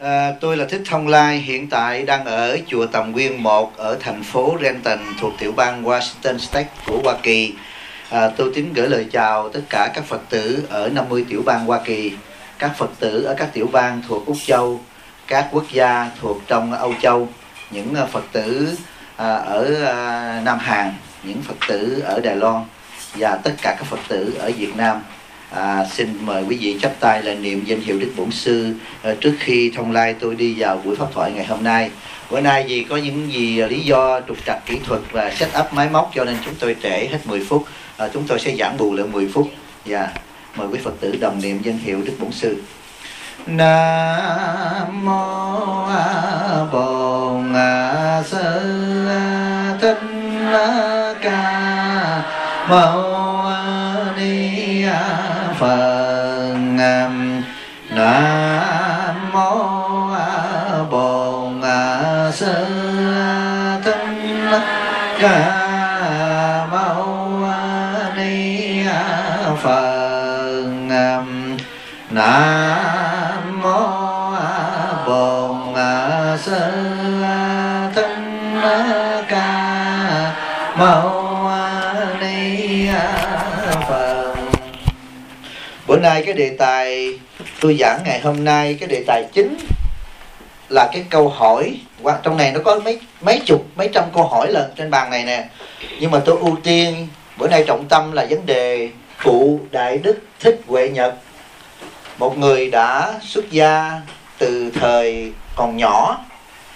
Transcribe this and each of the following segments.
Tôi là Thích Thông Lai, hiện tại đang ở chùa Tầm Nguyên 1 ở thành phố Renton thuộc tiểu bang Washington State của Hoa Kỳ. Tôi kính gửi lời chào tất cả các Phật tử ở 50 tiểu bang Hoa Kỳ, các Phật tử ở các tiểu bang thuộc Úc Châu, các quốc gia thuộc trong Âu Châu, những Phật tử ở Nam Hàn, những Phật tử ở Đài Loan và tất cả các Phật tử ở Việt Nam. Xin mời quý vị chắp tay là niệm danh hiệu Đức Bổn Sư trước khi Thông Lai tôi đi vào buổi pháp thoại ngày hôm nay. Bữa nay vì có những lý do trục trặc kỹ thuật và set up máy móc cho nên chúng tôi trễ hết 10 phút. Chúng tôi sẽ giảng bù lại 10 phút. Và mời quý Phật tử đồng niệm danh hiệu Đức Bổn Sư. Nam mô Bổn Sư Thích Ca Mâu Ni Phật. Nam mô Bổn Sư Thích Ca Mâu Ni Phật. Nam mô Bổn Sư Thích Ca Mâu Ni Phật. Bữa nay cái đề tài tôi giảng ngày hôm nay, cái đề tài chính là cái câu hỏi. Trong này nó có mấy trăm câu hỏi lần trên bàn này nè, nhưng mà tôi ưu tiên bữa nay trọng tâm là vấn đề cụ Đại Đức Thích Huệ Nhật, một người đã xuất gia từ thời còn nhỏ.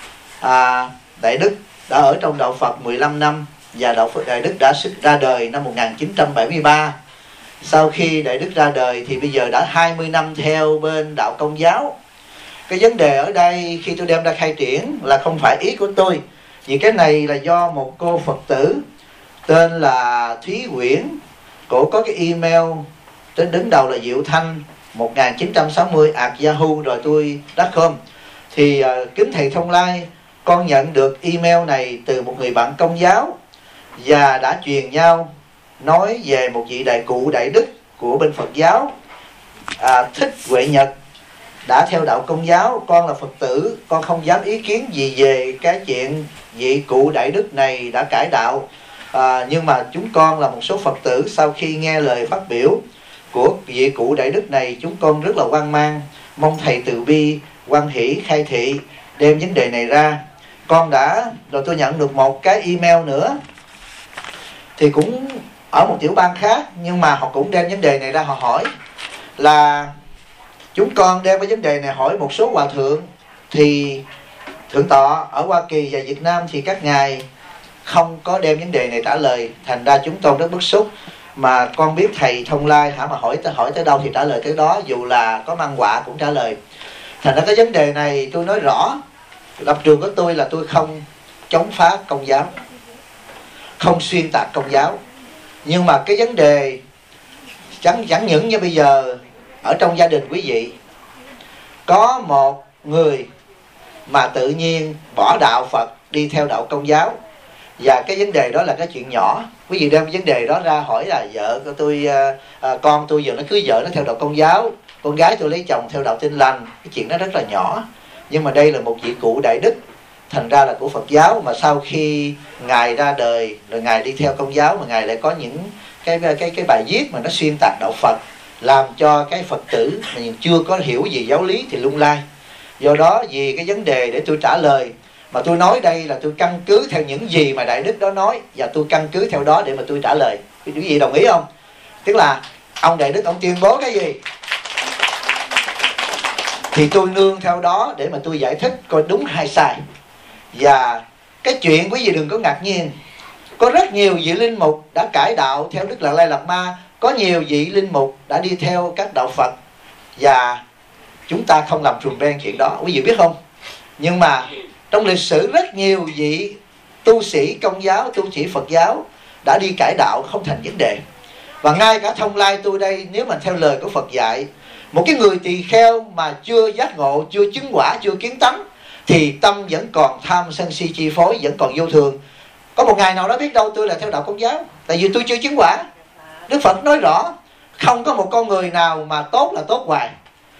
Đại Đức đã ở trong đạo Phật 15 năm và Đại Đức đã ra đời năm 1973. Sau khi Đại Đức ra đời thì bây giờ đã 20 năm theo bên đạo Công giáo. Cái vấn đề ở đây khi tôi đem ra khai triển là không phải ý của tôi, vì cái này là do một cô Phật tử tên là Thúy Nguyễn. Cổ có cái email trên đứng đầu là Diệu Thanh 1960 @ Yahoo rồi tôi.com. Thì kính thầy Thông Lai, con nhận được email này từ một người bạn Công giáo và đã truyền nhau nói về một vị đại cụ Đại Đức của bên Phật giáo, Thích Huệ Nhật, đã theo đạo Công giáo. Con là Phật tử, con không dám ý kiến gì về cái chuyện vị cụ Đại Đức này đã cải đạo. Nhưng mà chúng con là một số Phật tử, sau khi nghe lời phát biểu của vị cụ Đại Đức này, chúng con rất là hoang mang, mong thầy từ bi hoan hỷ khai thị đem vấn đề này ra. Rồi tôi nhận được một cái email nữa, thì cũng ở một tiểu bang khác, nhưng mà họ cũng đem vấn đề này ra. Họ hỏi là chúng con đem cái vấn đề này hỏi một số hòa thượng, thì thượng tọa ở Hoa Kỳ và Việt Nam thì các ngài không có đem vấn đề này trả lời. Thành ra chúng tôi rất bức xúc. Mà con biết thầy Thông Lai mà hỏi tới đâu thì trả lời tới đó, dù là có mang họa cũng trả lời. Thành ra cái vấn đề này tôi nói rõ, lập trường của tôi là tôi không chống phá Công giáo, không xuyên tạc Công giáo. Nhưng mà cái vấn đề chẳng những như bây giờ ở trong gia đình quý vị có một người mà tự nhiên bỏ đạo Phật đi theo đạo Công giáo, và cái vấn đề đó là cái chuyện nhỏ. Quý vị đem vấn đề đó ra hỏi là vợ của tôi, con tôi giờ nó cưới vợ nó theo đạo Công giáo, con gái tôi lấy chồng theo đạo Tin Lành, cái chuyện đó rất là nhỏ. Nhưng mà đây là một vị cụ Đại Đức, thành ra là của Phật giáo, mà sau khi ngài ra đời rồi ngài đi theo Công giáo, mà ngài lại có những cái bài viết mà nó xuyên tạc đạo Phật, làm cho cái Phật tử mà chưa có hiểu gì giáo lý thì lung lay. Do đó vì cái vấn đề để tôi trả lời, mà tôi nói đây là tôi căn cứ theo những gì mà Đại Đức đó nói, và tôi căn cứ theo đó để mà tôi trả lời. Quý vị đồng ý không? Tức là ông Đại Đức ông tuyên bố cái gì thì tôi nương theo đó để mà tôi giải thích coi đúng hay sai. Và cái chuyện quý vị đừng có ngạc nhiên, có rất nhiều vị linh mục đã cải đạo theo Đức Lạt Lai Lạt Ma, có nhiều vị linh mục đã đi theo các đạo Phật, và chúng ta không làm trùm ben chuyện đó, quý vị biết không? Nhưng mà trong lịch sử rất nhiều vị tu sĩ Công giáo, tu sĩ Phật giáo đã đi cải đạo không thành vấn đề. Và ngay cả Thông Lai tôi đây, nếu mà theo lời của Phật dạy, một cái người tỳ kheo mà chưa giác ngộ, chưa chứng quả, chưa kiến tánh, thì tâm vẫn còn tham sân si chi phối, vẫn còn vô thường. Có một ngày nào đó biết đâu tôi là theo đạo Công giáo, tại vì tôi chưa chứng quả. Đức Phật nói rõ, không có một con người nào mà tốt là tốt hoài.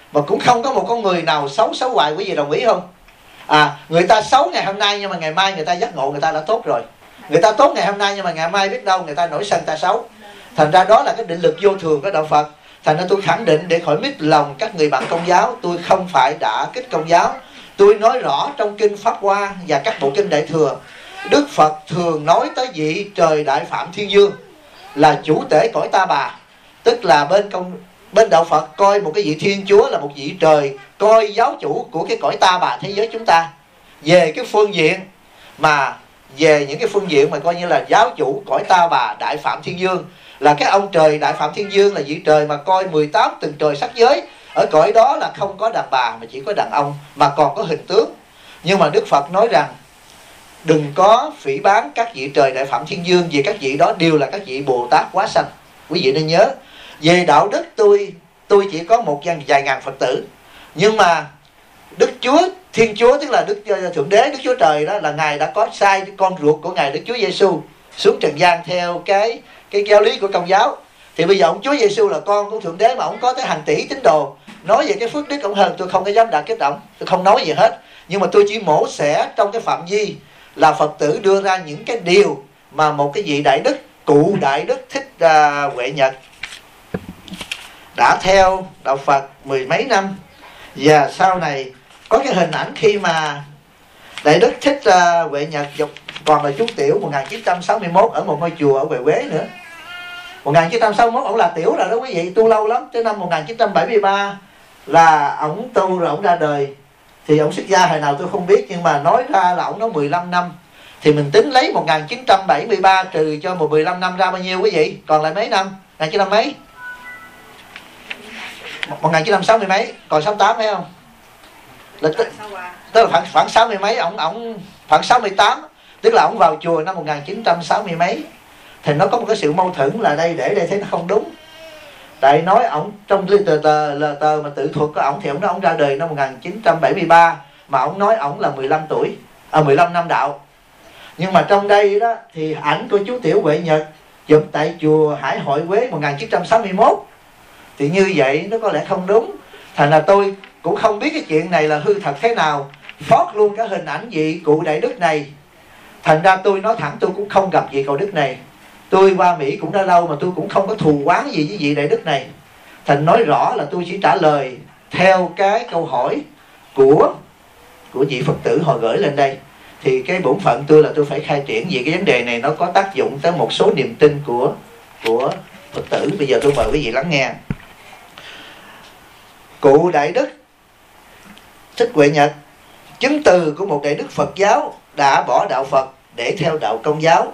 mà cũng không có một con người nào xấu hoài. Quý vị đồng ý không? Người ta xấu ngày hôm nay nhưng mà ngày mai người ta giác ngộ, người ta đã tốt rồi. Người ta tốt ngày hôm nay nhưng mà ngày mai biết đâu người ta nổi sân, ta xấu. Thành ra đó là cái định lực vô thường của đạo Phật. Thành ra tôi khẳng định để khỏi mít lòng các người bạn Công giáo, tôi không phải đả kích Công giáo. Tôi nói rõ trong kinh Pháp Hoa và các bộ kinh Đại Thừa, Đức Phật thường nói tới vị trời Đại Phạm Thiên Dương là chủ tể cõi Ta Bà. Tức là bên đạo Phật coi một cái vị Thiên Chúa là một vị trời, coi giáo chủ của cái cõi Ta Bà thế giới chúng ta. Về cái phương diện mà về những cái phương diện mà coi như là giáo chủ cõi Ta Bà Đại Phạm Thiên Dương, là cái ông trời Đại Phạm Thiên Dương là vị trời mà coi 18 từng trời sắc giới. Ở cõi đó là không có đàn bà mà chỉ có đàn ông, mà còn có hình tướng. Nhưng mà Đức Phật nói rằng đừng có phỉ báng các vị trời Đại Phạm Thiên Dương, vì các vị đó đều là các vị Bồ Tát quá sanh. Quý vị nên nhớ, về đạo đức tôi chỉ có vài ngàn Phật tử, nhưng mà Đức Chúa Thiên Chúa, tức là Đức Thượng Đế, Đức Chúa Trời đó, là Ngài đã có sai con ruột của Ngài Đức Chúa Giêsu xuống trần gian theo cái giáo lý của Công giáo. Thì bây giờ ông Chúa Giêsu là con của Thượng Đế mà ông có tới hàng tỷ tín đồ, nói về cái phước đức ông hơn, tôi không có dám đả kích ông, tôi không nói gì hết. Nhưng mà tôi chỉ mổ xẻ trong cái phạm vi là Phật tử đưa ra những cái điều mà một cái vị đại đức, cụ Đại Đức Thích Huệ Nhật đã theo đạo Phật mười mấy năm, và sau này có cái hình ảnh khi mà Đại Đức Thích Huệ Nhật còn là chú tiểu 1961 ở một ngôi chùa ở Huệ Quế nữa. 1961 ông là tiểu rồi đó quý vị, tu lâu lắm. Tới năm 1973 là ổng tu rồi ổng ra đời. Thì ổng xuất gia hồi nào tôi không biết, nhưng mà nói ra là ổng nói 15 năm. Thì mình tính lấy 1973 trừ cho 15 năm ra bao nhiêu quý vị? Còn lại mấy năm? 1900 mấy? 1960 mấy? Còn 68 phải không? Tức là khoảng 60 mấy, ổng khoảng 68. Tức là ổng vào chùa năm 1960 mấy. Thì nó có một cái sự mâu thuẫn là đây, để thấy nó không đúng. Tại nói ổng trong tờ mà tự thuật của ổng thì ổng nói ổng ra đời năm 1973, mà ổng nói ổng là 15 tuổi, 15 năm đạo. Nhưng mà trong đây đó thì ảnh của chú Tiểu Huệ Nhật chụp tại chùa Hải Hội Quế 1961. Thì như vậy nó có lẽ không đúng. Thành là tôi cũng không biết cái chuyện này là hư thật thế nào, phót luôn cả hình ảnh vị cụ Đại Đức này. Thành ra tôi nói thẳng, tôi cũng không gặp vị cụ Đức này. Tôi qua Mỹ cũng đã lâu mà tôi cũng không có thù oán gì với vị Đại Đức này. Thành nói rõ là tôi chỉ trả lời theo cái câu hỏi của vị Phật tử họ gửi lên đây. Thì cái bổn phận tôi là tôi phải khai triển, vì cái vấn đề này nó có tác dụng tới một số niềm tin của Phật tử. Bây giờ tôi mời quý vị lắng nghe. Cụ Đại Đức Thích Huệ Nhật, chứng từ của một Đại Đức Phật giáo đã bỏ đạo Phật để theo đạo Công giáo.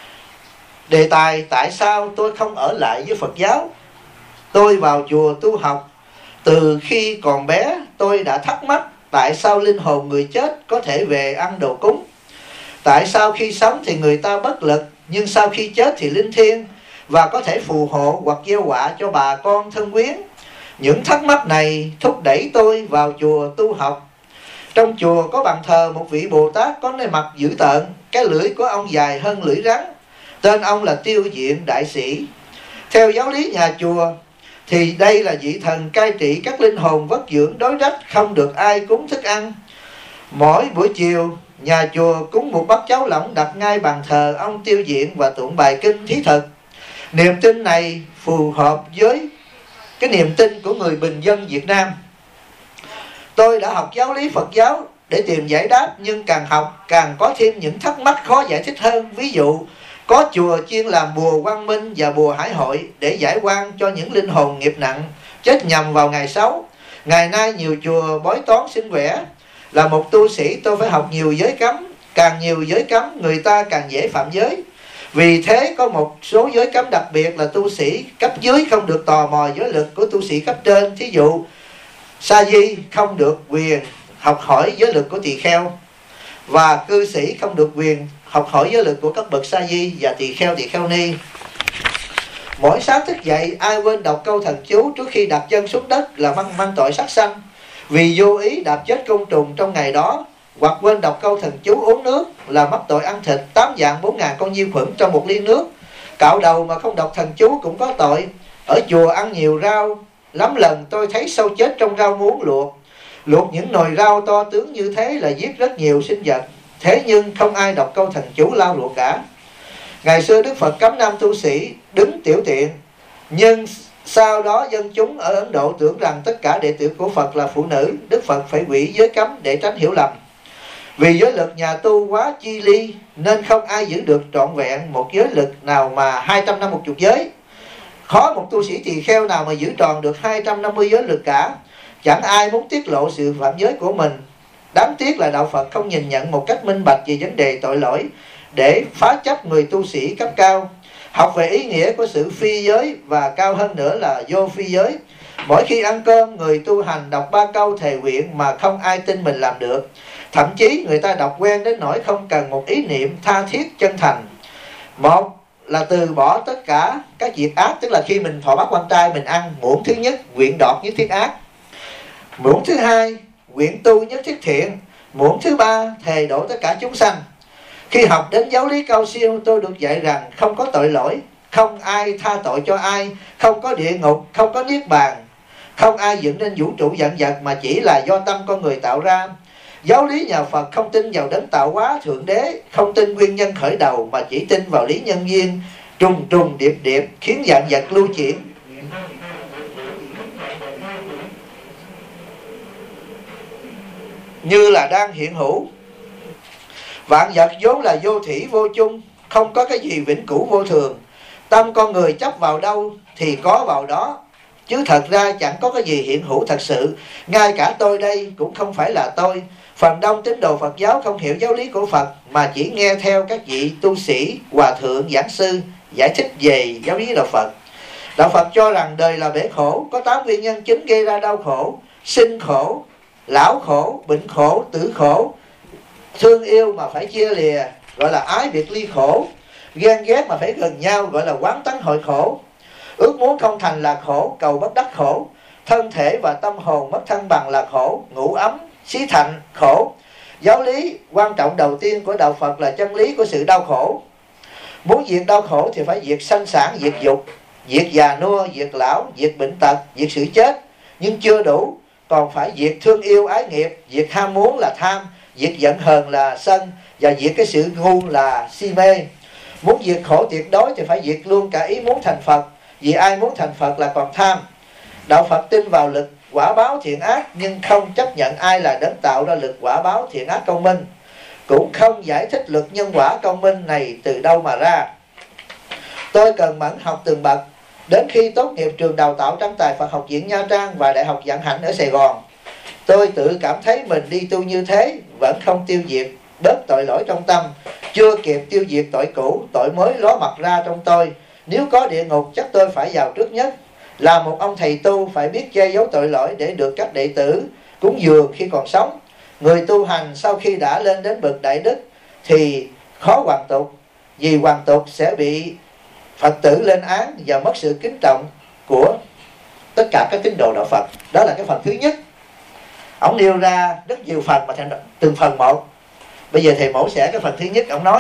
Đề tài tại sao tôi không ở lại với Phật giáo? Tôi vào chùa tu học. Từ khi còn bé tôi đã thắc mắc tại sao linh hồn người chết có thể về ăn đồ cúng. Tại sao khi sống thì người ta bất lực, nhưng sau khi chết thì linh thiêng và có thể phù hộ hoặc gieo họa cho bà con thân quyến. Những thắc mắc này thúc đẩy tôi vào chùa tu học. Trong chùa có bàn thờ một vị Bồ Tát có nét mặt dữ tợn, cái lưỡi của ông dài hơn lưỡi rắn. Tên ông là Tiêu Diện Đại Sĩ. Theo giáo lý nhà chùa thì đây là vị thần cai trị các linh hồn vất dưỡng đói rách, không được ai cúng thức ăn. Mỗi buổi chiều nhà chùa cúng một bát cháo lỏng đặt ngay bàn thờ ông Tiêu Diện và tụng bài kinh thí thực. Niềm tin này phù hợp với cái niềm tin của người bình dân Việt Nam. Tôi đã học giáo lý Phật giáo để tìm giải đáp, nhưng càng học càng có thêm những thắc mắc khó giải thích hơn. Ví dụ, có chùa chuyên làm bùa Quang Minh và bùa Hải Hội để giải oan cho những linh hồn nghiệp nặng chết nhầm vào ngày xấu. Ngày nay nhiều chùa bói toán xin quẻ. Là một tu sĩ tôi phải học nhiều giới cấm. Càng nhiều giới cấm người ta càng dễ phạm giới. Vì thế có một số giới cấm đặc biệt là tu sĩ cấp dưới không được tò mò giới lực của tu sĩ cấp trên. Thí dụ sa di không được quyền học hỏi giới lực của tỳ kheo, và cư sĩ không được quyền học hỏi giới lực của các bậc sa di và tỳ kheo ni. Mỗi sáng thức dậy ai quên đọc câu thần chú trước khi đặt chân xuống đất là mang tội sát sanh, vì vô ý đạp chết côn trùng trong ngày đó. Hoặc quên đọc câu thần chú uống nước là mắc tội ăn thịt 8 vạn 4 ngàn con vi khuẩn trong một ly nước. Cạo đầu mà không đọc thần chú cũng có tội. Ở chùa ăn nhiều rau lắm lần tôi thấy sâu chết trong rau muống luộc. Luộc những nồi rau to tướng như thế là giết rất nhiều sinh vật. Thế nhưng không ai đọc câu thần chú lau luộc cả. Ngày xưa Đức Phật cấm nam tu sĩ đứng tiểu tiện, nhưng sau đó dân chúng ở Ấn Độ tưởng rằng tất cả đệ tử của Phật là phụ nữ. Đức Phật phải hủy giới cấm để tránh hiểu lầm. Vì giới luật nhà tu quá chi ly nên không ai giữ được trọn vẹn một giới luật nào mà 250 giới. Khó một tu sĩ tỳ kheo nào mà giữ tròn được 250 giới luật cả. Chẳng ai muốn tiết lộ sự phạm giới của mình. Đáng tiếc là đạo Phật không nhìn nhận một cách minh bạch về vấn đề tội lỗi để phá chấp người tu sĩ cấp cao. Học về ý nghĩa của sự phi giới và cao hơn nữa là vô phi giới. Mỗi khi ăn cơm, người tu hành đọc 3 câu thề nguyện mà không ai tin mình làm được. Thậm chí người ta đọc quen đến nỗi không cần một ý niệm tha thiết chân thành. Một là từ bỏ tất cả các việc ác, tức là khi mình thọ bát quan trai mình ăn, muỗng thứ nhất nguyện đọt nhất thiết ác, muỗng thứ hai nguyện tu nhất thiết thiện, muỗng thứ ba thề độ tất cả chúng sanh. Khi học đến giáo lý cao siêu, tôi được dạy rằng không có tội lỗi, không ai tha tội cho ai, không có địa ngục, không có niết bàn, không ai dựng nên vũ trụ vạn vật mà chỉ là do tâm con người tạo ra. Giáo lý nhà Phật không tin vào đấng tạo hóa thượng đế, không tin nguyên nhân khởi đầu mà chỉ tin vào lý nhân duyên trùng trùng điệp điệp khiến vạn vật lưu chuyển. Như là đang hiện hữu. Vạn vật vốn là vô thủy vô chung, không có cái gì vĩnh cửu vô thường. Tâm con người chấp vào đâu thì có vào đó, chứ thật ra chẳng có cái gì hiện hữu thật sự. Ngay cả tôi đây cũng không phải là tôi. Phần đông tín đồ Phật giáo không hiểu giáo lý của Phật mà chỉ nghe theo các vị tu sĩ, hòa thượng, giảng sư giải thích về giáo lý đạo Phật. Đạo Phật cho rằng đời là bể khổ, có 8 nguyên nhân chính gây ra đau khổ: sinh khổ, lão khổ, bệnh khổ, tử khổ, thương yêu mà phải chia lìa gọi là ái biệt ly khổ, ghen ghét mà phải gần nhau gọi là oán tấn hội khổ, ước muốn không thành là khổ, cầu bất đắc khổ, thân thể và tâm hồn mất thăng bằng là khổ, ngủ ấm xí thành khổ. Giáo lý quan trọng đầu tiên của đạo Phật là chân lý của sự đau khổ. Muốn diệt đau khổ thì phải diệt sanh sản, diệt dục, diệt già nua, diệt lão, diệt bệnh tật, diệt sự chết. Nhưng chưa đủ, còn phải diệt thương yêu ái nghiệp, diệt ham muốn là tham, diệt giận hờn là sân, và diệt cái sự ngu là si mê. Muốn diệt khổ tuyệt đối thì phải diệt luôn cả ý muốn thành Phật, vì ai muốn thành Phật là còn tham. Đạo Phật tin vào lực quả báo thiện ác, nhưng không chấp nhận ai là đấng tạo ra lực quả báo thiện ác công minh, cũng không giải thích luật nhân quả công minh này từ đâu mà ra. Tôi cần mẫn học từng bậc. Đến khi tốt nghiệp trường đào tạo Trấn Tài Phật học viện Nha Trang và Đại học Vạn Hạnh ở Sài Gòn, tôi tự cảm thấy mình đi tu như thế vẫn không tiêu diệt bớt tội lỗi trong tâm, chưa kịp tiêu diệt tội cũ, tội mới ló mặt ra trong tôi. Nếu có địa ngục chắc tôi phải vào trước nhất. Là một ông thầy tu phải biết che giấu tội lỗi để được các đệ tử cúng dường khi còn sống. Người tu hành sau khi đã lên đến bậc đại đức thì khó hoàn tục, vì hoàn tục sẽ bị Phật tử lên án và mất sự kính trọng của tất cả các tín đồ đạo Phật. Đó là cái phần thứ nhất. Ông nêu ra rất nhiều phần mà từng phần một. Bây giờ thầy mổ xẻ cái phần thứ nhất. Ông nói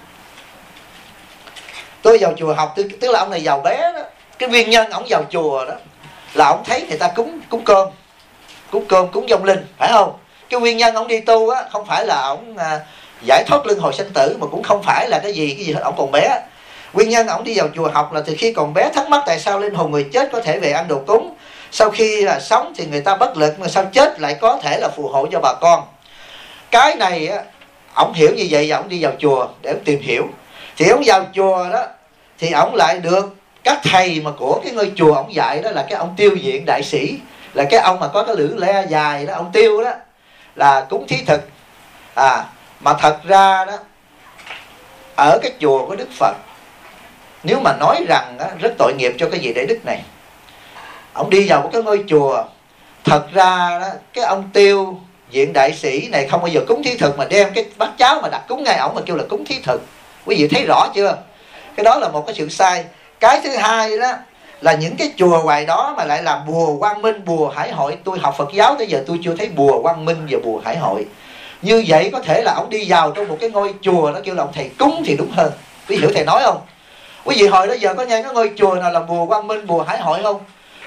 tôi vào chùa học, tức là ông này giàu bé đó. Cái nguyên nhân ông vào chùa đó là ông thấy người ta cúng cơm, cúng vong linh, phải không? Cái nguyên nhân ông đi tu á không phải là ông giải thoát luân hồi sinh tử, mà cũng không phải là cái gì hết. Ông còn bé. Nguyên nhân ông đi vào chùa học là từ khi còn bé thắc mắc tại sao linh hồn người chết có thể về ăn đồ cúng, sau khi là sống thì người ta bất lực, mà sao chết lại có thể là phù hộ cho bà con. Cái này á, ông hiểu như vậy và ông đi vào chùa để ông tìm hiểu. Thì ông vào chùa đó thì ông lại được các thầy mà của cái ngôi chùa ông dạy đó là cái ông Tiêu Diện đại sĩ, là cái ông mà có cái lưỡi le dài đó, ông Tiêu đó, là cúng thí thực. Mà thật ra đó, ở cái chùa của Đức Phật, nếu mà nói rằng đó, rất tội nghiệp cho cái vị đại đức này. Ông đi vào một cái ngôi chùa, thật ra đó, cái ông Tiêu Diện đại sĩ này không bao giờ cúng thí thực mà đem cái bát cháo mà đặt cúng ngay ổng mà kêu là cúng thí thực. Quý vị thấy rõ chưa? Cái đó là một cái sự sai. Cái thứ hai đó là những cái chùa ngoài đó mà lại làm bùa quang minh, bùa hải hội. Tôi học Phật giáo tới giờ tôi chưa thấy bùa quang minh và bùa hải hội. Như vậy có thể là ông đi vào trong một cái ngôi chùa nó kêu là ông thầy cúng thì đúng hơn. Quý vị hiểu thầy nói không? Quý vị hồi đó giờ có nghe cái ngôi chùa nào là bùa quang minh, bùa hải hội không?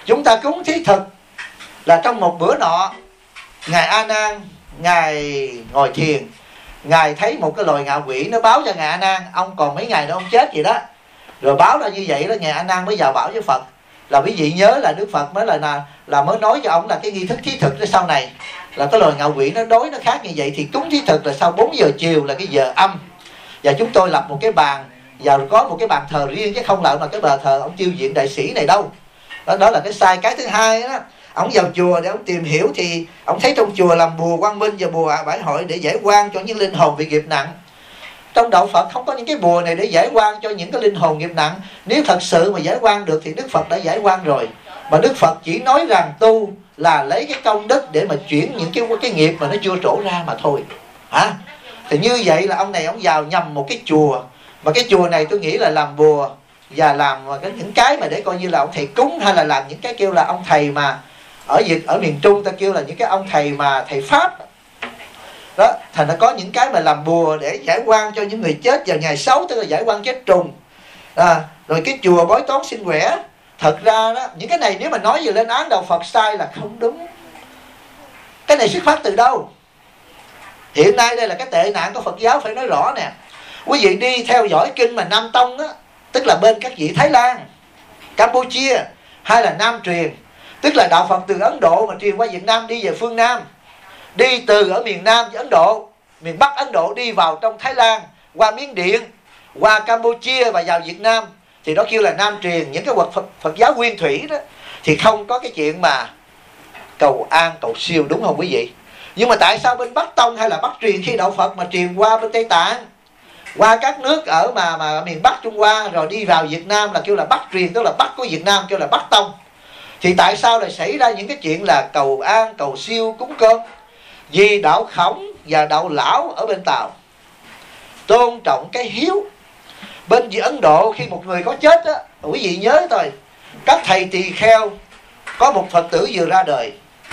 Chúng ta cúng thí thực là trong một bữa nọ, Ngài A Nan, Ngài ngồi thiền, Ngài thấy một cái loài ngạ quỷ nó báo cho Ngài A Nan ông còn mấy ngày nữa ông chết gì đó. Rồi báo ra như vậy đó, Ngài A Nan mới vào bảo với Phật là quý vị nhớ là Đức Phật mới là mới nói cho ông là cái nghi thức thí thực đó sau này là cái loài ngạ quỷ nó đối nó khác như vậy, thì cúng thí thực là sau 4 giờ chiều là cái giờ âm, và chúng tôi lập một cái bàn và có một cái bàn thờ riêng chứ không là cái bàn thờ ông Chiêu Diện đại sĩ này đâu. Đó là cái sai. Cái thứ hai đó, ông vào chùa để ông tìm hiểu thì ông thấy trong chùa làm bùa Quang Minh và bùa Bãi Hội để giải oan cho những linh hồn bị nghiệp nặng. Trong đạo Phật không có những cái bùa này để giải oan cho những cái linh hồn nghiệp nặng. Nếu thật sự mà giải oan được thì Đức Phật đã giải oan rồi. Mà Đức Phật chỉ nói rằng tu là lấy cái công đức để mà chuyển những cái nghiệp mà nó chưa trổ ra mà thôi. Thì như vậy là ông này ông vào nhầm một cái chùa, mà cái chùa này tôi nghĩ là làm bùa và làm những cái mà để coi như là ông thầy cúng, hay là làm những cái kêu là ông thầy mà ở miền Trung ta kêu là những cái ông thầy mà thầy Pháp đó. Thành nó có những cái mà làm bùa để giải oan cho những người chết vào ngày 6, tức là giải oan chết trùng. Rồi cái chùa bói toán xin quẻ. Thật ra đó, những cái này nếu mà nói về lên án đạo Phật sai là không đúng. Cái này xuất phát từ đâu? Hiện nay đây là cái tệ nạn của Phật giáo, phải nói rõ nè. Quý vị đi theo dõi kinh mà Nam Tông á, tức là bên các vị Thái Lan, Campuchia, hay là Nam truyền, tức là đạo Phật từ Ấn Độ mà truyền qua Việt Nam đi về phương Nam, đi từ ở miền Nam Ấn Độ, miền Bắc Ấn Độ đi vào trong Thái Lan, qua Miến Điện, qua Campuchia và vào Việt Nam, thì đó kêu là Nam truyền. Những cái Phật giáo nguyên thủy đó thì không có cái chuyện mà cầu an cầu siêu, đúng không quý vị? Nhưng mà tại sao bên Bắc Tông hay là Bắc truyền, khi đạo Phật mà truyền qua bên Tây Tạng, qua các nước ở mà miền Bắc Trung Hoa rồi đi vào Việt Nam là kêu là Bắc truyền, tức là Bắc của Việt Nam kêu là Bắc Tông, thì tại sao lại xảy ra những cái chuyện là cầu an cầu siêu cúng cơm? Vì đạo Khổng và đạo Lão ở bên Tàu tôn trọng cái hiếu. Bên Ấn Độ khi một người có chết á, quý vị nhớ thôi, các thầy tỳ kheo, có một Phật tử vừa ra đời,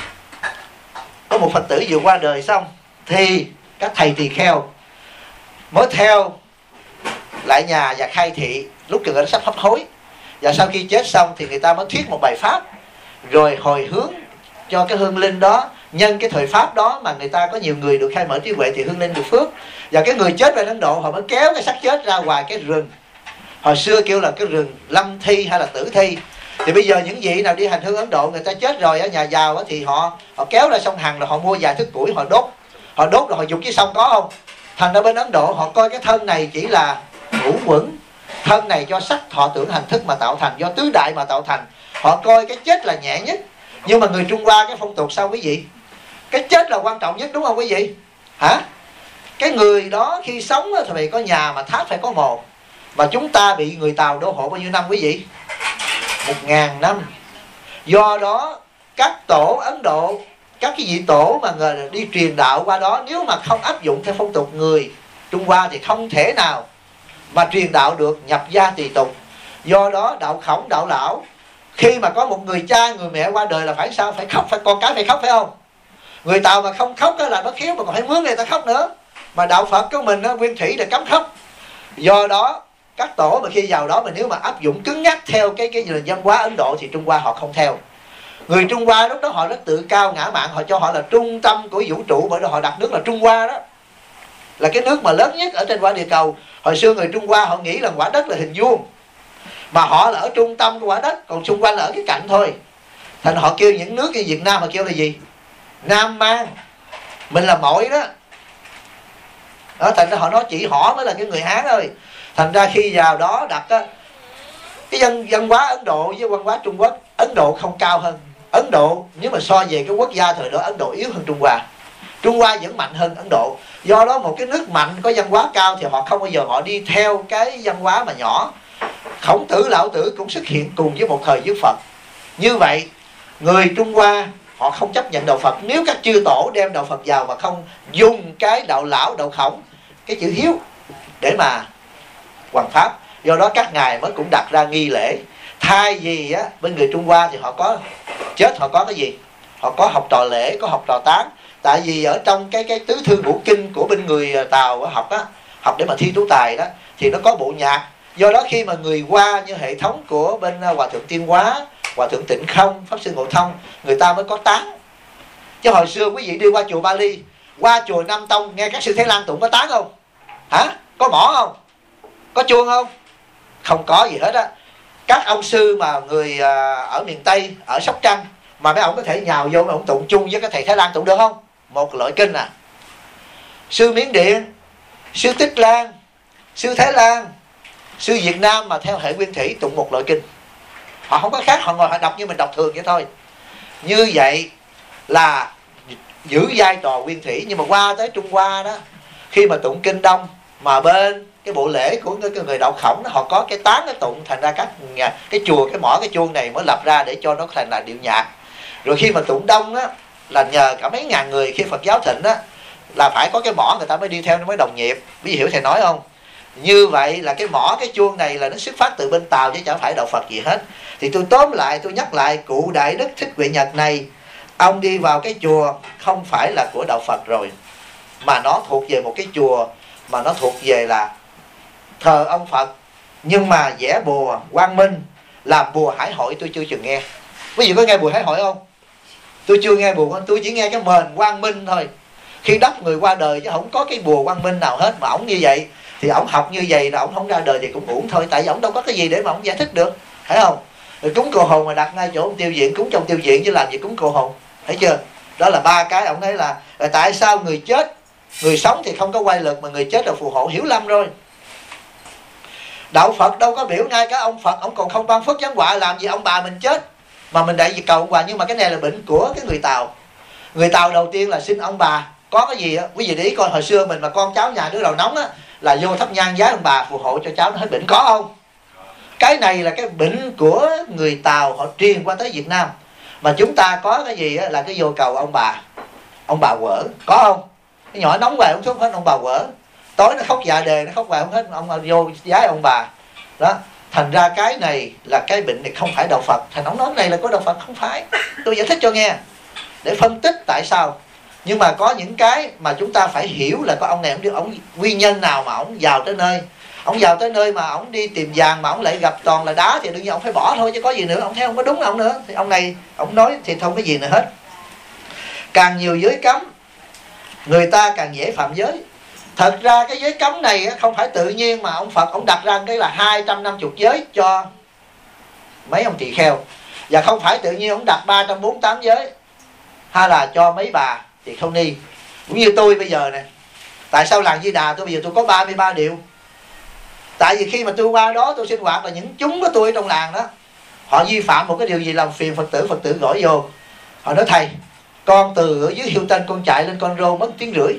có một Phật tử vừa qua đời xong thì các thầy tỳ kheo mới theo lại nhà và khai thị lúc người ta sắp hấp hối, và sau khi chết xong thì người ta mới thuyết một bài pháp rồi hồi hướng cho cái hương linh đó. Nhân cái thời pháp đó mà người ta có nhiều người được khai mở trí huệ thì hương linh được phước. Và cái người chết bên Ấn Độ họ mới kéo cái xác chết ra ngoài cái rừng, hồi xưa kêu là cái rừng lâm thi hay là tử thi. Thì bây giờ những vị nào đi hành hương Ấn Độ, người ta chết rồi ở nhà giàu thì họ kéo ra sông Hằng rồi họ mua vài thước củi họ đốt rồi họ dùng cái sông, có không? Thành ra bên Ấn Độ họ coi cái thân này chỉ là ngũ quẩn, thân này do sắc thọ tưởng hành thức mà tạo thành, do tứ đại mà tạo thành. Họ coi cái chết là nhẹ nhất. Nhưng mà người Trung Hoa cái phong tục sao quý vị? Cái chết là quan trọng nhất, đúng không quý vị? Cái người đó khi sống thì phải có nhà mà tháp phải có mồ. Mà chúng ta bị người Tàu đô hộ bao nhiêu năm quý vị? 1000 năm. Do đó các tổ Ấn Độ, các cái vị tổ mà người đi truyền đạo qua đó, nếu mà không áp dụng theo phong tục người Trung Hoa thì không thể nào mà truyền đạo được, nhập gia tùy tục. Do đó đạo Khổng, đạo Lão, khi mà có một người cha người mẹ qua đời là phải sao? Phải khóc, phải con cái phải khóc, phải không? Người Tàu mà không khóc là nó khéo, mà còn phải mướn người ta khóc nữa. Mà đạo Phật của mình nguyên thủy là cấm khóc. Do đó các tổ mà khi vào đó mà nếu mà áp dụng cứng nhắc theo cái nền văn hóa Ấn Độ thì Trung Hoa họ không theo. Người Trung Hoa lúc đó họ rất tự cao ngã mạn, họ cho họ là trung tâm của vũ trụ, bởi đó họ đặt nước là Trung Hoa đó, là cái nước mà lớn nhất ở trên quả địa cầu. Hồi xưa người Trung Hoa họ nghĩ là quả đất là hình vuông, mà họ là ở trung tâm của quả đất, còn xung quanh là ở cái cạnh thôi. Thành họ kêu những nước như Việt Nam họ kêu là gì? Nam Man, mình là mội đó. Thành ra họ nói chỉ họ mới là cái người Hán thôi. Thành ra khi vào đó đặt á, cái văn hóa Ấn Độ với văn hóa Trung Quốc, Ấn Độ không cao hơn. Ấn Độ nếu mà so về cái quốc gia thời đó, Ấn Độ yếu hơn Trung Hoa. Trung Hoa vẫn mạnh hơn Ấn Độ. Do đó một cái nước mạnh có văn hóa cao thì họ không bao giờ họ đi theo cái văn hóa mà nhỏ. Khổng Tử, Lão Tử cũng xuất hiện cùng với một thời với Phật. Như vậy người Trung Hoa họ không chấp nhận đạo Phật. Nếu các chư tổ đem đạo Phật vào mà không dùng cái đạo Lão, đạo Khổng, cái chữ hiếu để mà hoằng pháp, do đó các ngài mới cũng đặt ra nghi lễ. Thay vì á, bên người Trung Hoa thì họ có chết, họ có cái gì? Họ có học trò lễ, có học trò tán. Tại vì ở trong cái tứ thư ngũ kinh của bên người Tàu học á, học để mà thi tú tài đó, thì nó có bộ nhạc. Do đó khi mà người Hoa như hệ thống của bên Hòa Thượng Tiên Hóa Hòa thượng Tịnh Không, Pháp sư Ngộ Thông, người ta mới có tán. Chứ hồi xưa quý vị đi qua chùa Ba Ly, qua chùa Nam Tông, nghe các sư Thế Lan tụng có tán không? Hả? Có mỏ không? Có chuông không? Không có gì hết á. Các ông sư mà người ở miền Tây, ở Sóc Trăng, mà mấy ông có thể nhào vô mấy ông tụng chung với cái thầy Thái Lan tụng được không? Một loại kinh à. Sư Miến Điện, sư Tích Lan, sư Thái Lan, sư Việt Nam mà theo hệ nguyên thủy tụng một loại kinh. Họ không có khác, họ ngồi họ đọc như mình đọc thường vậy thôi. Như vậy là giữ vai trò nguyên thủy. Nhưng mà qua tới Trung Hoa đó, khi mà tụng kinh Đông, mà bên cái bộ lễ của cái người Đạo Khổng đó, họ có cái tán cái tụng, thành ra cái chùa, cái mỏ, cái chuông này mới lập ra để cho nó thành là điệu nhạc. Rồi khi mà tụng Đông á, là nhờ cả mấy ngàn người khi Phật giáo thịnh á, là phải có cái mỏ người ta mới đi theo, nó mới đồng nhịp. Quý vị hiểu thầy nói không? Như vậy là cái mỏ, cái chuông này là nó xuất phát từ bên Tàu chứ chẳng phải đạo Phật gì hết. Thì tôi tóm lại, tôi nhắc lại, cụ Đại Đức Thích Huệ Nhật này, ông đi vào cái chùa không phải là của đạo Phật rồi, mà nó thuộc về một cái chùa mà nó thuộc về là thờ ông Phật, nhưng mà vẽ bùa Quang Minh, làm bùa Hải Hội tôi chưa từng nghe. Quý vị có nghe bùa Hải Hội không? Tôi chưa nghe bùa, tôi chỉ nghe cái mền Quang Minh thôi. Khi đắp người qua đời chứ không có cái bùa Quang Minh nào hết. Mà ổng như vậy thì ổng học như vậy là ổng không ra đời thì cũng uổng thôi. Tại vì ổng đâu có cái gì để mà ổng giải thích được, thấy không? Rồi cúng cô hồn mà đặt ngay chỗ ông tiêu viện, cúng trong tiêu viện chứ làm gì cúng cô hồn, thấy chưa? Đó là ba cái ổng thấy là tại sao người chết, người sống thì không có quay lực, mà người chết là phù hộ, hiểu lầm rồi. Đạo Phật đâu có biểu ngay cả ông Phật, ông còn không ban phước giáng họa, làm gì ông bà mình chết mà mình đại gì cầu ông bà. Nhưng mà cái này là bệnh của cái người Tàu. Người Tàu đầu tiên là xin ông bà có cái gì á, quý vị để ý coi hồi xưa mình mà con cháu nhà đứa đầu nóng á, là vô thắp nhang vái ông bà phù hộ cho cháu nó hết bệnh, có không? Cái này là cái bệnh của người Tàu, họ truyền qua tới Việt Nam. Mà chúng ta có cái gì á, là cái vô cầu ông bà quở, có không? Cái nhỏ nóng về uống thuốc hết ông bà quở, tối nó khóc dạ đề, nó khóc về không hết, ông vô vái ông bà đó. Thành ra cái này là cái bệnh này không phải đạo Phật. Thành ông nói này là có đạo Phật, không phải. Tôi giải thích cho nghe để phân tích tại sao. Nhưng mà có những cái mà chúng ta phải hiểu là có ông này ông nguyên nhân nào mà ông vào tới nơi. Ông vào tới nơi mà ông đi tìm vàng mà ông lại gặp toàn là đá thì đương nhiên ông phải bỏ thôi chứ có gì nữa. Ông thấy không có đúng ông nữa thì ông này ông nói thì không có gì nữa hết. Càng nhiều giới cấm, người ta càng dễ phạm giới. Thật ra cái giới cấm này không phải tự nhiên mà ông Phật ông đặt ra cái là 250 giới cho mấy ông tỳ kheo, và không phải tự nhiên ông đặt 348 giới hay là cho mấy bà tỳ kheo ni. Cũng như tôi bây giờ nè, tại sao làng Di Đà tôi bây giờ tôi có 33 điều? Tại vì khi mà tôi qua đó tôi sinh hoạt là những chúng của tôi ở trong làng đó, họ vi phạm một cái điều gì làm phiền Phật tử gọi vô, họ nói thầy, con từ ở dưới Hilton con chạy lên con rô mất tiếng rưỡi,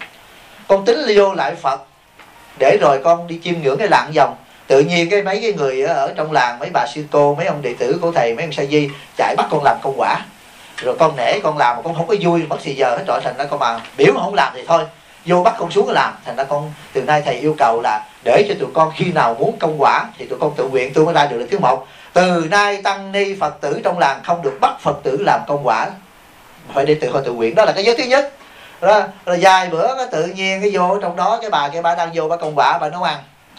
con tính vô lại Phật để rồi con đi chiêm ngưỡng cái làng vòng. Tự nhiên cái mấy cái người ở trong làng, mấy bà sư cô, mấy ông đệ tử của thầy, mấy ông sa di chạy bắt con làm công quả. Rồi con nể con làm mà con không có vui, mất thì giờ hết rồi, thành ra con mà biểu mà không làm thì thôi, vô bắt con xuống làm. Thành ra con từ nay thầy yêu cầu là để cho tụi con khi nào muốn công quả thì tụi con tự nguyện. Tôi mới ra được thứ một, từ nay tăng ni Phật tử trong làng không được bắt Phật tử làm công quả, phải để tự nguyện. Đó là cái giới thứ nhất. Rồi vài bữa cái tự nhiên cái vô trong đó, cái bà kia bà đang vô bà công quả, bà nấu ăn,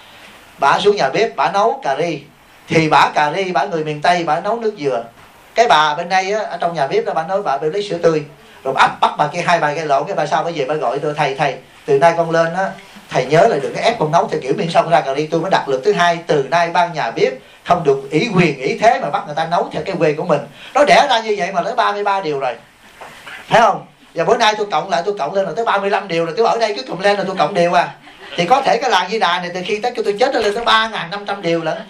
bà xuống nhà bếp bà nấu cà ri. Thì bà cà ri, bà người miền Tây, bà nấu nước dừa. Cái bà bên đây á, ở trong nhà bếp đó, bà nói bà bị lấy sữa tươi. Rồi bắt bà kia hai bà gây lộn. Cái bà sau bà về bà gọi tôi, thầy từ nay con lên á, thầy nhớ là đừng có ép con nấu theo kiểu miễn xong ra cà ri. Tôi mới đặt lực thứ hai, từ nay ban nhà bếp không được ý quyền ý thế mà bắt người ta nấu theo cái quê của mình. Nó đẻ ra như vậy mà tới 33 điều rồi, thấy không? Và bữa nay tôi cộng lên là tới 35 điều rồi. Tôi ở đây cứ cộng lên là tôi cộng điều à. Thì có thể cái làng Di Đà này từ khi tới tôi chết nó lên tới 3.500 điều lận,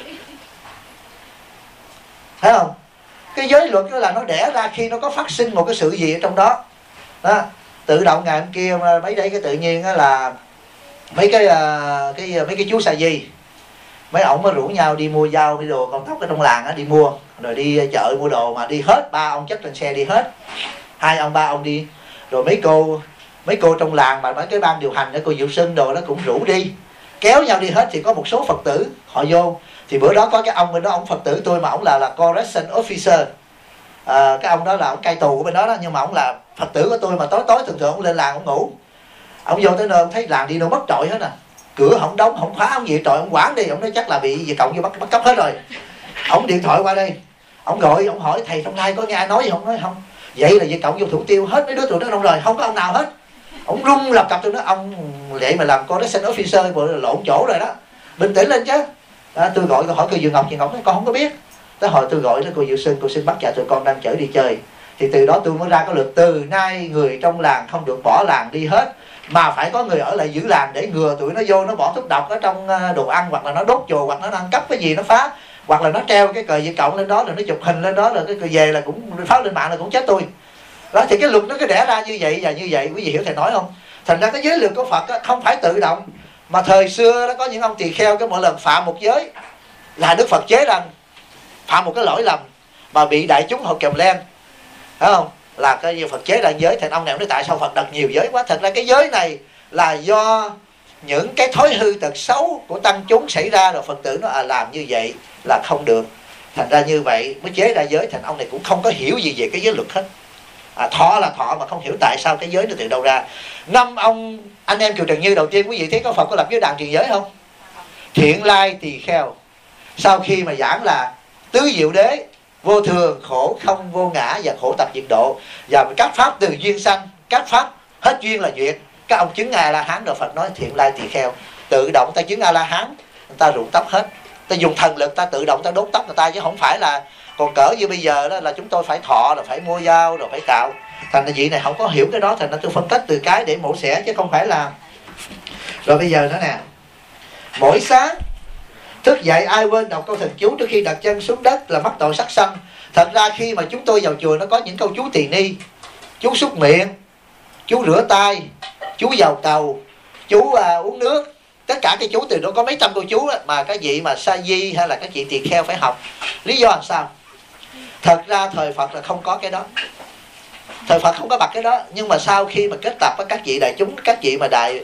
thấy không? Cái giới luật đó là nó đẻ ra khi nó có phát sinh một cái sự gì ở trong đó. Đó, tự động ngày hôm kia mấy đây cái tự nhiên đó là mấy cái chú sa di, mấy ổng mới rủ nhau đi mua dao đi đồ con tóc ở trong làng á, đi mua rồi đi chợ mua đồ mà đi hết, ba ông chất trên xe đi hết, hai ông ba ông đi. Rồi mấy cô trong làng mà mấy cái ban điều hành đó, cô Diệu Xuân đồ đó cũng rủ đi, kéo nhau đi hết. Thì có một số Phật tử họ vô. Thì bữa đó có cái ông bên đó, ông Phật tử tôi mà ông là correction officer, cái ông đó là ông cai tù của bên đó, nhưng mà ông là Phật tử của tôi. Mà tối thường ông lên làng ông ngủ, ông vô tới nơi ông thấy làng đi đâu mất trọi hết à, cửa không đóng không khóa, ông gì trọi ông quản đi. Ông nói chắc là bị gì cộng vô bắt cắp hết rồi. Ông điện thoại qua đây, Ông gọi, ông hỏi thầy Thông Lai có nghe ai nói gì không? Nói không. Vậy là Việt Cộng vô thủ tiêu hết mấy đứa tụi nó đâu rồi, không có ông nào hết. Ông run lập cập tụi nó, ông vậy mà làm correction officer bộ lộn chỗ rồi đó. Bình tĩnh lên chứ. Tôi gọi hỏi cô Dường Ngọc, Dường Ngọc nói con không có biết. Tới hồi tôi gọi đó cô Dường Sơn, cô xin bắt trả tụi con đang chở đi chơi. Thì từ đó tôi mới ra cái luật từ nay người trong làng không được bỏ làng đi hết, mà phải có người ở lại giữ làng để ngừa tụi nó vô nó bỏ thuốc độc ở trong đồ ăn, hoặc là nó đốt chùa, hoặc nó ăn cắp cái gì nó phá, hoặc là nó treo cái cờ Việt Cộng lên đó rồi nó chụp hình lên đó rồi cái cờ về là cũng phát lên mạng là cũng chết tôi. Đó thì cái luật nó cứ đẻ ra như vậy và như vậy, quý vị hiểu thầy nói không? Thành ra cái giới luật của Phật á, không phải tự động, mà thời xưa nó có những ông tỳ kheo cái mỗi lần phạm một giới là Đức Phật chế rằng phạm một cái lỗi lầm mà bị đại chúng họ kèm len, phải không? Là cái như Phật chế ra giới. Thành ông này nói tại sao Phật đặt nhiều giới quá? Thật ra cái giới này là do những cái thói hư tật xấu của tăng chúng xảy ra, rồi Phật tử nó làm như vậy là không được. Thành ra như vậy mới chế ra giới. Thành ông này cũng không có hiểu gì về cái giới luật hết. Thọ là thọ mà không hiểu tại sao cái giới nó từ đâu ra. Năm ông anh em Chùa Trần Như đầu tiên, quý vị thấy có Phật có lập giới đàn truyền giới không? Thiện Lai Tỳ Kheo sau khi mà giảng là tứ diệu đế, vô thường, khổ không, vô ngã và khổ tập diệt độ, và các pháp từ duyên sanh, các pháp hết duyên là duyệt. Các ông chứng A La Hán rồi Phật nói Thiện Lai Tỳ Kheo, tự động ta chứng A La Hán, người ta rụng tóc hết, ta dùng thần lực ta tự động ta đốt tóc người ta, chứ không phải là còn cỡ như bây giờ đó là chúng tôi phải thọ, rồi phải mua dao, rồi phải cạo. Thành ra vị này không có hiểu cái đó, thành ra tôi phân tích từ cái để mổ xẻ chứ không phải là. Rồi bây giờ nữa nè, mỗi sáng thức dậy ai quên đọc câu thần chú trước khi đặt chân xuống đất là mắc tội sát sanh. Thật ra khi mà chúng tôi vào chùa nó có những câu chú tỳ ni, chú súc miệng, chú rửa tay, chú vào cầu, chú uống nước, tất cả cái chú từ đó có mấy trăm câu chú đó, mà cái vị mà sa di hay là các vị tỳ kheo phải học. Lý do làm sao? Thật ra thời Phật là không có cái đó, thời Phật không có bật cái đó. Nhưng mà sau khi mà kết tập với các vị đại chúng, các vị mà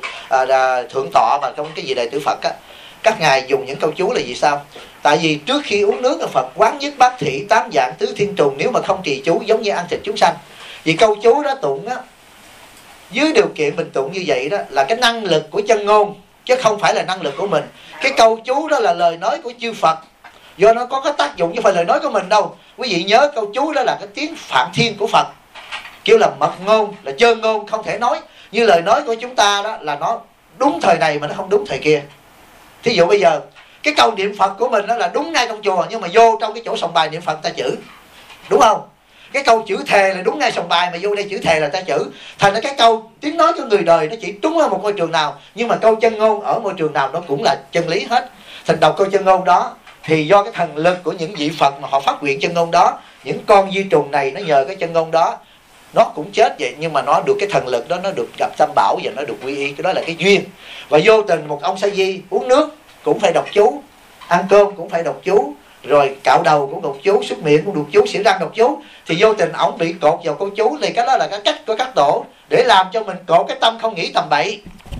thượng tọa mà trong cái vị đại tử Phật á, các ngài dùng những câu chú là gì sao? Tại vì trước khi uống nước là Phật quán nhất bát thị tám dạng tứ thiên trùng, nếu mà không trì chú giống như ăn thịt chúng sanh. Vì câu chú đó tụng á, dưới điều kiện mình tụng như vậy đó là cái năng lực của chân ngôn, chứ không phải là năng lực của mình. Cái câu chú đó là lời nói của chư Phật, do nó có cái tác dụng chứ không phải lời nói của mình đâu. Quý vị nhớ câu chú đó là cái tiếng Phạm Thiên của Phật, kêu là mật ngôn, là chơn ngôn, không thể nói. Như lời nói của chúng ta đó là nó đúng thời này mà nó không đúng thời kia. Thí dụ bây giờ cái câu niệm Phật của mình đó là đúng ngay trong chùa, nhưng mà vô trong cái chỗ sòng bài niệm Phật ta chữ, đúng không? Cái câu chữ thề là đúng ngay sòng bài, mà vô đây chữ thề là ta chữ. Thành ra cái câu tiếng nói của người đời nó chỉ đúng ở một môi trường nào, nhưng mà câu chân ngôn ở môi trường nào nó cũng là chân lý hết. Thành đọc câu chân ngôn đó thì do cái thần lực của những vị Phật mà họ phát nguyện chân ngôn đó, những con vi trùng này nó nhờ cái chân ngôn đó nó cũng chết vậy, nhưng mà nó được cái thần lực đó, nó được gặp Tam Bảo và nó được quy y. Cái đó là cái duyên. Và vô tình một ông sa di uống nước cũng phải đọc chú, ăn cơm cũng phải đọc chú, rồi cạo đầu cũng đọc chú, súc miệng cũng đọc chú, xỉa răng đọc chú, thì vô tình ổng bị cột vào câu chú. Thì cái đó là cái cách của các tổ để làm cho mình cột cái tâm không nghĩ tầm bậy,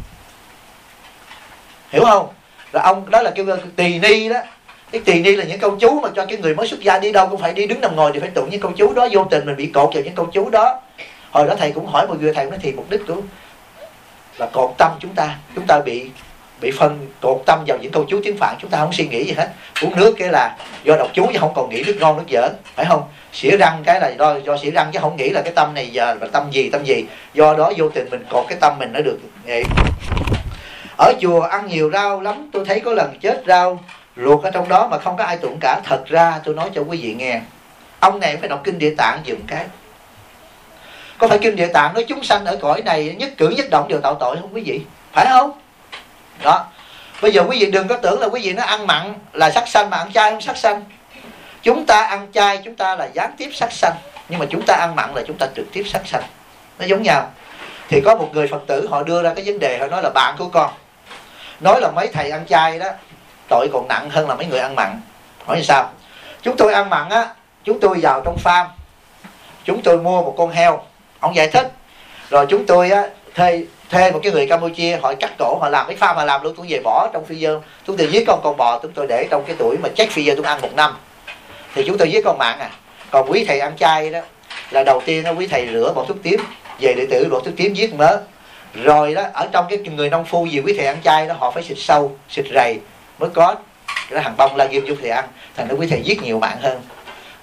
hiểu không? Là ông đó là kêu tỳ ni đó. Cái tỳ ni là những câu chú mà cho cái người mới xuất gia đi đâu cũng phải đi đứng nằm ngồi thì phải tụng những câu chú đó. Vô tình mình bị cột vào những câu chú đó. Hồi đó thầy cũng hỏi một người, thầy nói thì mục đích của là cột tâm chúng ta bị phân cột tâm vào những câu chú tiếng Phạn, chúng ta không suy nghĩ gì hết. Uống nước cái là do đọc chú chứ không còn nghĩ nước ngon nước dở, phải không? Xỉa răng cái là do xỉa răng chứ không nghĩ là cái tâm này giờ là tâm gì. Do đó vô tình mình cột cái tâm mình nó được vậy. Ở chùa ăn nhiều rau lắm, tôi thấy có lần chết rau luộc ở trong đó mà không có ai tụng cả. Thật ra tôi nói cho quý vị nghe, ông này phải đọc kinh Địa Tạng dùm cái. Có phải kinh Địa Tạng nói chúng sanh ở cõi này nhất cử nhất động đều tạo tội không quý vị? Phải không? Đó. Bây giờ quý vị đừng có tưởng là quý vị nó ăn mặn là sát sanh, mà ăn chay không sát sanh. Chúng ta ăn chay chúng ta là gián tiếp sát sanh, nhưng mà chúng ta ăn mặn là chúng ta trực tiếp sát sanh. Nó giống nhau. Thì có một người Phật tử họ đưa ra cái vấn đề, họ nói là bạn của con nói là mấy thầy ăn chay đó tội còn nặng hơn là mấy người ăn mặn. Hỏi như sao? Chúng tôi ăn mặn á, chúng tôi vào trong farm, chúng tôi mua một con heo, ông giải thích, rồi chúng tôi á thuê một cái người Campuchia họ cắt cổ, họ làm cái farm, họ làm luôn, tôi về bỏ trong freezer. Chúng tôi giết con bò, chúng tôi để trong cái tuổi mà check freezer tôi ăn 1 năm. Thì chúng tôi giết con mặn à. Còn quý thầy ăn chay đó là đầu tiên đó, quý thầy rửa bỏ thuốc tím, về đệ tử bỏ thuốc tím giết mớ. Rồi đó ở trong cái người nông phu gì quý thầy ăn chay đó họ phải xịt sâu, xịt rầy mới có cái hàng bông la ghim vô thầy ăn. Thành ra quý thầy giết nhiều mạng hơn.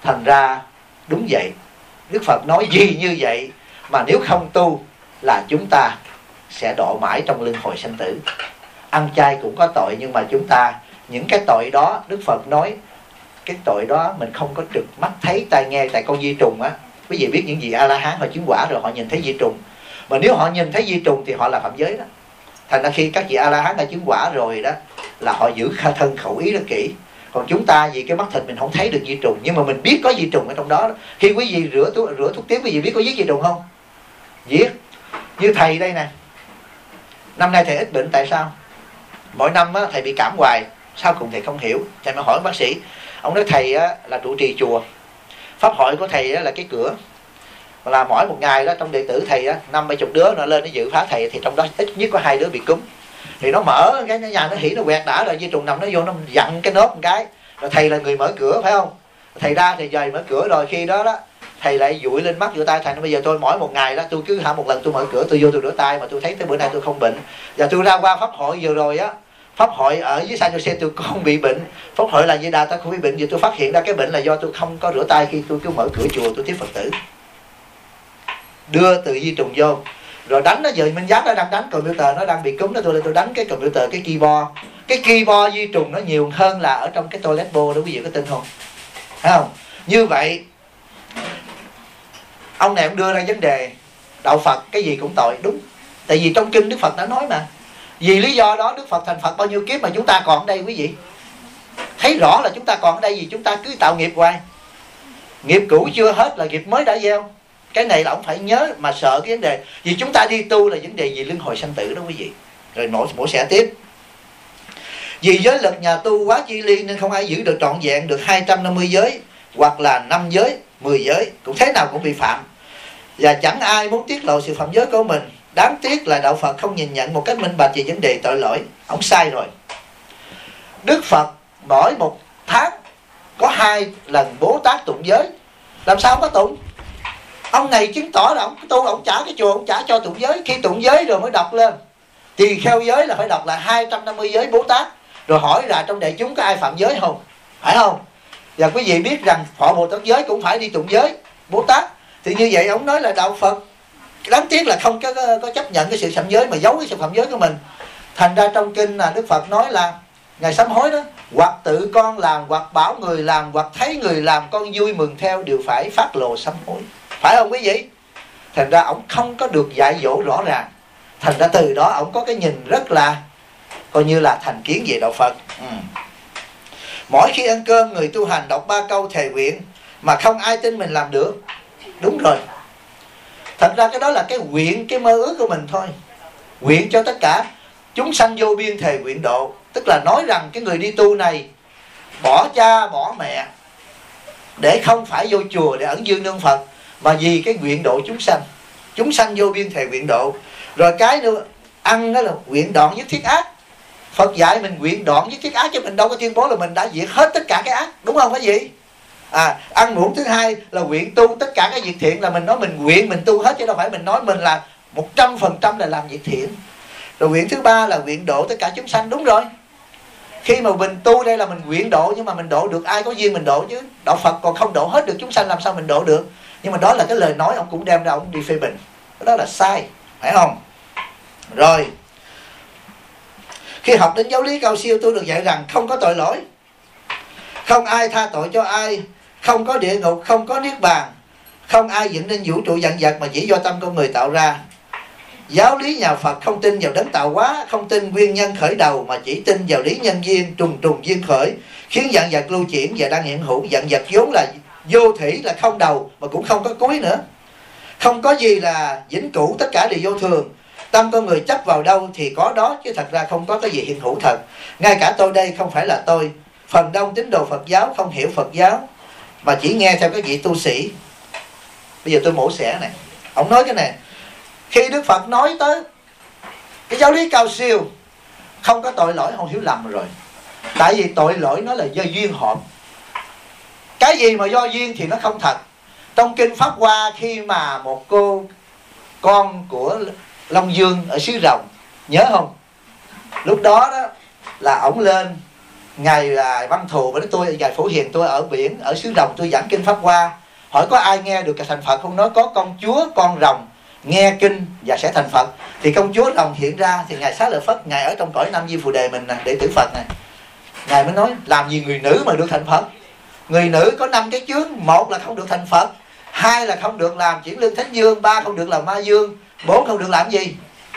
Thành ra đúng vậy, Đức Phật nói gì như vậy, mà nếu không tu là chúng ta sẽ đọa mãi trong luân hồi sanh tử. Ăn chay cũng có tội, nhưng mà chúng ta, những cái tội đó Đức Phật nói cái tội đó mình không có trực mắt thấy tai nghe. Tại con vi trùng á, quý vị biết những gì A-la-hán họ chứng quả rồi họ nhìn thấy vi trùng, mà nếu họ nhìn thấy vi trùng thì họ là phạm giới đó. Thành ra khi các vị A-la-hán đã chứng quả rồi đó là họ giữ thân khẩu ý rất kỹ. Còn chúng ta vì cái mắt thịt mình không thấy được vi trùng, nhưng mà mình biết có vi trùng ở trong đó. Khi quý vị rửa thuốc tiết, quý vị biết có giết vi trùng không? Giết. Như thầy đây nè, năm nay thầy ít bệnh, tại sao? Mỗi năm á, thầy bị cảm hoài, sau cùng thầy không hiểu. Thầy mới hỏi bác sĩ, ông nói thầy á, là trụ trì chùa, pháp hội của thầy á, là cái cửa, là mỗi một ngày đó trong đệ tử thầy á, 50-70 đứa nó lên nó dự phá thầy, thì trong đó ít nhất có 2 đứa bị cúm. Thì nó mở cái nhà nó hỉ nó quẹt đã rồi, vi trùng nằm nó vô nó dặn cái nốt một cái, rồi thầy là người mở cửa phải không? Thầy ra thì dời mở cửa, rồi khi đó đó thầy lại dụi lên mắt vô tay thầy. Bây giờ tôi mỗi một ngày đó tôi cứ một lần tôi mở cửa, tôi vô tôi rửa tay, mà tôi thấy tới bữa nay tôi không bệnh. Và tôi ra qua pháp hội vừa rồi á, pháp hội ở dưới San Jose tôi không bị bệnh, pháp hội là Di Đà tôi không bị bệnh. Vì tôi phát hiện ra cái bệnh là do tôi không có rửa tay khi tôi cứ mở cửa chùa tôi tiếp Phật tử, đưa từ vi trùng vô. Rồi đánh nó, giờ Minh Giáp nó đang đánh computer, nó đang bị cúm, tôi lên tôi đánh cái computer, cái keyboard. Cái keyboard vi trùng nó nhiều hơn là ở trong cái toilet bowl đó, quý vị có tin không? Thấy không? Như vậy ông này ông đưa ra vấn đề đạo Phật cái gì cũng tội, đúng. Tại vì trong kinh Đức Phật đã nói mà. Vì lý do đó Đức Phật thành Phật bao nhiêu kiếp mà chúng ta còn ở đây quý vị. Thấy rõ là chúng ta còn ở đây vì chúng ta cứ tạo nghiệp hoài. Nghiệp cũ chưa hết là nghiệp mới đã gieo. Cái này là ông phải nhớ, mà sợ cái vấn đề. Vì chúng ta đi tu là vấn đề gì luân hồi sanh tử đó quý vị. Rồi mổ xẻ tiếp. Vì giới lực nhà tu quá chi ly nên không ai giữ được trọn vẹn được 250 giới, hoặc là 5 giới, 10 giới, cũng thế nào cũng bị phạm. Và chẳng ai muốn tiết lộ sự phạm giới của mình. Đáng tiếc là đạo Phật không nhìn nhận một cách minh bạch về vấn đề tội lỗi. Ông sai rồi. Đức Phật mỗi một tháng có 2 lần Bố Tát tụng giới. Làm sao không có tụng? Ông này chứng tỏ là ông tu, ông trả cái chùa, ông trả cho tụng giới. Khi tụng giới rồi mới đọc lên. Tỳ kheo giới là phải đọc là 250 giới Bố Tát. Rồi hỏi là trong đại chúng có ai phạm giới không? Phải không? Và quý vị biết rằng Phổ Bồ Tát giới cũng phải đi tụng giới Bố Tát. Thì như vậy ông nói là đạo Phật đáng tiếc là không có chấp nhận cái sự phạm giới, mà giấu cái sự phạm giới của mình. Thành ra trong kinh là Đức Phật nói là ngày sám hối đó, hoặc tự con làm, hoặc bảo người làm, hoặc thấy người làm, con vui mừng theo, đều phải phát lộ sám hối. Phải không quý vị? Thành ra ông không có được dạy dỗ rõ ràng. Thành ra từ đó ông có cái nhìn rất là coi như là thành kiến về đạo Phật. Mỗi khi ăn cơm người tu hành đọc 3 câu thề nguyện mà không ai tin mình làm được. Đúng rồi. Thật ra cái đó là cái nguyện, cái mơ ước của mình thôi. Nguyện cho tất cả chúng sanh vô biên thề nguyện độ. Tức là nói rằng cái người đi tu này bỏ cha bỏ mẹ để không phải vô chùa để ẩn dương nương Phật, mà vì cái nguyện độ chúng sanh. Chúng sanh vô biên thề nguyện độ. Rồi cái nữa, ăn đó là nguyện đoạn nhất thiết ác. Phật dạy mình nguyện đoạn nhất thiết ác, chứ mình đâu có tuyên bố là mình đã diệt hết tất cả cái ác, đúng không phải gì? Ăn muỗng thứ hai là nguyện tu tất cả cái việc thiện, là mình nói mình nguyện mình tu hết, chứ đâu phải mình nói mình là 100% là làm việc thiện. Rồi nguyện thứ ba là nguyện độ tất cả chúng sanh, đúng rồi. Khi mà mình tu đây là mình nguyện độ, nhưng mà mình độ được ai có duyên mình độ chứ. Đạo Phật còn không độ hết được chúng sanh, làm sao mình độ được? Nhưng mà đó là cái lời nói ông cũng đem ra ông đi phê bình. Cái đó là sai, phải không? Rồi khi học đến giáo lý cao siêu, tôi được dạy rằng không có tội lỗi, không ai tha tội cho ai, không có địa ngục, không có niết bàn, không ai dựng nên vũ trụ vạn vật mà chỉ do tâm con người tạo ra. Giáo lý nhà Phật không tin vào đấng tạo hóa, không tin nguyên nhân khởi đầu, mà chỉ tin vào lý nhân duyên, trùng trùng duyên khởi, khiến vạn vật lưu chuyển và đang hiện hữu. Vạn vật vốn là vô thủy, là không đầu mà cũng không có cuối nữa. Không có gì là vĩnh cửu, tất cả đều vô thường. Tâm con người chấp vào đâu thì có đó, chứ thật ra không có cái gì hiện hữu thật. Ngay cả tôi đây không phải là tôi. Phần đông tín đồ Phật giáo không hiểu Phật giáo, mà chỉ nghe theo các vị tu sĩ. Bây giờ tôi mổ xẻ này. Ông nói cái này. Khi Đức Phật nói tới cái giáo lý cao siêu không có tội lỗi, không hiểu lầm rồi. Tại vì tội lỗi nó là do duyên hợp. Cái gì mà do duyên thì nó không thật. Trong kinh Pháp Hoa, khi mà một cô con của Long Dương ở xứ Rồng, nhớ không? Lúc đó đó là ổng lên Ngài Văn Thù với tôi, Ngài Phổ Hiền, tôi ở biển ở xứ Rồng, tôi giảng kinh Pháp Hoa, hỏi có ai nghe được thành Phật không? Nói có công chúa con rồng nghe kinh và sẽ thành Phật. Thì công chúa rồng hiện ra, thì Ngài Xá Lợi Phất, Ngài ở trong cõi Nam Di Phù Đề mình nè, đệ tử Phật này, Ngài mới nói làm gì người nữ mà được thành Phật. Người nữ có 5 cái chướng: một là không được thành Phật, 2 là không được làm chuyển lương thánh dương, 3 không được làm ma dương, 4 không được làm gì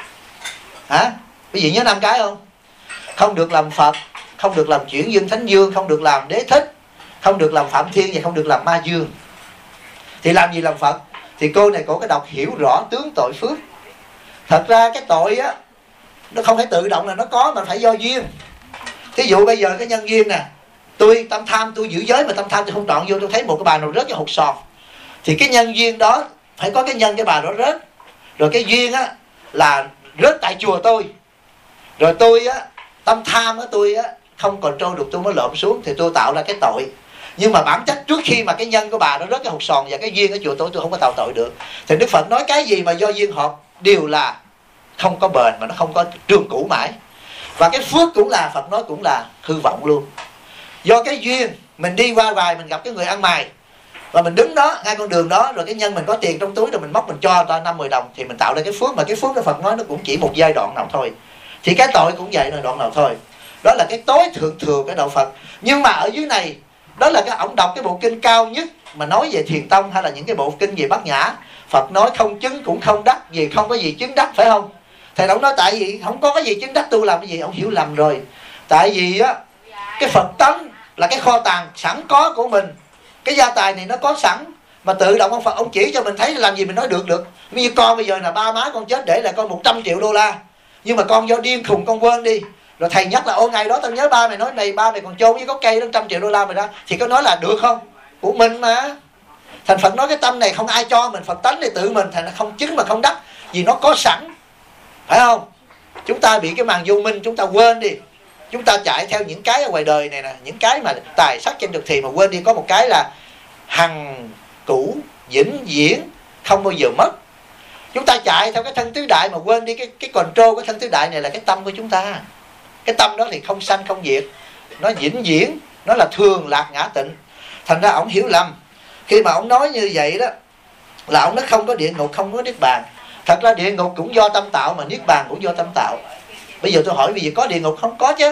hả? Quý vị nhớ 5 cái không? Không được làm Phật, không được làm chuyển dương thánh dương, không được làm đế thích, không được làm phạm thiên, và không được làm ma dương. Thì làm gì làm Phật? Thì cô này có cái đọc hiểu rõ tướng tội phước. Thật ra cái tội á, nó không phải tự động là nó có, mà phải do duyên. Thí dụ bây giờ cái nhân duyên nè, tôi tâm tham, tôi giữ giới mà tâm tham tôi không trọn vô, tôi thấy một cái bà nào rớt cái hột sòn, thì cái nhân duyên đó phải có cái nhân cái bà đó rớt. Rồi cái duyên á là rớt tại chùa tôi, rồi tôi á tâm tham á, tôi á không control được, tôi mới lộn xuống, thì tôi tạo ra cái tội. Nhưng mà bản chất trước khi mà cái nhân của bà nó rớt cái hột sòn và cái duyên ở chùa tôi không có tạo tội được. Thì Đức Phật nói cái gì mà do duyên hợp đều là không có bền, mà nó không có trường cũ mãi. Và cái phước cũng là, Phật nói cũng là hư vọng luôn. Do cái duyên mình đi qua vài, mình gặp cái người ăn mày và mình đứng đó ngay con đường đó, rồi cái nhân mình có tiền trong túi, rồi mình móc mình cho người ta 50 đồng, thì mình tạo ra cái phước. Mà cái phước đó Phật nói nó cũng chỉ một giai đoạn nào thôi, thì cái tội cũng vậy, là đoạn nào thôi. Đó là cái tối thượng thừa cái đạo Phật. Nhưng mà ở dưới này, đó là cái ông đọc cái bộ kinh cao nhất mà nói về Thiền Tông, hay là những cái bộ kinh về Bát Nhã. Phật nói không chứng cũng không đắc, vì không có gì chứng đắc, phải không? Thầy ông nói tại vì không có cái gì chứng đắc, tôi làm cái gì? Ông hiểu lầm rồi. Tại vì á, cái Phật tánh là cái kho tàng sẵn có của mình. Cái gia tài này nó có sẵn, mà tự động ông Phật ông chỉ cho mình thấy, làm gì mình nói được. Ví như con bây giờ là ba má con chết để lại con 100 triệu đô la, nhưng mà con do điên khùng con quên đi. Rồi thầy nhắc là ô ngày đó tao nhớ ba mày nói này, ba mày còn chôn với có cây đó 100 triệu đô la mày ra, thì có nói là được không? Của mình mà. Thành Phật nói cái tâm này không ai cho mình, Phật tánh này tự mình, thành nó không chứng mà không đắc, vì nó có sẵn, phải không? Chúng ta bị cái màn vô minh, chúng ta quên đi. Chúng ta chạy theo những cái ở ngoài đời này nè, những cái mà tài sắc trên thực thì, mà quên đi có một cái là hằng cũ vĩnh viễn, không bao giờ mất. Chúng ta chạy theo cái thân tứ đại mà quên đi cái control cái thân tứ đại này là cái tâm của chúng ta. Cái tâm đó thì không sanh không diệt, nó vĩnh viễn, nó là thường lạc ngã tịnh. Thành ra ổng hiểu lầm khi mà ổng nói như vậy đó, là ổng nói không có địa ngục, không có niết bàn. Thật ra địa ngục cũng do tâm tạo, mà niết bàn cũng do tâm tạo. Bây giờ tôi hỏi vì có địa ngục không? Có chứ.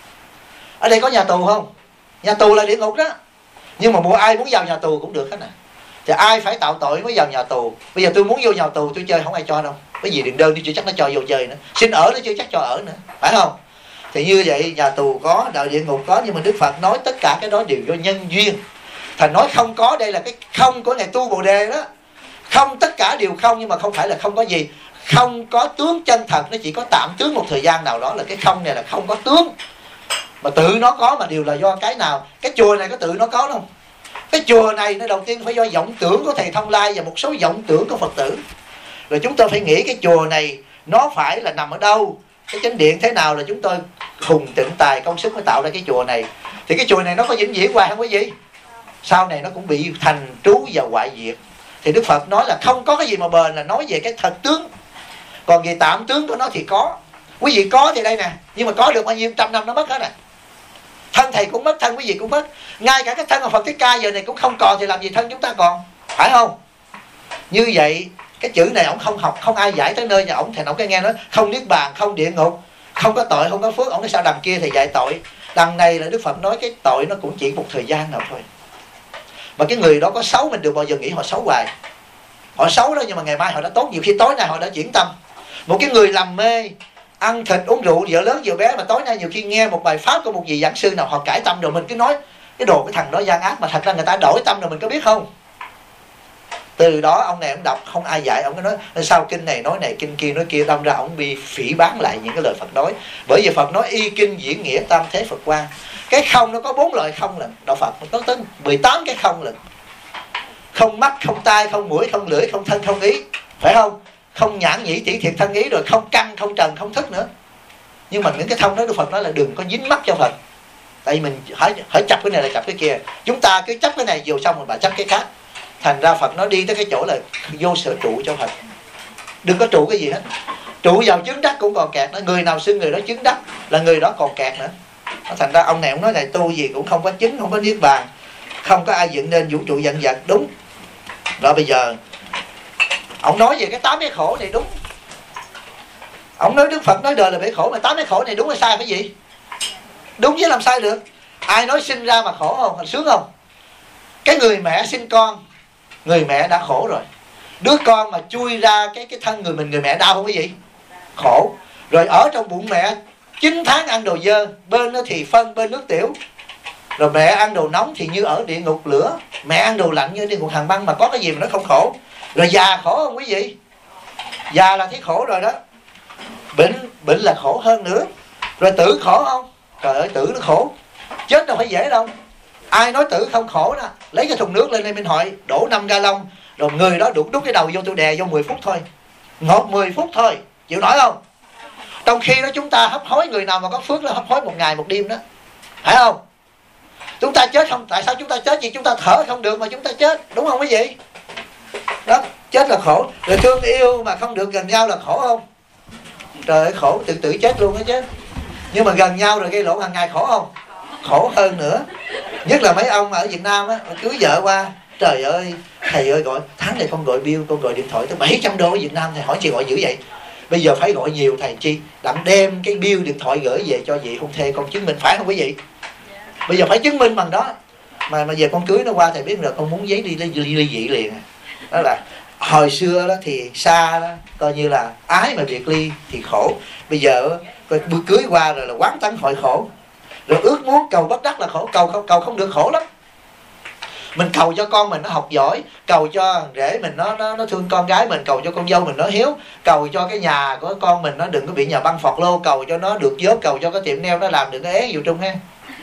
Ở đây có nhà tù không? Nhà tù là địa ngục đó. Nhưng mà ai muốn vào nhà tù cũng được hết nè. Thì ai phải tạo tội mới vào nhà tù. Bây giờ tôi muốn vô nhà tù tôi chơi không ai cho đâu. Cái gì điện đơn đi chưa chắc nó cho vô chơi nữa. Xin ở nó chưa chắc cho ở nữa, phải không? Thì như vậy nhà tù có, đạo địa ngục có. Nhưng mà Đức Phật nói tất cả cái đó đều do nhân duyên. Thành nói không có, đây là cái không của Ngài tu Bồ Đề đó. Không, tất cả đều không, nhưng mà không phải là không có gì. Không có tướng chân thật, nó chỉ có tạm tướng một thời gian nào đó, là cái không này là không có tướng. Mà tự nó có mà đều là do cái nào? Cái chùa này có tự nó có không? Cái chùa này nó đầu tiên phải do vọng tưởng của Thầy Thông Lai và một số vọng tưởng của Phật tử. Rồi chúng tôi phải nghĩ cái chùa này nó phải là nằm ở đâu, cái chánh điện thế nào, là chúng tôi hùng tịnh tài công sức mới tạo ra cái chùa này. Thì cái chùa này nó có vĩnh viễn hoài không có gì, sau này nó cũng bị thành trú và hoại diệt. Thì Đức Phật nói là không có cái gì mà bền, là nói về cái thật tướng. Còn về tạm tướng của nó thì có. Quý vị có thì đây nè, nhưng mà có được bao nhiêu trăm năm nó mất hết nè. Thân thầy cũng mất, thân quý vị cũng mất. Ngay cả cái thân của Phật Thích Ca giờ này cũng không còn, thì làm gì thân chúng ta còn, phải không? Như vậy cái chữ này ổng không học, không ai giải tới nơi nhà ổng. Thì ổng cái nghe nói không niết bàn, không địa ngục, không có tội, không có phước. Ổng nói sao đằng kia thì dạy tội, đằng này là Đức Phật nói cái tội nó cũng chỉ một thời gian nào thôi. Mà cái người đó có xấu mình đừng bao giờ nghĩ họ xấu hoài. Họ xấu đó nhưng mà ngày mai họ đã tốt. Nhiều khi tối nay họ đã chuyển tâm. Một cái người làm mê, ăn thịt uống rượu, vợ lớn vợ bé, mà tối nay nhiều khi nghe một bài pháp của một vị giảng sư nào họ cải tâm, rồi mình cứ nói cái đồ cái thằng đó gian ác, mà thật ra người ta đổi tâm rồi mình có biết không? Từ đó ông này ông đọc không ai dạy, ông cứ nói sao kinh này nói này, kinh kia nói kia, đâm ra ông bị phỉ báng lại những cái lời Phật nói. Bởi vì Phật nói y kinh diễn nghĩa tam thế Phật quan. Cái không nó có 4 loại không lần, đạo Phật nó có tới 18 cái không lần. Không mắt, không tai, không mũi, không lưỡi, không thân, không ý, phải không? Không nhãn nhĩ tỷ thiệt thân ý, rồi không căn, không trần, không thức nữa. Nhưng mà những cái thông đó Đức Phật nói là đừng có dính mắc cho Phật. Tại vì mình hãy chấp cái này là chấp cái kia. Chúng ta cứ chấp cái này vô xong rồi bà chấp cái khác. Thành ra Phật nó đi tới cái chỗ là vô sở trụ cho Phật. Đừng có trụ cái gì hết. Trụ vào chứng đắc cũng còn kẹt nữa. Người nào xưng người đó chứng đắc là người đó còn kẹt nữa. Thành ra ông này ông nói này, tu gì cũng không có chứng, không có niết bàn, không có ai dựng nên vũ trụ vạn vật. Đúng. Rồi bây giờ ông nói về cái 8 cái khổ này đúng. Ông nói Đức Phật nói đời là bể khổ, mà 8 cái khổ này đúng hay sai phải gì? Đúng chứ làm sai được. Ai nói sinh ra mà khổ không? Sướng không? Cái người mẹ sinh con, người mẹ đã khổ rồi. Đứa con mà chui ra cái thân người mình, người mẹ đau không cái gì? Khổ. Rồi ở trong bụng mẹ 9 tháng ăn đồ dơ, bên nó thì phân, bên nước tiểu. Rồi mẹ ăn đồ nóng thì như ở địa ngục lửa, mẹ ăn đồ lạnh như địa ngục hàn băng, mà có cái gì mà nó không khổ. Rồi già khổ không quý vị? Già là thấy khổ rồi đó. Bệnh là khổ hơn nữa. Rồi tử khổ không? Trời ơi, tử nó khổ. Chết đâu phải dễ đâu. Ai nói tử không khổ đó, lấy cái thùng nước lên đây mình hỏi, đổ 5 gallon, rồi người đó đút cái đầu vô tôi đè vô 10 phút thôi. Ngọt 10 phút thôi, chịu nổi không? Trong khi đó chúng ta hấp hối, người nào mà có phước là hấp hối 1 ngày 1 đêm đó, phải không? Chúng ta chết không? Tại sao chúng ta chết? Vì chúng ta thở không được mà chúng ta chết, đúng không quý vị? Đó, chết là khổ. Rồi thương yêu mà không được gần nhau là khổ không? Trời ơi, khổ, tự tử chết luôn đó chứ. Nhưng mà gần nhau rồi gây lộn hàng ngày khổ không? Khổ hơn nữa. Nhất là mấy ông ở Việt Nam á, cưới vợ qua, trời ơi, thầy ơi gọi, tháng này con gọi bill, con gọi điện thoại tới 700 đô ở Việt Nam, thầy hỏi chị gọi dữ vậy? Bây giờ phải gọi nhiều thầy chi, đặng đem cái bill điện thoại gửi về cho chị không thê con chứng minh, phải không quý vị? Bây giờ phải chứng minh bằng đó. Mà giờ con cưới nó qua, thầy biết rồi, con muốn giấy ly dị liền. Đó là hồi xưa đó thì xa đó, coi như là ái mà biệt ly thì khổ. Bây giờ bữa cưới qua rồi là quán tánh hội khổ. Rồi ước muốn cầu bất đắc là khổ, cầu không được khổ lắm. Mình cầu cho con mình nó học giỏi, cầu cho rể mình nó thương con gái mình, cầu cho con dâu mình nó hiếu, cầu cho cái nhà của con mình nó đừng có bị nhà băng phọt lô, cầu cho nó được vớt, cầu cho cái tiệm nail nó làm đừng có ế vô Trung ha.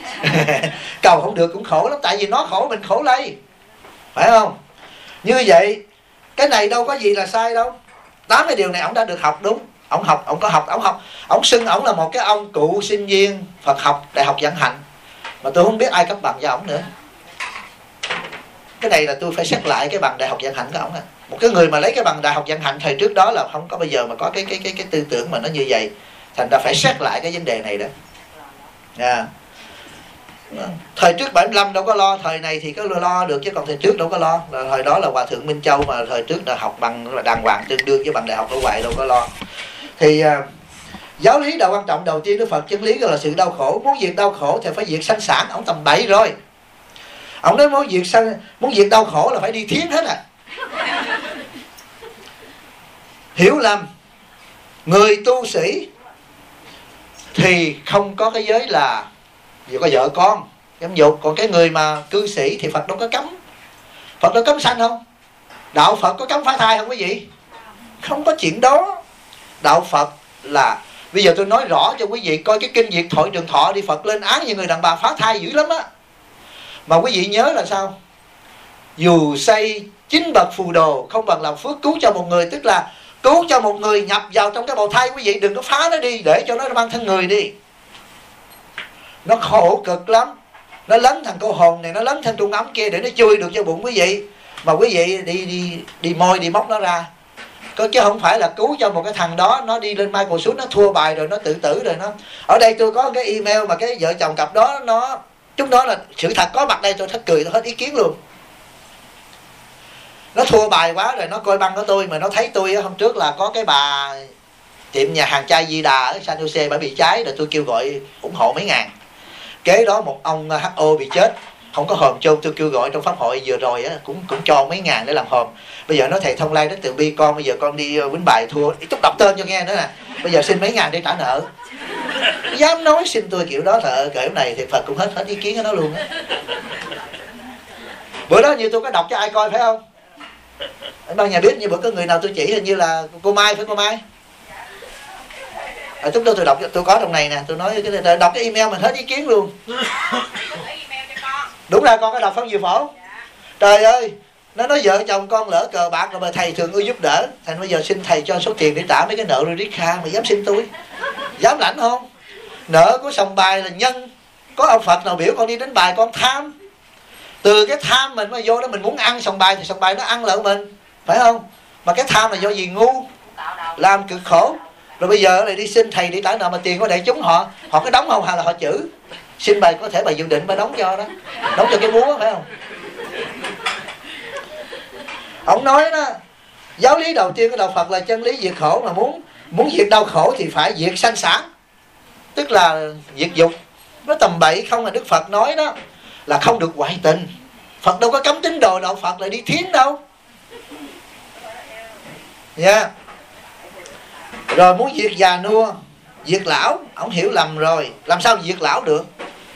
Cầu không được cũng khổ lắm, tại vì nó khổ mình khổ lây, phải không? Như vậy cái này đâu có gì là sai đâu. 8 cái điều này ông đã được học đúng. Ông học, ông xưng ông là một cái ông cựu sinh viên Phật học Đại học Vạn Hạnh, mà tôi không biết ai cấp bằng cho ông nữa. Cái này là tôi phải xét lại cái bằng Đại học Vạn Hạnh của ông. Một cái người mà lấy cái bằng Đại học Vạn Hạnh thời trước đó là không có bây giờ mà có cái tư tưởng mà nó như vậy. Thành ra phải xét lại cái vấn đề này đó. Thời trước 75 đâu có lo, thời này thì có lo được chứ còn thời trước đâu có lo. Thời đó là Hòa Thượng Minh Châu mà thời trước là học bằng là đàng hoàng tương đương với bằng đại học ở ngoài đâu có lo. Thì giáo lý đạo quan trọng đầu tiên Đức Phật chân lý là sự đau khổ. Muốn diệt đau khổ thì phải diệt sanh sản. Ông tầm bậy rồi. Ông nói muốn diệt đau khổ là phải đi thiến hết à. Hiểu lầm. Người tu sĩ thì không có cái giới là vì có vợ con dâm dục. Còn cái người mà cư sĩ thì Phật đâu có cấm. Phật đâu cấm sanh không? Đạo Phật có cấm phá thai không quý vị? Không có chuyện đó. Đạo Phật là, bây giờ tôi nói rõ cho quý vị coi cái kinh Diệt Thoại Trường Thọ đi, Phật lên án như người đàn bà phá thai dữ lắm á. Mà quý vị nhớ là sao? Dù xây 9 bậc phù đồ không bằng làm phước cứu cho một người. Tức là cứu cho một người nhập vào trong cái bào thai. Quý vị đừng có phá nó đi, để cho nó mang thân người đi. Nó khổ cực lắm. Nó lấn thằng cô hồn này, nó lấn thằng trung ấm kia để nó chui được cho bụng quý vị. Mà quý vị đi môi đi móc nó ra. Chứ không phải là cứu cho một cái thằng đó nó đi lên Microsoft nó thua bài rồi nó tự tử rồi nó. Ở đây tôi có cái email mà cái vợ chồng cặp đó chúng đó là sự thật có mặt đây, tôi thất cười, tôi hết ý kiến luôn. Nó thua bài quá rồi nó coi băng của tôi, mà nó thấy tôi hôm trước là có cái bà tiệm nhà hàng chai Di Đà ở San Jose bà bị cháy, rồi tôi kêu gọi ủng hộ mấy ngàn. Kế đó một ông HO bị chết, không có hòm chôn, tôi kêu gọi trong pháp hội vừa rồi á, cũng cho mấy ngàn để làm hòm. Bây giờ nói thầy Thông Lai rất từ bi, con bây giờ con đi quýnh bài thua, chút đọc tên cho nghe nữa nè, bây giờ xin mấy ngàn để trả nợ. Dám nói xin tôi kiểu đó thợ kiểu này thì Phật cũng hết ý kiến của nó luôn á. Bữa đó như tôi có đọc cho ai coi phải không? Ban nhà biết như bữa có người nào tôi chỉ, hình như là cô Mai, phải cô Mai? Ở lúc đó tôi đọc, tôi có trong này nè, tôi nói cái đọc cái email mình hết ý kiến luôn. Đúng ra con có đọc Pháp Diệu Phổ. Trời ơi, nó nói vợ chồng con lỡ cờ bạc rồi mà thầy thường ưa giúp đỡ, thành bây giờ xin thầy cho số tiền để trả mấy cái nợ Ririkha, mà dám xin tôi? Dám lãnh không? Nợ của sòng bài là nhân. Có ông Phật nào biểu con đi đánh bài con tham? Từ cái tham mình mà vô đó mình muốn ăn sòng bài thì sòng bài nó ăn lợi mình, phải không? Mà cái tham là do gì? Ngu, làm cực khổ. Rồi bây giờ lại đi xin thầy để trả nợ, mà tiền của đại chúng họ có đóng không hay là họ chữ? Xin bà có thể bà dự định bà đóng cho đó, đóng cho cái búa, phải không? Ông nói đó, giáo lý đầu tiên của đạo Phật là chân lý diệt khổ, mà muốn diệt đau khổ thì phải diệt sanh sản, tức là diệt dục. Nó tầm bậy không, là Đức Phật nói đó là không được ngoại tình. Phật đâu có cấm tín đồ đạo Phật lại đi thiến đâu. Yeah. Rồi muốn diệt già nua, diệt lão, ông hiểu lầm rồi. Làm sao diệt lão được?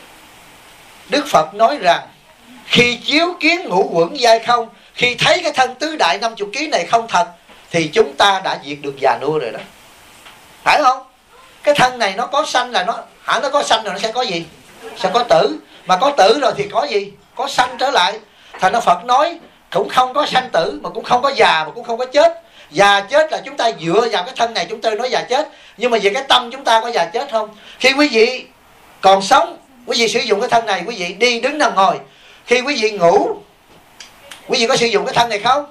Đức Phật nói rằng khi chiếu kiến ngũ quẩn giai không, khi thấy cái thân tứ đại 50 kg này không thật, thì chúng ta đã diệt được già nua rồi đó, phải không? Cái thân này nó có sanh là nó có sanh rồi nó sẽ có gì? Sẽ có tử. Mà có tử rồi thì có gì? Có sanh trở lại. Thành ra Phật nói cũng không có sanh tử, mà cũng không có già, mà cũng không có chết. Già chết là chúng ta dựa vào cái thân này, chúng ta nói già chết. Nhưng mà về cái tâm chúng ta có già chết không? Khi quý vị còn sống, quý vị sử dụng cái thân này, quý vị đi đứng nằm ngồi. Khi quý vị ngủ, quý vị có sử dụng cái thân này không?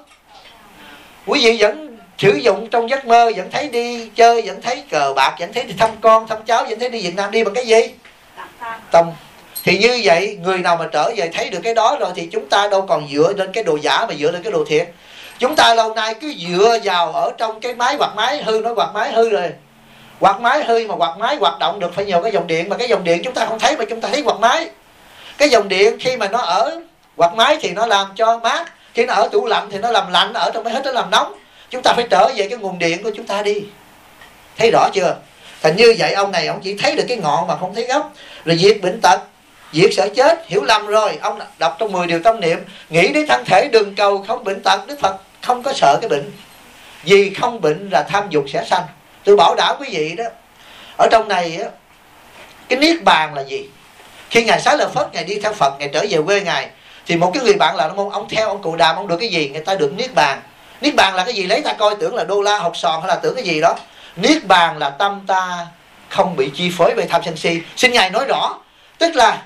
Quý vị vẫn sử dụng trong giấc mơ, vẫn thấy đi chơi, vẫn thấy cờ bạc, vẫn thấy đi thăm con, thăm cháu, vẫn thấy đi Việt Nam, đi bằng cái gì? Tâm. Thì như vậy, người nào mà trở về thấy được cái đó rồi thì chúng ta đâu còn dựa lên cái đồ giả mà dựa lên cái đồ thiệt. Chúng ta lâu nay cứ dựa vào ở trong cái máy quạt máy hư, nói quạt máy hư rồi. Quạt máy hư mà quạt máy hoạt động được phải nhờ cái dòng điện, mà cái dòng điện chúng ta không thấy mà chúng ta thấy quạt máy. Cái dòng điện khi mà nó ở quạt máy thì nó làm cho mát, khi nó ở tủ lạnh thì nó làm lạnh, ở trong máy hít nó làm nóng. Chúng ta phải trở về cái nguồn điện của chúng ta đi. Thấy rõ chưa? Thành như vậy ông này ông chỉ thấy được cái ngọn mà không thấy gốc. Rồi diệt bệnh tật, diệt sợ chết, hiểu lầm rồi. Ông đọc trong 10 điều tâm niệm, nghĩ đến thân thể đừng cầu không bệnh tật. Đức Phật không có sợ cái bệnh, vì không bệnh là tham dục sẽ sanh. Tôi bảo đảm quý vị đó, ở trong này á, cái niết bàn là gì? Khi Ngài Xá Lợi Phất, Ngài đi theo Phật, Ngài trở về quê Ngài, thì một cái người bạn là ông theo ông Cụ Đàm, ông được cái gì? Người ta được niết bàn. Niết bàn là cái gì? Lấy ta coi tưởng là đô la, học sòn hay là tưởng cái gì đó. Niết bàn là tâm ta không bị chi phối bởi tham sân si. Xin Ngài nói rõ, tức là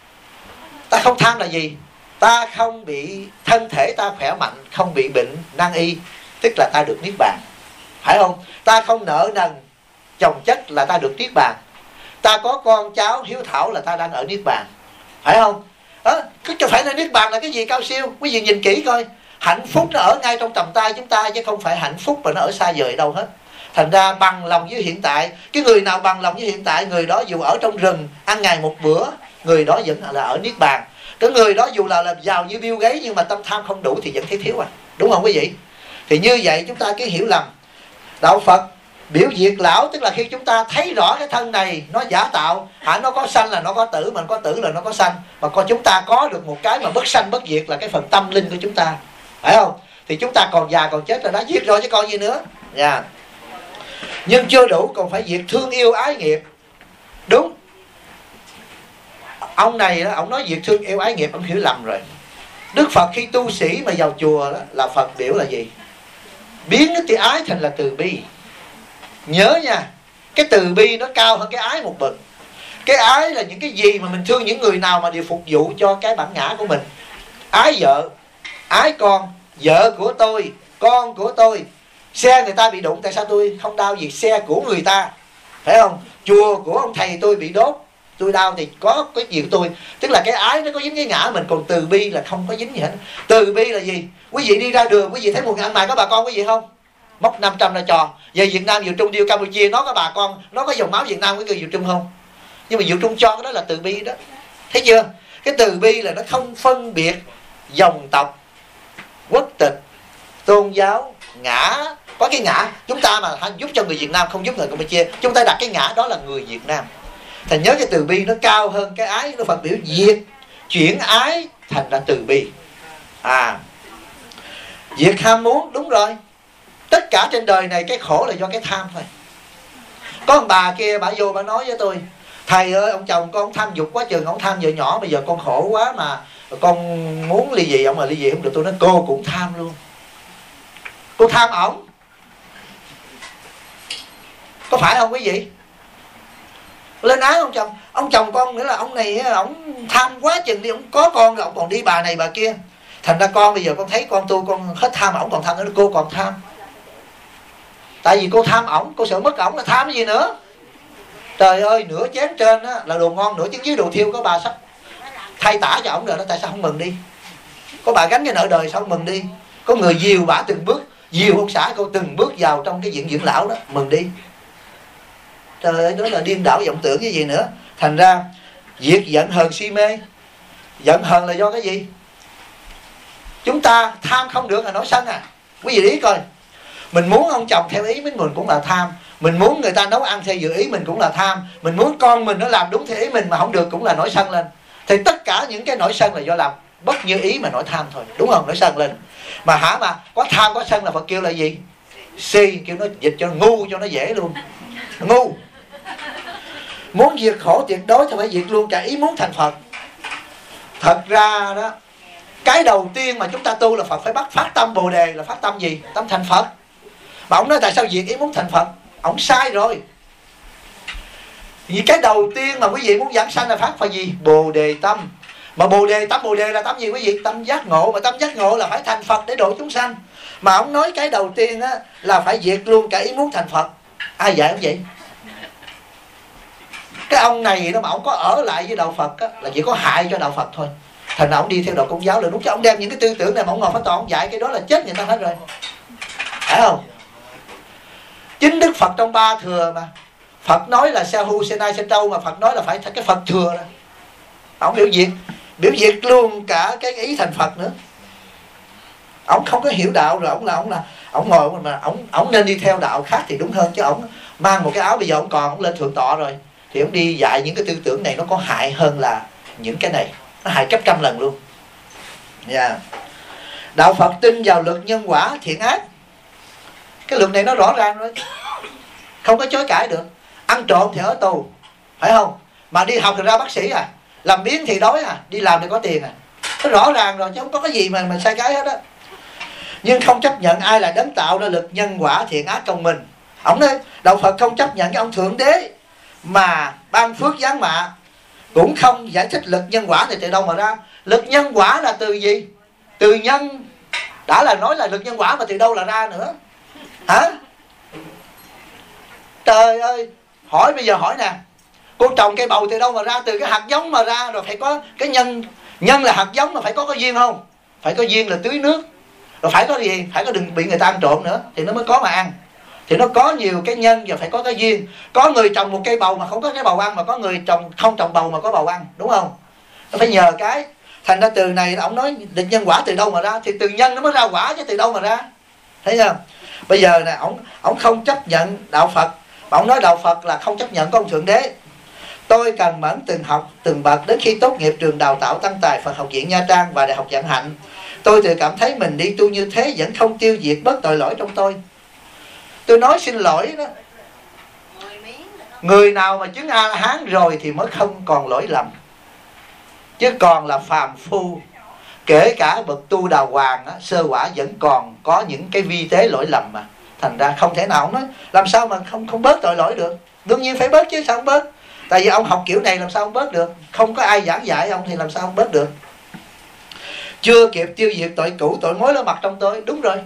ta không tham là gì? Ta không bị, thân thể ta khỏe mạnh, không bị bệnh nan y, tức là ta được niết bàn, phải không? Ta không nợ nần chồng chất là ta được niết bàn. Ta có con cháu hiếu thảo là ta đang ở niết bàn, phải không? Đó, chứ phải là niết bàn là cái gì cao siêu? Quý vị nhìn kỹ coi, hạnh phúc nó ở ngay trong tầm tay chúng ta, chứ không phải hạnh phúc mà nó ở xa vời đâu hết. Thành ra bằng lòng với hiện tại. Cái người nào bằng lòng với hiện tại, người đó dù ở trong rừng ăn ngày một bữa, người đó vẫn là ở niết bàn. Cái người đó dù là giàu như Bill Gates nhưng mà tâm tham không đủ thì vẫn thấy thiếu à. Đúng không quý vị? Thì như vậy chúng ta cứ hiểu lầm. Đạo Phật biểu diệt lão, tức là khi chúng ta thấy rõ cái thân này nó giả tạo, nó có sanh là nó có tử, mà có tử là nó có sanh. Mà coi chúng ta có được một cái mà bất sanh bất diệt là cái phần tâm linh của chúng ta, phải không? Thì chúng ta còn già còn chết rồi đã diệt rồi chứ còn gì nữa. Yeah. Nhưng chưa đủ, còn phải diệt thương yêu ái nghiệp. Đúng. Ông này đó, ông nói diệt thương yêu ái nghiệp, ông hiểu lầm rồi. Đức Phật khi tu sĩ mà vào chùa đó, là Phật biểu là gì? Biến cái ái thành là từ bi. Nhớ nha, cái từ bi nó cao hơn cái ái một bậc. Cái ái là những cái gì mà mình thương những người nào mà đều phục vụ cho cái bản ngã của mình. Ái vợ, ái con, vợ của tôi, con của tôi. Xe người ta bị đụng, tại sao tôi không đau gì? Xe của người ta, phải không? Chùa của ông thầy tôi bị đốt, tôi đau thì có cái gì của tôi. Tức là cái ái nó có dính cái ngã mình, còn từ bi là không có dính gì hết. Từ bi là gì? Quý vị đi ra đường, quý vị thấy một người ăn mày có bà con quý vị không? Móc 500 là trò. Về Việt Nam, Việt Trung đi Campuchia, nó có bà con, nó có dòng máu Việt Nam, cái người Việt Trung không? Nhưng mà Việt Trung cho cái đó là từ bi đó. Thấy chưa? Cái từ bi là nó không phân biệt dòng tộc, quốc tịch, tôn giáo, ngã. Có cái ngã, chúng ta mà giúp cho người Việt Nam không giúp người Campuchia, chúng ta đặt cái ngã đó là người Việt Nam. Thành nhớ cái từ bi nó cao hơn cái ái. Nó Phật biểu diệt, chuyển ái thành ra từ bi. Diệt ham muốn, đúng rồi. Tất cả trên đời này cái khổ là do cái tham thôi. Có một bà kia, bà vô bà nói với tôi: thầy ơi, ông chồng con tham dục quá chừng, ông tham vợ nhỏ, bây giờ con khổ quá mà con muốn ly dị, ông mà ly dị không được. Tôi nói cô cũng tham luôn. Cô tham ổng, có phải không quý vị? Lên án ông chồng. Ông chồng con nghĩa là ông này, ông tham quá chừng đi, ông có con rồi ông còn đi bà này bà kia. Thành ra con bây giờ con thấy con tôi, con hết tham mà ổng còn tham nữa, cô còn tham. Tại vì cô tham ổng, cô sợ mất ổng là tham cái gì nữa. Trời ơi, nửa chén trên á là đồ ngon, nửa chén dưới đồ thiêu, có bà sắp thay tả cho ổng rồi đó, tại sao không mừng đi? Có bà gánh cái nợ đời sao không mừng đi? Có người dìu bả từng bước, dìu ông xã cô từng bước vào trong cái viện dưỡng lão đó, mừng đi. Trời ơi, đó là điên đảo vọng tưởng cái gì nữa. Thành ra việc giận hờn si mê. Giận hờn là do cái gì? Chúng ta tham không được là nổi sân à. Quý vị ý coi, mình muốn ông chồng theo ý mình cũng là tham, mình muốn người ta nấu ăn theo dự ý mình cũng là tham, mình muốn con mình nó làm đúng theo ý mình mà không được cũng là nổi sân lên. Thì tất cả những cái nổi sân là do làm bất như ý mà nổi tham thôi, đúng không? Nổi sân lên. Mà mà có tham có sân là Phật kêu là gì? Si, kêu nó dịch cho ngu cho nó dễ luôn. Ngu. Muốn diệt khổ tuyệt đối thì phải diệt luôn cả ý muốn thành Phật. Thật ra đó, cái đầu tiên mà chúng ta tu là Phật phải bắt phát tâm Bồ Đề, là phát tâm gì? Tâm thành Phật. Mà ông nói tại sao diệt ý muốn thành Phật? Ông sai rồi. Vì cái đầu tiên mà quý vị muốn giảng sanh là phát phải gì? Bồ Đề tâm. Mà Bồ Đề tâm, Bồ Đề là tâm gì quý vị? Tâm giác ngộ. Mà tâm giác ngộ là phải thành Phật để độ chúng sanh. Mà ông nói cái đầu tiên á là phải diệt luôn cả ý muốn thành Phật. Ai dạy ông vậy? Cái ông này đó mà ông có ở lại với đạo Phật á, là chỉ có hại cho đạo Phật thôi. Thành ra ông đi theo đạo Công giáo là đúng chứ. Ông đem những cái tư tưởng này mà ông ngồi phát tọa ông dạy cái đó là chết người ta hết rồi. Phải không? Chính Đức Phật trong ba thừa mà. Phật nói là sa hu se nai se trâu, mà Phật nói là phải cái Phật thừa đó. Ông biểu diệt luôn cả cái ý thành Phật nữa. Ông không có hiểu đạo rồi, ông ngồi mà ông nên đi theo đạo khác thì đúng hơn, chứ ông mang một cái áo bây giờ ông lên thượng tọa rồi thì ông đi dạy những cái tư tưởng này nó có hại hơn là những cái này, nó hại gấp trăm lần luôn. Yeah. Đạo Phật tin vào luật nhân quả thiện ác. Cái luật này nó rõ ràng rồi, không có chối cãi được. Ăn trộm thì ở tù, phải không? Mà đi học thì ra bác sĩ à, làm biếng thì đói à, đi làm thì có tiền à. Nó rõ ràng rồi chứ không có cái gì mà sai cái hết á. Nhưng không chấp nhận ai là đấng tạo ra luật nhân quả thiện ác công mình. Ông nói đạo Phật không chấp nhận cái ông thượng đế mà ban phước giáng mạ, cũng không giải thích luật nhân quả này từ đâu mà ra. Luật nhân quả là từ gì? Từ nhân. Đã là nói là luật nhân quả mà từ đâu là ra nữa? Hả? Trời ơi, bây giờ hỏi nè, cô trồng cây bầu từ đâu mà ra? Từ cái hạt giống mà ra, rồi phải có cái nhân. Nhân là hạt giống mà phải có cái duyên không? Phải có duyên là tưới nước. Rồi phải có gì? Phải có đừng bị người ta ăn trộm nữa thì nó mới có mà ăn. Thì nó có nhiều cái nhân và phải có cái duyên. Có người trồng một cây bầu mà không có cái bầu ăn, mà có người không trồng bầu mà có bầu ăn, đúng không? Nó phải nhờ cái. Thành ra từ này ông nói định nhân quả từ đâu mà ra, thì từ nhân nó mới ra quả chứ từ đâu mà ra. Thấy chưa? Bây giờ nè, ông không chấp nhận đạo Phật, mà ông nói đạo Phật là không chấp nhận có ông thượng đế. Tôi cần mẫn từng học từng bậc, đến khi tốt nghiệp trường đào tạo Tăng Tài Phật học viện Nha Trang và Đại học Vạn Hạnh, tôi tự cảm thấy mình đi tu như thế vẫn không tiêu diệt bớt tội lỗi trong tôi. Tôi nói xin lỗi đó. Người nào mà chứng A-la-hán rồi thì mới không còn lỗi lầm, chứ còn là phàm phu. Kể cả bậc tu đào hoàng á, sơ quả vẫn còn có những cái vi tế lỗi lầm mà. Thành ra không thể nào nói làm sao mà không bớt tội lỗi được. Đương nhiên phải bớt chứ, sao không bớt? Tại vì ông học kiểu này làm sao không bớt được? Không có ai giảng dạy ông thì làm sao không bớt được? Chưa kịp tiêu diệt tội cũ, tội mới nó mặc trong tôi. Đúng rồi.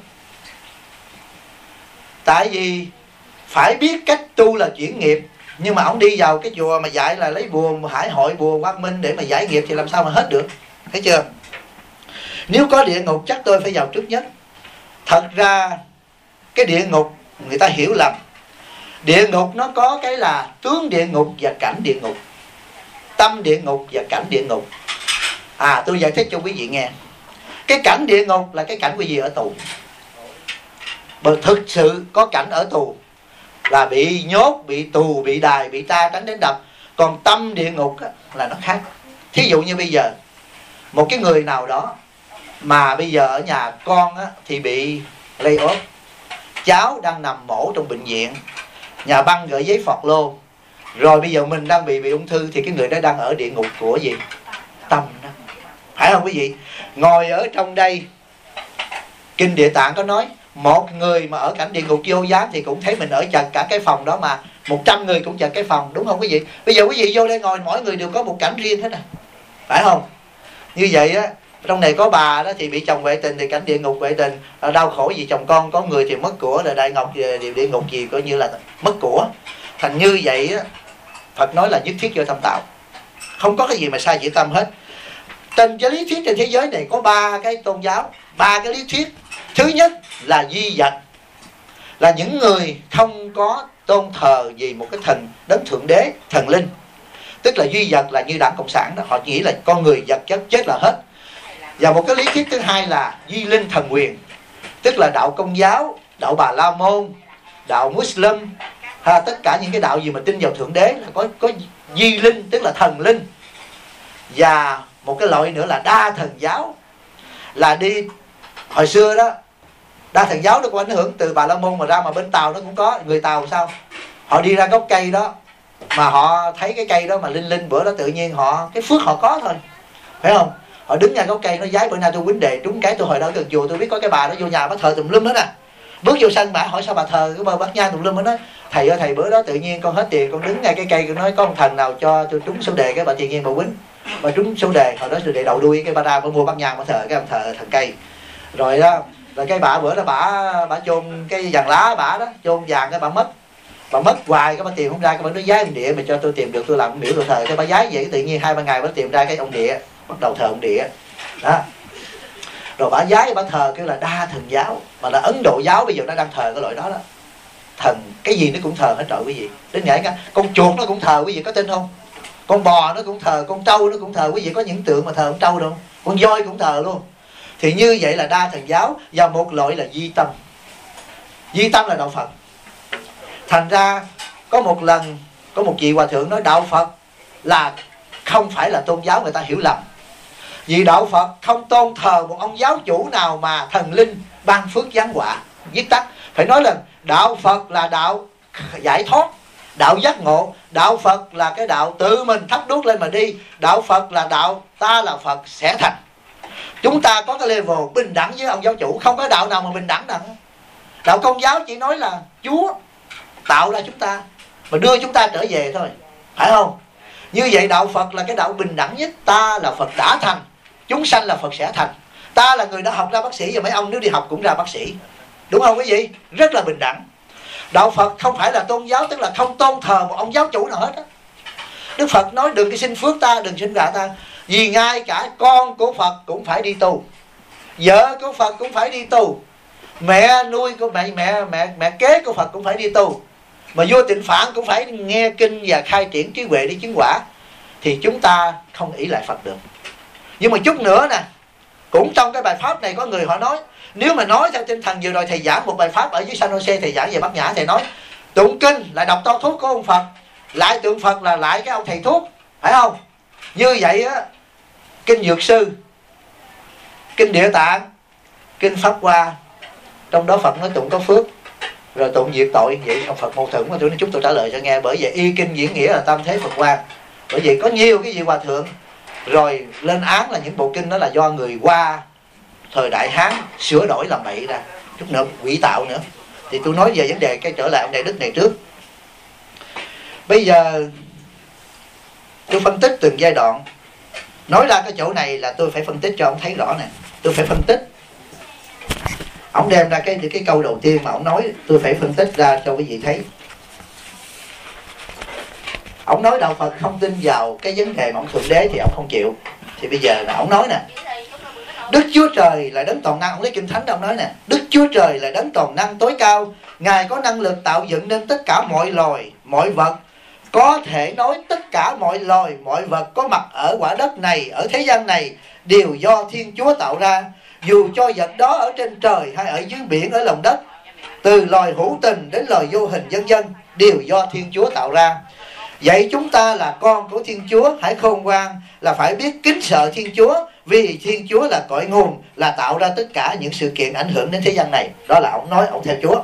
Tại vì phải biết cách tu là chuyển nghiệp. Nhưng mà ông đi vào cái chùa mà dạy là lấy bùa hải hội, bùa quang minh để mà giải nghiệp thì làm sao mà hết được? Thấy chưa? Nếu có địa ngục chắc tôi phải vào trước nhất. Thật ra cái địa ngục người ta hiểu lầm. Địa ngục nó có cái là tướng địa ngục và cảnh địa ngục, tâm địa ngục và cảnh địa ngục. Tôi giải thích cho quý vị nghe. Cái cảnh địa ngục là cái cảnh quý vị ở tù. Bởi thực sự có cảnh ở tù là bị nhốt, bị tù, bị đài, bị tra tấn đến đập. Còn tâm địa ngục á, là nó khác. Thí dụ như bây giờ một cái người nào đó mà bây giờ ở nhà con á, thì bị lay off, cháu đang nằm mổ trong bệnh viện, nhà băng gửi giấy phọt lô, rồi bây giờ mình đang bị ung thư, thì cái người đó đang ở địa ngục của gì? Tâm đó. Phải không quý vị? Ngồi ở trong đây, Kinh Địa Tạng có nói một người mà ở cảnh địa ngục vô gián thì cũng thấy mình ở chật cả cái phòng đó, mà 100 người cũng chật cái phòng, đúng không quý vị? Bây giờ quý vị vô đây ngồi, mỗi người đều có một cảnh riêng hết phải không? Như vậy á, trong này có bà đó thì bị chồng vệ tình thì cảnh địa ngục vệ tình, đau khổ vì chồng con. Có người thì mất của, là đại ngục địa ngục gì coi như là mất của. Thành như vậy á, Phật nói là nhất thiết do tâm tạo, không có cái gì mà sai chỉ tâm hết. Trên cái lý thuyết trên thế giới này có 3 cái tôn giáo, 3 cái lý thuyết. Thứ nhất là duy vật, là những người không có tôn thờ gì một cái thần đấng thượng đế, thần linh. Tức là duy vật là như Đảng Cộng sản đó, họ nghĩ là con người vật chất chết là hết. Và một cái lý thuyết thứ hai là duy linh thần quyền, tức là đạo Công giáo, đạo Bà La Môn, đạo Muslim, tất cả những cái đạo gì mà tin vào thượng đế là có duy linh, tức là thần linh. Và một cái loại nữa là đa thần giáo, là đi hồi xưa đó, đa thần giáo nó có ảnh hưởng từ Bà La Môn mà ra, mà bên Tàu nó cũng có. Người Tàu sao? Họ đi ra gốc cây đó mà họ thấy cái cây đó mà linh bữa đó tự nhiên họ, cái phước họ có thôi, phải không? Họ đứng ngay gốc cây nó giái. Bữa nay tôi quýnh đề trúng cái, tôi hồi đó gần chùa tôi biết có cái bà đó vô nhà bà thờ tùm lum hết nè. Bước vô sân bà hỏi sao bà thờ cái bơ bát nhang tùm lum hết đó. Thầy ơi thầy, bữa đó tự nhiên con hết tiền, con đứng ngay cái cây, con nói có một thần nào cho tôi trúng số đề, cái bà tự nhiên bà quýnh, bà trúng số đề. Hồi đó số đề đầu đuôi, cái bà ra bà mua bát nhang bà thờ cái ông thờ thần cây. Rồi đó, rồi cái bà bữa đó bà chôn cái vàng lá bà đó, chôn vàng cái bà mất hoài, cái bà tìm không ra, cái bà nói giái ông địa mà cho tôi tìm được tôi làm biểu tôi thờ. Cái bà giái vậy, cái tự nhiên 2-3 ngày bà tìm ra cái ông địa, bắt đầu thờ ông địa đó. Rồi bà giái bà thờ cái là đa thần giáo, mà là Ấn Độ giáo bây giờ nó đang thờ cái loại đó đó. Thần cái gì nó cũng thờ hết trời quý vị. Đến ngày cả con chuột nó cũng thờ, quý vị có tin không? Con bò nó cũng thờ, con trâu nó cũng thờ, quý vị có những tượng mà thờ con trâu đâu. Con voi cũng thờ luôn. Thì như vậy là đa thần giáo. Và một loại là duy tâm. Duy tâm là đạo Phật. Thành ra có một lần có một vị hòa thượng nói đạo Phật là không phải là tôn giáo, người ta hiểu lầm. Vì đạo Phật không tôn thờ một ông giáo chủ nào mà thần linh ban phước giáng họa. Viết tắt phải nói là đạo Phật là đạo giải thoát, đạo giác ngộ. Đạo Phật là cái đạo tự mình thắp đuốc lên mà đi. Đạo Phật là đạo ta là Phật sẽ thành. Chúng ta có cái level bình đẳng với ông giáo chủ, không có đạo nào mà bình đẳng nào. Đạo Công giáo chỉ nói là Chúa tạo ra chúng ta mà đưa chúng ta trở về thôi, phải không? Như vậy đạo Phật là cái đạo bình đẳng nhất. Ta là Phật đã thành, chúng sanh là Phật sẽ thành. Ta là người đã học ra bác sĩ, và mấy ông nếu đi học cũng ra bác sĩ, đúng không quý vị? Rất là bình đẳng. Đạo Phật không phải là tôn giáo, tức là không tôn thờ một ông giáo chủ nào hết á. Đức Phật nói đừng cái xin phước ta, đừng xin gạ ta. Vì ngay cả con của Phật cũng phải đi tu, vợ của Phật cũng phải đi tu, mẹ nuôi của mẹ kế của Phật cũng phải đi tu, mà vua Tịnh Phạn cũng phải nghe kinh và khai triển trí huệ đi chứng quả. Thì chúng ta không ỷ lại Phật được. Nhưng mà chút nữa nè, cũng trong cái bài pháp này có người họ nói, nếu mà nói theo tinh thần vừa rồi thầy giảng một bài pháp ở dưới San Jose, thầy giảng về Bát Nhã, thầy nói tụng kinh là đọc to thuốc của ông Phật, lại tượng Phật là lại cái ông thầy thuốc, phải không? Như vậy á, kinh Dược Sư, kinh Địa Tạng, kinh Pháp Hoa, trong đó Phật nói tụng có phước, rồi tụng diệt tội. Vậy ông Phật mâu thuẫn mà tôi nói chúng tôi trả lời cho nghe. Bởi vậy y kinh diễn nghĩa là tam thế Phật Hoa. Bởi vậy có nhiều cái gì hòa thượng rồi lên án là những bộ kinh đó là do người Hoa thời Đại Hán sửa đổi làm bậy ra, chút nữa quỷ tạo nữa. Thì tôi nói về vấn đề cái trở lại ông Đại Đức này trước. Bây giờ tôi phân tích từng giai đoạn. Nói ra cái chỗ này là tôi phải phân tích cho ông thấy rõ nè. Tôi phải phân tích. Ông đem ra cái câu đầu tiên mà ông nói, tôi phải phân tích ra cho quý vị thấy. Ông nói đạo Phật không tin vào cái vấn đề mà ông thượng đế thì ông không chịu. Thì bây giờ là ông nói nè, Đức Chúa Trời là đấng toàn năng. Ông lấy kinh thánh ông nói nè, Đức Chúa Trời là đấng toàn năng tối cao. Ngài có năng lực tạo dựng nên tất cả mọi loài, mọi vật. Có thể nói tất cả mọi loài, mọi vật có mặt ở quả đất này, ở thế gian này đều do Thiên Chúa tạo ra. Dù cho vật đó ở trên trời hay ở dưới biển, ở lòng đất, từ loài hữu tình đến loài vô hình vân vân, đều do Thiên Chúa tạo ra. Vậy chúng ta là con của Thiên Chúa, hãy khôn ngoan là phải biết kính sợ Thiên Chúa, vì Thiên Chúa là cội nguồn, là tạo ra tất cả những sự kiện ảnh hưởng đến thế gian này. Đó là ông nói ông theo Chúa.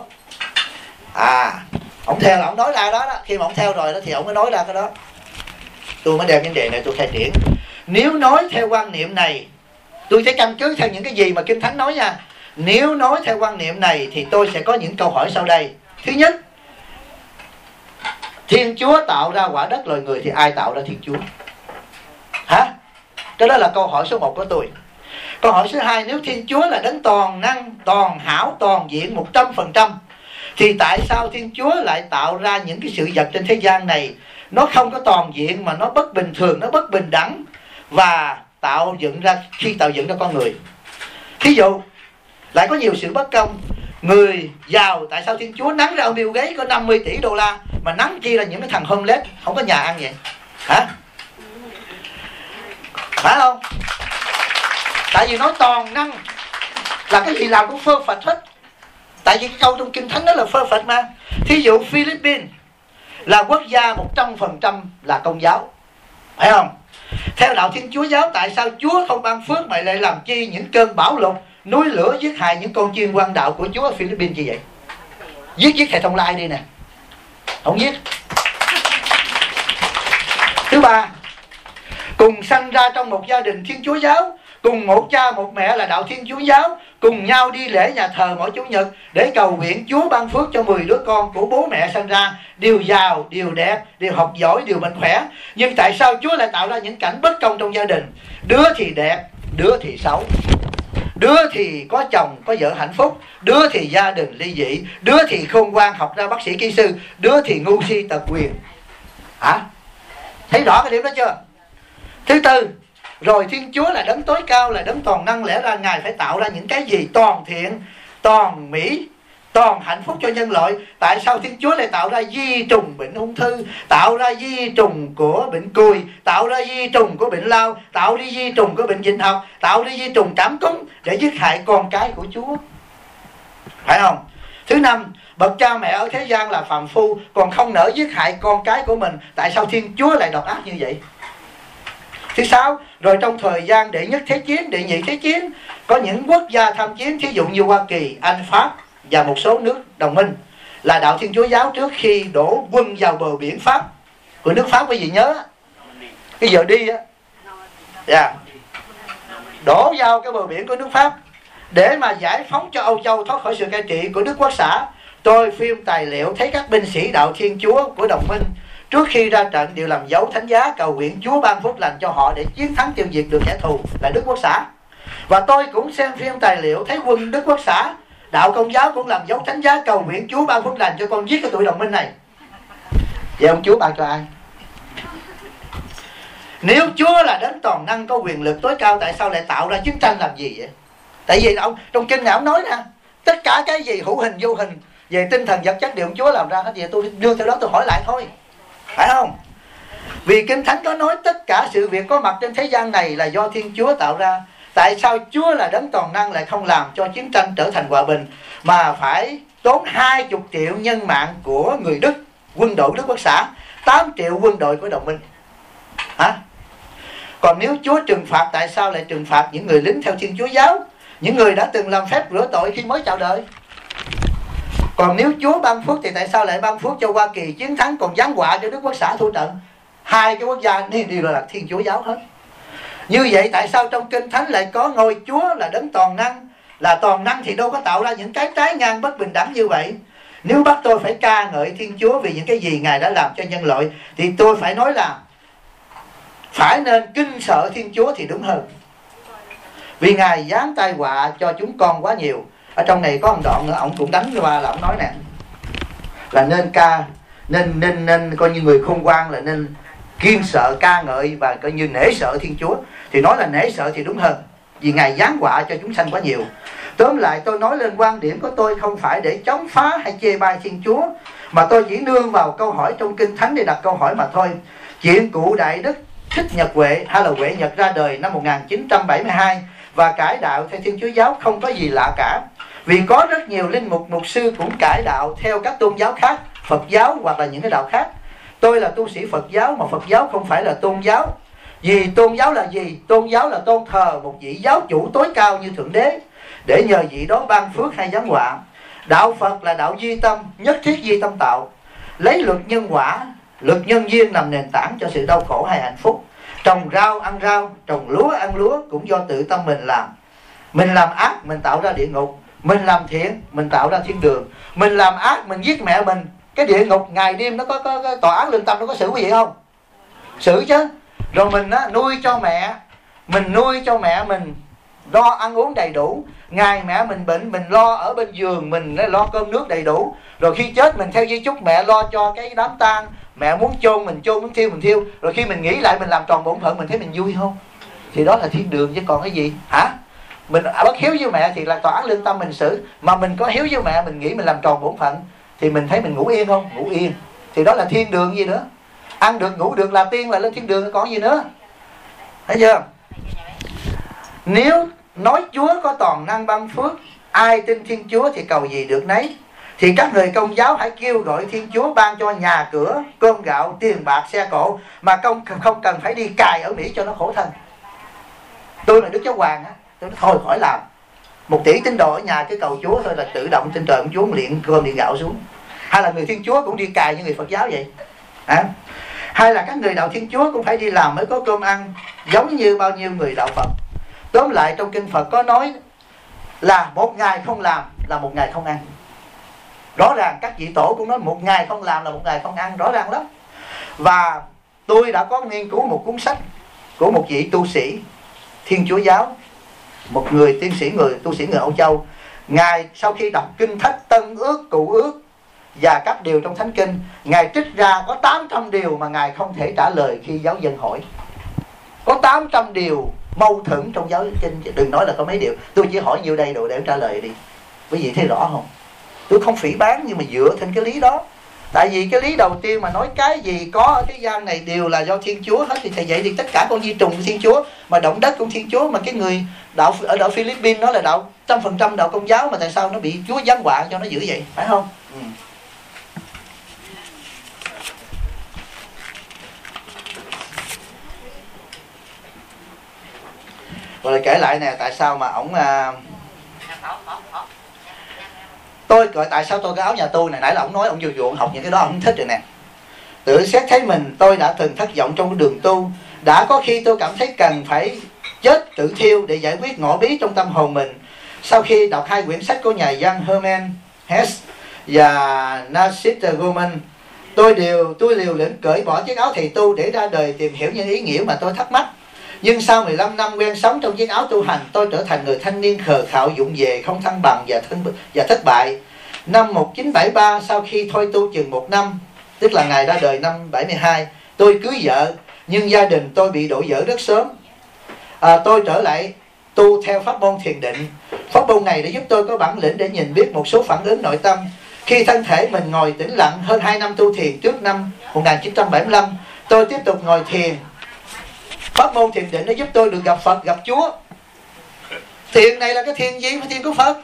Ông theo là ông nói ra đó, khi mà ông theo rồi đó thì ông mới nói ra cái đó. Tôi mới đem vấn đề này tôi khai triển. Nếu nói theo quan niệm này, tôi sẽ căn cứ theo những cái gì mà Kinh Thánh nói nha. Nếu nói theo quan niệm này thì tôi sẽ có những câu hỏi sau đây. Thứ nhất, Thiên Chúa tạo ra quả đất loài người thì ai tạo ra Thiên Chúa? Hả? Cái đó là câu hỏi số 1 của tôi. Câu hỏi số 2, nếu Thiên Chúa là đấng toàn năng, toàn hảo, toàn diện 100%, Thì tại sao Thiên Chúa lại tạo ra những cái sự vật trên thế gian này nó không có toàn diện, mà nó bất bình thường, nó bất bình đẳng, và khi tạo dựng ra con người? Thí dụ lại có nhiều sự bất công. Người giàu, tại sao Thiên Chúa nắng ra ông Bill Gates có 50 tỷ đô la mà nắng chi là những cái thằng homeless không có nhà ăn vậy? Hả? Phải không? Tại vì nói toàn năng là cái gì làm cũng perfect hết. Tại vì cái câu trong Kinh Thánh đó là perfect mà. Thí dụ Philippines là quốc gia 100% là Công giáo, phải không? Theo đạo Thiên Chúa giáo, tại sao Chúa không ban phước mà lại làm chi những cơn bão lụt, núi lửa giết hại những con chiên quan đạo của Chúa ở Philippines như vậy? Giết hệ thống lai đi nè, không giết. Thứ ba, cùng sanh ra trong một gia đình Thiên Chúa giáo, cùng một cha một mẹ là đạo Thiên Chúa giáo, cùng nhau đi lễ nhà thờ mỗi Chủ nhật để cầu nguyện Chúa ban phước cho 10 đứa con của bố mẹ sanh ra, đều giàu, đều đẹp, đều học giỏi, đều mạnh khỏe. Nhưng tại sao Chúa lại tạo ra những cảnh bất công trong gia đình? Đứa thì đẹp, đứa thì xấu. Đứa thì có chồng, có vợ hạnh phúc, đứa thì gia đình ly dị, đứa thì khôn ngoan học ra bác sĩ kỹ sư, đứa thì ngu si tật quyền. Hả? Thấy rõ cái điểm đó chưa? Thứ tư, rồi Thiên Chúa là đấng tối cao, là đấng toàn năng, lẽ ra Ngài phải tạo ra những cái gì toàn thiện, toàn mỹ, toàn hạnh phúc cho nhân loại. Tại sao Thiên Chúa lại tạo ra di trùng bệnh ung thư, tạo ra di trùng của bệnh cùi, tạo ra di trùng của bệnh lao, tạo ra di trùng của bệnh dịch học, tạo ra di trùng cảm cúm để giết hại con cái của Chúa? Phải không? Thứ năm, bậc cha mẹ ở thế gian là phàm phu, còn không nỡ giết hại con cái của mình. Tại sao Thiên Chúa lại độc ác như vậy? Thứ sáu, rồi trong thời gian đệ nhất thế chiến, đệ nhị thế chiến, có những quốc gia tham chiến, thí dụ như Hoa Kỳ, Anh, Pháp và một số nước đồng minh là đạo Thiên Chúa giáo, trước khi đổ quân vào bờ biển Pháp của nước Pháp, quý vị nhớ cái giờ đi á, đổ vào cái bờ biển của nước Pháp để mà giải phóng cho Âu Châu thoát khỏi sự cai trị của Đức Quốc xã. Tôi phim tài liệu thấy các binh sĩ đạo Thiên Chúa của đồng minh trước khi ra trận đều làm dấu thánh giá cầu nguyện Chúa ban phước lành cho họ để chiến thắng tiêu diệt được kẻ thù là Đức Quốc xã. Và tôi cũng xem phim tài liệu thấy quân Đức Quốc xã, đạo Công giáo cũng làm dấu thánh giá cầu nguyện Chúa ban phước lành cho con giết cái tụi đồng minh này. Vậy ông Chúa ban cho ai? Nếu Chúa là đấng toàn năng có quyền lực tối cao, tại sao lại tạo ra chiến tranh làm gì vậy? Tại vì ông trong kinh này ông nói nè, tất cả cái gì hữu hình vô hình về tinh thần vật chất đều ông Chúa làm ra hết. Vậy tôi đưa theo đó tôi hỏi lại thôi, phải không? Vì Kinh Thánh có nói tất cả sự việc có mặt trên thế gian này là do Thiên Chúa tạo ra. Tại sao Chúa là đấng toàn năng lại không làm cho chiến tranh trở thành hòa bình, mà phải tốn 20 triệu nhân mạng của người Đức, quân đội Đức Quốc xã, 8 triệu quân đội của đồng minh? Hả? Còn nếu Chúa trừng phạt, tại sao lại trừng phạt những người lính theo Thiên Chúa giáo, những người đã từng làm phép rửa tội khi mới chào đời? Còn nếu Chúa ban phước thì tại sao lại ban phước cho Hoa Kỳ chiến thắng, còn giáng họa cho Đức Quốc xã thua trận? Hai cái quốc gia này đều là Thiên Chúa giáo hết. Như vậy tại sao trong Kinh Thánh lại có ngôi Chúa là đấng toàn năng? Là toàn năng thì đâu có tạo ra những cái trái ngang bất bình đẳng như vậy. Nếu bắt tôi phải ca ngợi Thiên Chúa vì những cái gì Ngài đã làm cho nhân loại, thì tôi phải nói là phải nên kinh sợ Thiên Chúa thì đúng hơn. Vì Ngài giáng tai họa cho chúng con quá nhiều. Ở trong này có một đoạn nữa, ông cũng đánh qua là ông nói nè, là nên ca, nên coi như người khôn ngoan là nên kiêng sợ ca ngợi và coi như nể sợ Thiên Chúa. Thì nói là nể sợ thì đúng hơn, vì Ngài giáng họa cho chúng sanh quá nhiều. Tóm lại tôi nói lên quan điểm của tôi không phải để chống phá hay chê bai Thiên Chúa, mà tôi chỉ nương vào câu hỏi trong Kinh Thánh để đặt câu hỏi mà thôi. Chuyện cụ Đại Đức Thích Nhật Huệ hay là Huệ Nhật ra đời năm 1972 và cải đạo theo Thiên Chúa giáo không có gì lạ cả. Vì có rất nhiều linh mục, mục sư cũng cải đạo theo các tôn giáo khác, Phật giáo hoặc là những cái đạo khác. Tôi là tu sĩ Phật giáo, mà Phật giáo không phải là tôn giáo. Vì tôn giáo là gì? Tôn giáo là tôn thờ một vị giáo chủ tối cao như Thượng Đế, để nhờ vị đó ban phước hay giáng họa. Đạo Phật là đạo duy tâm, nhất thiết duy tâm tạo, lấy luật nhân quả, luật nhân duyên làm nền tảng cho sự đau khổ hay hạnh phúc. Trồng rau ăn rau, trồng lúa ăn lúa cũng do tự tâm mình làm. Mình làm ác mình tạo ra địa ngục, mình làm thiện mình tạo ra thiên đường. Mình làm ác mình giết mẹ mình, cái địa ngục ngày đêm nó có tòa án lương tâm, nó có xử quý vị không? Xử chứ. Rồi mình nuôi cho mẹ mình lo ăn uống đầy đủ. Ngày mẹ mình bệnh, mình lo ở bên giường, mình lo cơm nước đầy đủ. Rồi khi chết mình theo di chúc mẹ lo cho cái đám tang, mẹ muốn chôn mình chôn, muốn thiêu mình thiêu. Rồi khi mình nghĩ lại mình làm tròn bổn phận, mình thấy mình vui không? Thì đó là thiên đường chứ còn cái gì hả? Mình bất hiếu với mẹ thì là tòa án lương tâm mình xử, mà mình có hiếu với mẹ, mình nghĩ mình làm tròn bổn phận thì mình thấy mình ngủ yên không? Ngủ yên. Thì đó là thiên đường gì nữa. Ăn được ngủ được là tiên, là lên thiên đường còn gì nữa. Thấy chưa? Nếu nói Chúa có toàn năng ban phước, ai tin Thiên Chúa thì cầu gì được nấy. Thì các người Công giáo hãy kêu gọi Thiên Chúa ban cho nhà cửa, cơm gạo, tiền bạc, xe cộ, mà không cần phải đi cài ở Mỹ cho nó khổ thân. Tôi là Đức Giáo Hoàng á, tôi nói thôi khỏi làm. 1 tỷ tín đồ ở nhà cứ cầu Chúa thôi là tự động trên trời ông Chúa liện cơm điện gạo xuống. Hay là người Thiên Chúa cũng đi cài như người Phật giáo vậy à? Hay là các người đạo Thiên Chúa cũng phải đi làm mới có cơm ăn, giống như bao nhiêu người đạo Phật. Tóm lại trong kinh Phật có nói là 1 ngày không làm là 1 ngày không ăn. Rõ ràng các vị tổ cũng nói 1 ngày không làm là 1 ngày không ăn, rõ ràng lắm. Và tôi đã có nghiên cứu một cuốn sách của một vị tu sĩ Thiên Chúa giáo, một người tiên sĩ, người tu sĩ người Âu Châu. Ngài sau khi đọc kinh Thách, Tân Ước, Cựu Ước và các điều trong Thánh Kinh, Ngài trích ra có 800 điều mà Ngài không thể trả lời khi giáo dân hỏi. Có 800 điều mâu thuẫn trong giáo kinh, đừng nói là có mấy điều. Tôi chỉ hỏi nhiêu đây đồ để trả lời đi. Quý vị thấy rõ không? Tôi không phỉ báng nhưng mà dựa trên cái lý đó. Tại vì cái lý đầu tiên mà nói cái gì có ở thế gian này đều là do Thiên Chúa hết. Thì vậy thì tất cả con vi trùng của Thiên Chúa, mà động đất của Thiên Chúa. Mà cái người đạo ở đạo Philippines nó là đạo 100% đạo Công giáo, mà tại sao nó bị Chúa giáng họa cho nó dữ vậy, phải không? Rồi kể lại nè, tại sao mà ổng tôi gọi tại sao tôi cái áo nhà tôi này, nãy là ổng nói ổng vừa học những cái đó ổng thích rồi nè. Tự xét thấy mình, tôi đã từng thất vọng trong cái đường tu. Đã có khi tôi cảm thấy cần phải chết tự thiêu để giải quyết ngõ bí trong tâm hồn mình. Sau khi đọc 2 quyển sách của nhà văn Herman Hesse và Nassim Goldman, tôi liều lĩnh cởi bỏ chiếc áo thầy tu để ra đời tìm hiểu những ý nghĩa mà tôi thắc mắc. Nhưng sau 15 năm quen sống trong chiếc áo tu hành, tôi trở thành người thanh niên khờ khạo, vụng về, không thăng bằng và thất bại. Năm 1973, sau khi thôi tu chừng 1 năm, tức là Ngài ra đời năm 72, tôi cưới vợ, nhưng gia đình tôi bị đổ vỡ rất sớm. Tôi trở lại tu theo pháp môn thiền định. Pháp môn này đã giúp tôi có bản lĩnh để nhìn biết một số phản ứng nội tâm. Khi thân thể mình ngồi tĩnh lặng hơn 2 năm tu thiền trước năm 1975, tôi tiếp tục ngồi thiền. Pháp môn thiền định nó giúp tôi được gặp Phật, gặp Chúa. Thiền này là cái thiền gì? Mà thiền của Phật.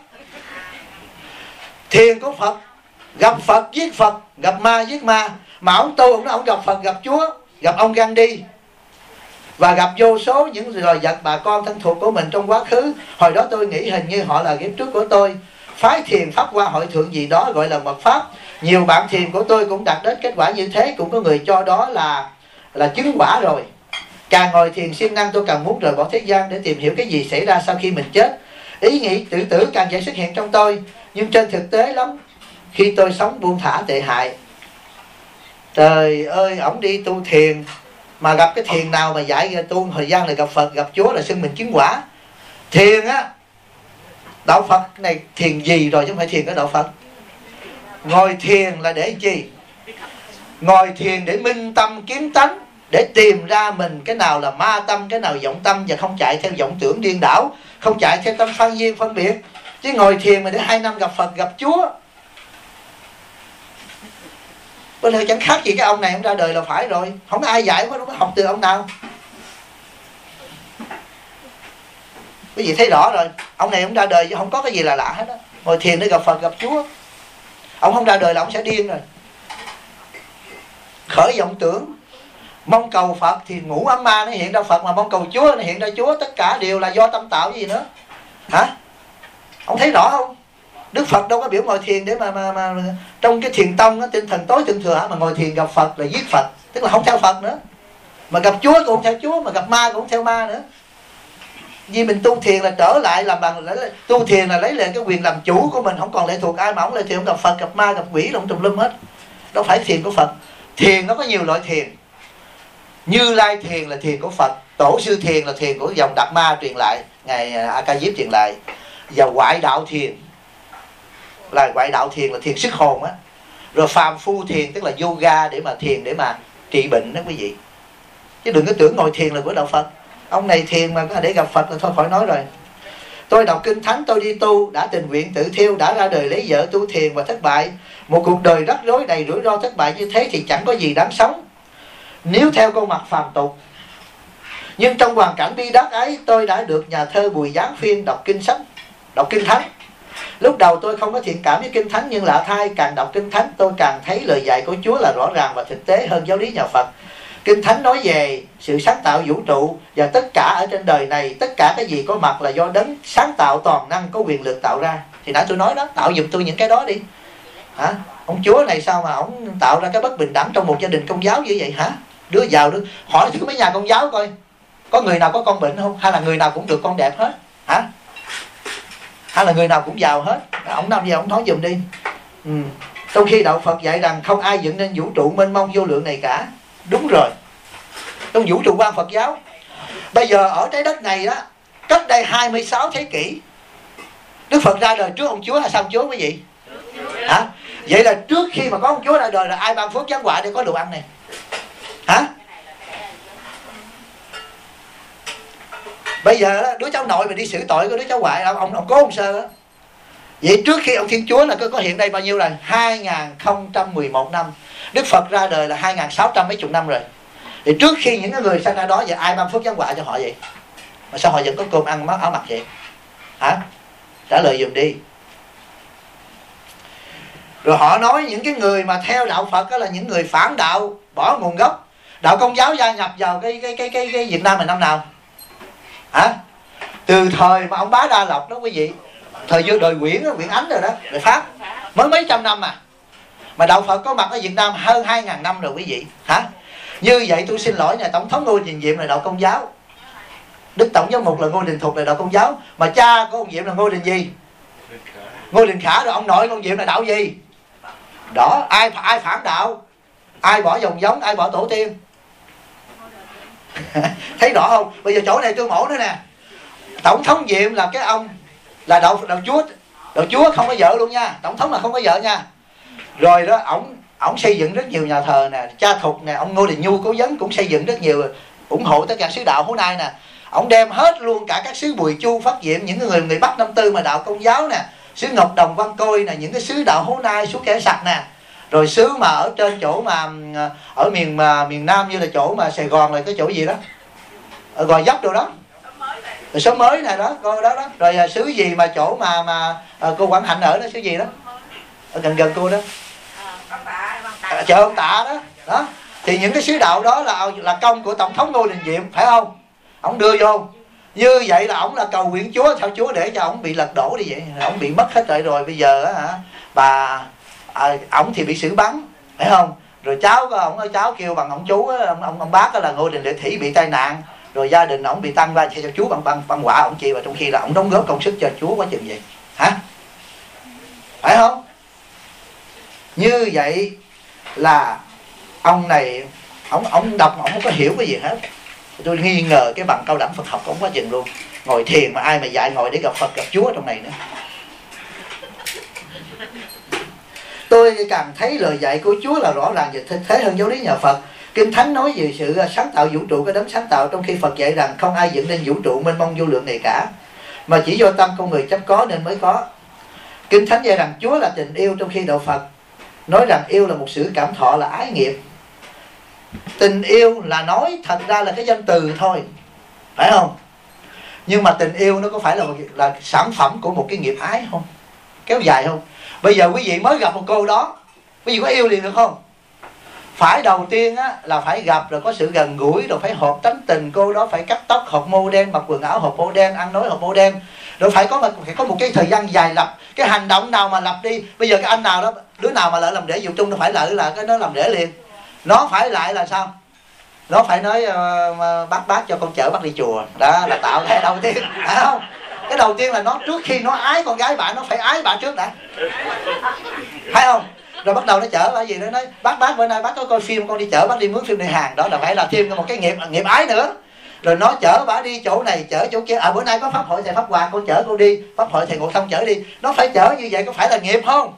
Thiền của Phật, gặp Phật giết Phật, gặp ma giết ma. Mà ông tu, ông nói ông gặp Phật, gặp Chúa, gặp ông Gandhi, và gặp vô số những loài vật bà con thân thuộc của mình trong quá khứ. Hồi đó tôi nghĩ hình như họ là kiếp trước của tôi. Phái thiền Pháp Hoa Hội Thượng gì đó gọi là mật pháp. Nhiều bạn thiền của tôi cũng đạt đến kết quả như thế. Cũng có người cho đó là chứng quả rồi. Càng ngồi thiền siêng năng, tôi càng muốn rời bỏ thế gian để tìm hiểu cái gì xảy ra sau khi mình chết. Ý nghĩ tự tử càng dễ xuất hiện trong tôi. Nhưng trên thực tế lắm, khi tôi sống buông thả tệ hại, trời ơi, ổng đi tu thiền mà gặp cái thiền nào mà dạy tu thời gian là gặp Phật, gặp Chúa là xưng mình chứng quả. Thiền á, đạo Phật này thiền gì rồi chứ không phải thiền của đạo Phật. Ngồi thiền là để chi? Ngồi thiền để minh tâm kiến tánh, để tìm ra mình cái nào là ma tâm, cái nào vọng tâm, và không chạy theo vọng tưởng điên đảo, không chạy theo tâm phan duyên phân biệt. Chứ ngồi thiền mà để 2 năm gặp Phật, gặp Chúa, bây giờ chẳng khác gì cái ông này ông ra đời là phải rồi. Không có ai dạy, không có học từ ông nào. Quý vị thấy rõ rồi, ông này ông ra đời chứ không có cái gì là lạ hết á. Ngồi thiền để gặp Phật, gặp Chúa. Ông không ra đời là ông sẽ điên rồi. Khởi vọng tưởng, mong cầu Phật thì ngủ ấm ma nó hiện ra Phật, mà mong cầu Chúa nó hiện ra Chúa. Tất cả đều là do tâm tạo gì nữa hả? Ông thấy rõ không? Đức Phật đâu có biểu ngồi thiền để mà trong cái thiền tông á, tinh thần tối thượng thừa mà ngồi thiền gặp Phật là giết Phật, tức là không theo Phật nữa. Mà gặp Chúa cũng không theo Chúa, mà gặp ma cũng không theo ma nữa. Vì mình tu thiền là trở lại làm bằng, tu thiền là lấy lại cái quyền làm chủ của mình, không còn lệ thuộc ai, mà không lệ thuộc, gặp Phật, gặp ma, gặp quỷ, động tùm lum hết. Đâu phải thiền của Phật. Thiền nó có nhiều loại thiền. Như Lai thiền là thiền của Phật, Tổ sư thiền là thiền của dòng Đạt Ma truyền lại, Ngài A Ca Diếp truyền lại. Và ngoại đạo thiền là ngoại đạo thiền là thiền sức hồn á. Rồi phàm phu thiền tức là yoga để mà thiền để mà trị bệnh đó quý vị. Chứ đừng có tưởng ngồi thiền là của đạo Phật. Ông này thiền mà để gặp Phật là thôi khỏi nói rồi. Tôi đọc kinh thánh, tôi đi tu, đã tình nguyện tự thiêu, đã ra đời lấy vợ tu thiền và thất bại. Một cuộc đời rắc rối đầy rủi ro thất bại như thế thì chẳng có gì đáng sống nếu theo con mặt phàm tục. Nhưng trong hoàn cảnh bi đát ấy, tôi đã được nhà thơ Bùi Giáng Phiên đọc kinh thánh. Lúc đầu tôi không có thiện cảm với kinh thánh, nhưng lạ thay càng đọc kinh thánh tôi càng thấy lời dạy của Chúa là rõ ràng và thực tế hơn giáo lý nhà Phật. Kinh thánh nói về sự sáng tạo vũ trụ và tất cả ở trên đời này, tất cả cái gì có mặt là do đấng sáng tạo toàn năng có quyền lực tạo ra. Thì nãy tôi nói đó, tạo giùm tôi những cái đó đi. Hả? Ông Chúa này sao mà ông tạo ra cái bất bình đẳng trong một gia đình Công giáo như vậy hả? Đứa giàu đứa hỏi thử mấy nhà Công giáo coi, có người nào có con bệnh không? Hay là người nào cũng được con đẹp hết? Hả? Hay là người nào cũng giàu hết? Ông làm gì ông nói giùm đi. Trong khi đạo Phật dạy rằng không ai dựng nên vũ trụ mênh mông vô lượng này cả. Đúng rồi, trong vũ trụ quan Phật giáo. Bây giờ ở trái đất này đó, cách đây 26 thế kỷ Đức Phật ra đời trước ông Chúa hay sau ông Chúa quý vị? Hả? Vậy là trước khi mà có ông Chúa ra đời là ai ban phước giáng họa để có đồ ăn này? Hả? Bây giờ đó, đứa cháu nội mà đi xử tội của đứa cháu ngoại, ông cố ông Sơ đó. Vậy trước khi ông Thiên Chúa là có hiện đây bao nhiêu là 2011 năm. Đức Phật ra đời là 2600 mấy chục năm rồi. Thì trước khi những người sinh ra đó, vậy ai ban phước giáng họa cho họ vậy? Mà sao họ vẫn có cơm ăn áo mặc vậy? Hả? Trả lời dùm đi. Rồi họ nói những cái người mà theo đạo Phật đó là những người phản đạo, bỏ nguồn gốc. Đạo Công giáo gia nhập vào cái Việt Nam là năm nào? Hả? Từ thời mà ông Bá Đa Lộc đó quý vị, thời vô đời Nguyễn Ánh rồi đó, đời Pháp, mới mấy trăm năm mà đạo Phật có mặt ở Việt Nam hơn 2000 năm rồi quý vị. Hả? Như vậy tôi xin lỗi nè, Tổng thống Ngô Đình Diệm là đạo Công giáo, Đức Tổng giám mục là Ngô Đình Thục là đạo Công giáo, mà cha của ông Diệm là Ngô Đình gì? Ngô Đình Khả. Rồi ông nội ông Diệm là đạo gì? Đó, ai phản đạo, ai bỏ dòng giống, ai bỏ tổ tiên. Thấy rõ không? Bây giờ chỗ này tôi mổ nữa nè. Tổng thống Diệm là cái ông là đạo Chúa không có vợ luôn nha. Tổng thống là không có vợ nha. Rồi đó, ổng xây dựng rất nhiều nhà thờ nè, cha Thục nè, ông Ngô Đình Nhu Cố Vấn cũng xây dựng rất nhiều, ủng hộ tất cả sứ đạo Hố Nai nè. Ổng đem hết luôn cả các sứ Bùi Chu, Phát Diệm, những người Bắc Năm Tư mà đạo Công giáo nè, sứ Ngọc Đồng, Văn Côi nè, những cái sứ đạo Hố Nai, Suối Kẻ Sạch nè. Rồi sứ mà ở trên chỗ mà ở miền Nam như là chỗ mà Sài Gòn là cái chỗ gì đó, ở Gò Vấp đồ đó, rồi Xóm Mới này đó, coi đó đó. Rồi sứ gì mà chỗ mà cô Quảng Hạnh ở đó, sứ gì đó ở gần cô đó, chợ ông Tạ đó. Đó thì những cái sứ đạo đó là công của Tổng thống Ngô Đình Diệm, phải không? Ông đưa vô như vậy là ổng là cầu nguyện Chúa, sao Chúa để cho ổng bị lật đổ đi vậy? Ổng bị mất hết rồi bây giờ á hả, ổng thì bị xử bắn, phải không? Rồi cháu của ổng, cháu kêu bằng ông chú á, ông bác đó là Ngô Đình Lệ Thủy bị tai nạn, rồi gia đình ổng bị tăng ra cho Chúa bằng quả ổng chịu, và trong khi là ổng đóng góp công sức cho Chúa quá chừng vậy. Hả? Phải không? Như vậy là ông này ông đọc mà ông không có hiểu cái gì hết. Tôi nghi ngờ cái bằng cao đẳng Phật học của ông quá chừng luôn. Ngồi thiền mà ai mà dạy ngồi để gặp Phật gặp Chúa trong này nữa. Tôi càng thấy lời dạy của Chúa là rõ ràng và thực tế hơn giáo lý nhà Phật. Kinh Thánh nói về sự sáng tạo vũ trụ, cái đấng sáng tạo, trong khi Phật dạy rằng không ai dựng nên vũ trụ mênh mông vô lượng này cả, mà chỉ do tâm con người chấp có nên mới có. Kinh Thánh dạy rằng Chúa là tình yêu, trong khi đạo Phật nói rằng yêu là một sự cảm thọ, là ái nghiệp. Tình yêu là nói thật ra là cái danh từ thôi, phải không? Nhưng mà tình yêu nó có phải là sản phẩm của một cái nghiệp ái không? Kéo dài không? Bây giờ quý vị mới gặp một cô đó, quý vị có yêu liền được không? Phải đầu tiên á, là phải gặp rồi có sự gần gũi, rồi phải hợp tánh tình. Cô đó phải cắt tóc hợp mô đen, mặc quần áo hợp mô đen, ăn nói hợp mô đen. Rồi phải có một cái thời gian dài lập. Cái hành động nào mà lập đi, bây giờ cái anh nào đó, đứa nào mà lỡ làm rễ Dụ Trung, nó phải lỡ là cái nó làm rễ liền. Nó phải lại là sao? Nó phải nói bác cho con chở bác đi chùa. Đó là tạo cái đầu tiên, phải không? Cái đầu tiên là nó trước khi nó ái con gái bạn, nó phải ái bạn trước đã, phải không? Rồi bắt đầu nó chở là gì, nó nói bác bữa nay bác có coi phim, con đi chở bác đi mướn phim nội hàng. Đó là phải là thêm một cái nghiệp ái nữa. rồi nó chở bà đi chỗ này chở chỗ kia. Bữa nay có pháp hội thầy Pháp Hòa, con chở cô đi. Pháp hội thầy Ngộ Thông chở đi. Nó phải chở như vậy, có phải là nghiệp không?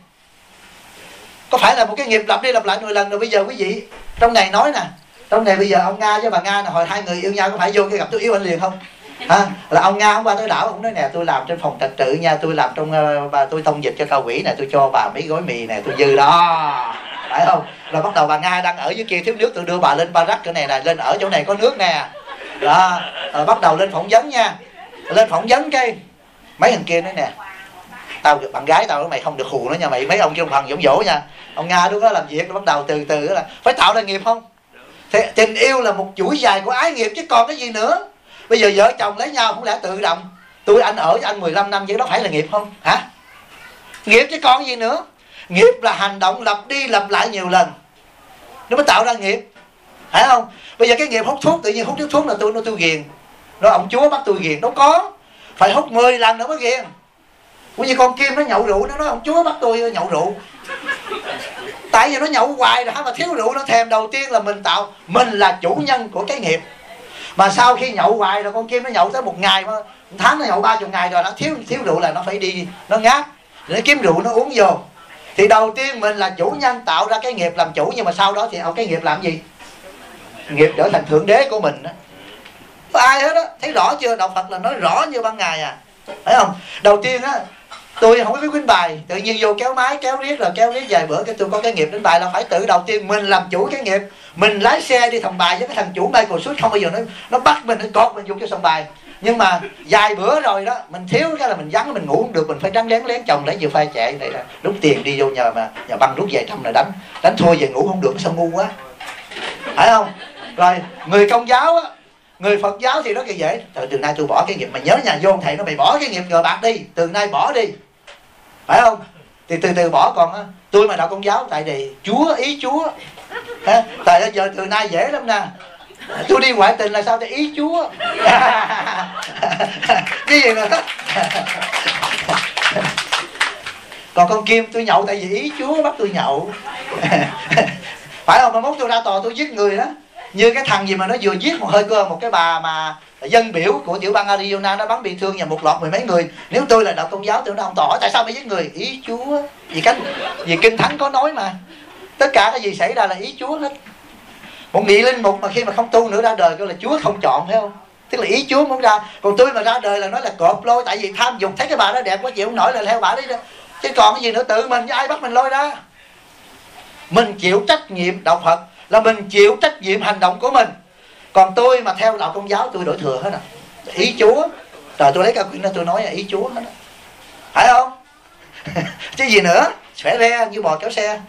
Có phải là một cái nghiệp lặp đi lặp lại 10 lần? Rồi bây giờ quý vị trong này nói nè, trong này bây giờ ông Nga với bà Nga nè, hồi hai người yêu nhau có phải vô cái gặp tôi yêu anh liền không? Là ông Nga hôm qua tới đảo, ông nói nè, tôi làm trên phòng trật tự nha, tôi làm trong tôi thông dịch cho cao quỷ nè, tôi cho bà mấy gói mì nè, tôi dư đó, phải không? Rồi bắt đầu bà Nga đang ở dưới kia thiếu nước, tôi đưa bà lên Barak chỗ này nè, lên ở chỗ này có nước nè đó. Rồi bắt đầu lên phỏng vấn nha, lên phỏng vấn cái mấy thằng kia nói nè, tao bạn gái tao, mày không được hù nó nha mày, mấy ông trong phần dỗ dỗ nha. Ông Nga lúc đó làm việc nó bắt đầu từ từ là phải tạo ra nghiệp không? Thì tình yêu là một chuỗi dài của ái nghiệp chứ còn cái gì nữa. Bây giờ vợ chồng lấy nhau không lẽ tự động tôi anh ở với anh 15 năm vậy, đó phải là nghiệp không hả? Nghiệp chứ còn gì nữa. Nghiệp là hành động lặp đi lặp lại nhiều lần nó mới tạo ra nghiệp, phải không? Bây giờ cái nghiệp hút thuốc, tự nhiên hút thuốc là tôi ghiền, nó ông Chúa bắt tôi ghiền, đâu có, phải hút 10 lần nữa mới ghiền. Cũng như con Kim nó nhậu rượu, nó nói ông Chúa bắt tôi nhậu rượu, tại vì nó nhậu hoài rồi mà thiếu rượu nó thèm. Đầu tiên là mình là chủ nhân của cái nghiệp. Mà sau khi nhậu hoài rồi con Kim nó nhậu tới một ngày, một tháng nó nhậu 30 ngày rồi, nó thiếu rượu là nó phải đi, nó ngáp để nó kiếm rượu nó uống vô. Thì đầu tiên mình là chủ nhân tạo ra cái nghiệp làm chủ, nhưng mà sau đó thì cái nghiệp làm gì? Nghiệp trở thành thượng đế của mình đó. Có ai hết á, thấy rõ chưa? Đạo Phật là nói rõ như ban ngày à, phải không? Đầu tiên á, tôi không có biết đánh bài, tự nhiên vô kéo máy kéo riết vài bữa cái tôi có cái nghiệp đánh bài, là phải tự đầu tiên mình làm chủ cái nghiệp. Mình lái xe đi thòng bài với cái thằng chủ Michael Suit không bao giờ nó bắt mình, nó cột mình vô cái sòng bài. Nhưng mà vài bữa rồi đó, mình thiếu cái là mình vắng, mình ngủ không được, mình phải trắng lén chồng lấy vừa phai chạy này là rút tiền đi vô nhà băng rút vài trăm là đánh thua về ngủ không được, sao ngu quá, phải không? Rồi người Công giáo á, người Phật giáo thì nó kỳ dễ, từ nay tôi bỏ cái nghiệp. Mày nhớ nhà vô thầy nó, mày bỏ cái nghiệp cờ bạc đi, từ nay bỏ đi, phải không? Thì từ từ bỏ. Còn á, tôi mà đạo Công giáo tại vì Chúa, ý Chúa ha? Tại giờ từ nay dễ lắm nè, tôi đi ngoại tình là sao? Thì ý Chúa cái gì nữa. Còn con Kim tôi nhậu tại vì ý Chúa bắt tôi nhậu phải không? Mà mốt tôi ra tòa tôi giết người đó, như cái thằng gì mà nó vừa giết một hơi cơ, một cái bà mà dân biểu của tiểu bang Arizona, nó bắn bị thương và một loạt 10 mấy người. Nếu tôi là đạo Công giáo tôi nó không tỏ tại sao mới giết người, ý Chúa, vì Kinh Thánh có nói mà, tất cả cái gì xảy ra là ý Chúa hết. Một vị linh mục mà khi mà không tu nữa ra đời kêu là Chúa không chọn, thấy không? Tức là ý Chúa muốn ra. Còn tôi mà ra đời là nói là cọp lôi, tại vì tham dục, thấy cái bà đó đẹp quá chịu không nổi là theo bà đấy đó. Chứ còn cái gì nữa, tự mình chứ ai bắt mình lôi ra. Mình chịu trách nhiệm. Đạo Phật là mình chịu trách nhiệm hành động của mình. Còn tôi mà theo đạo Công giáo tôi đổi thừa hết à, ý Chúa. Rồi tôi lấy cái quyển đó tôi nói là ý Chúa hết á, phải không? Chứ gì nữa, khỏe re như bò kéo xe.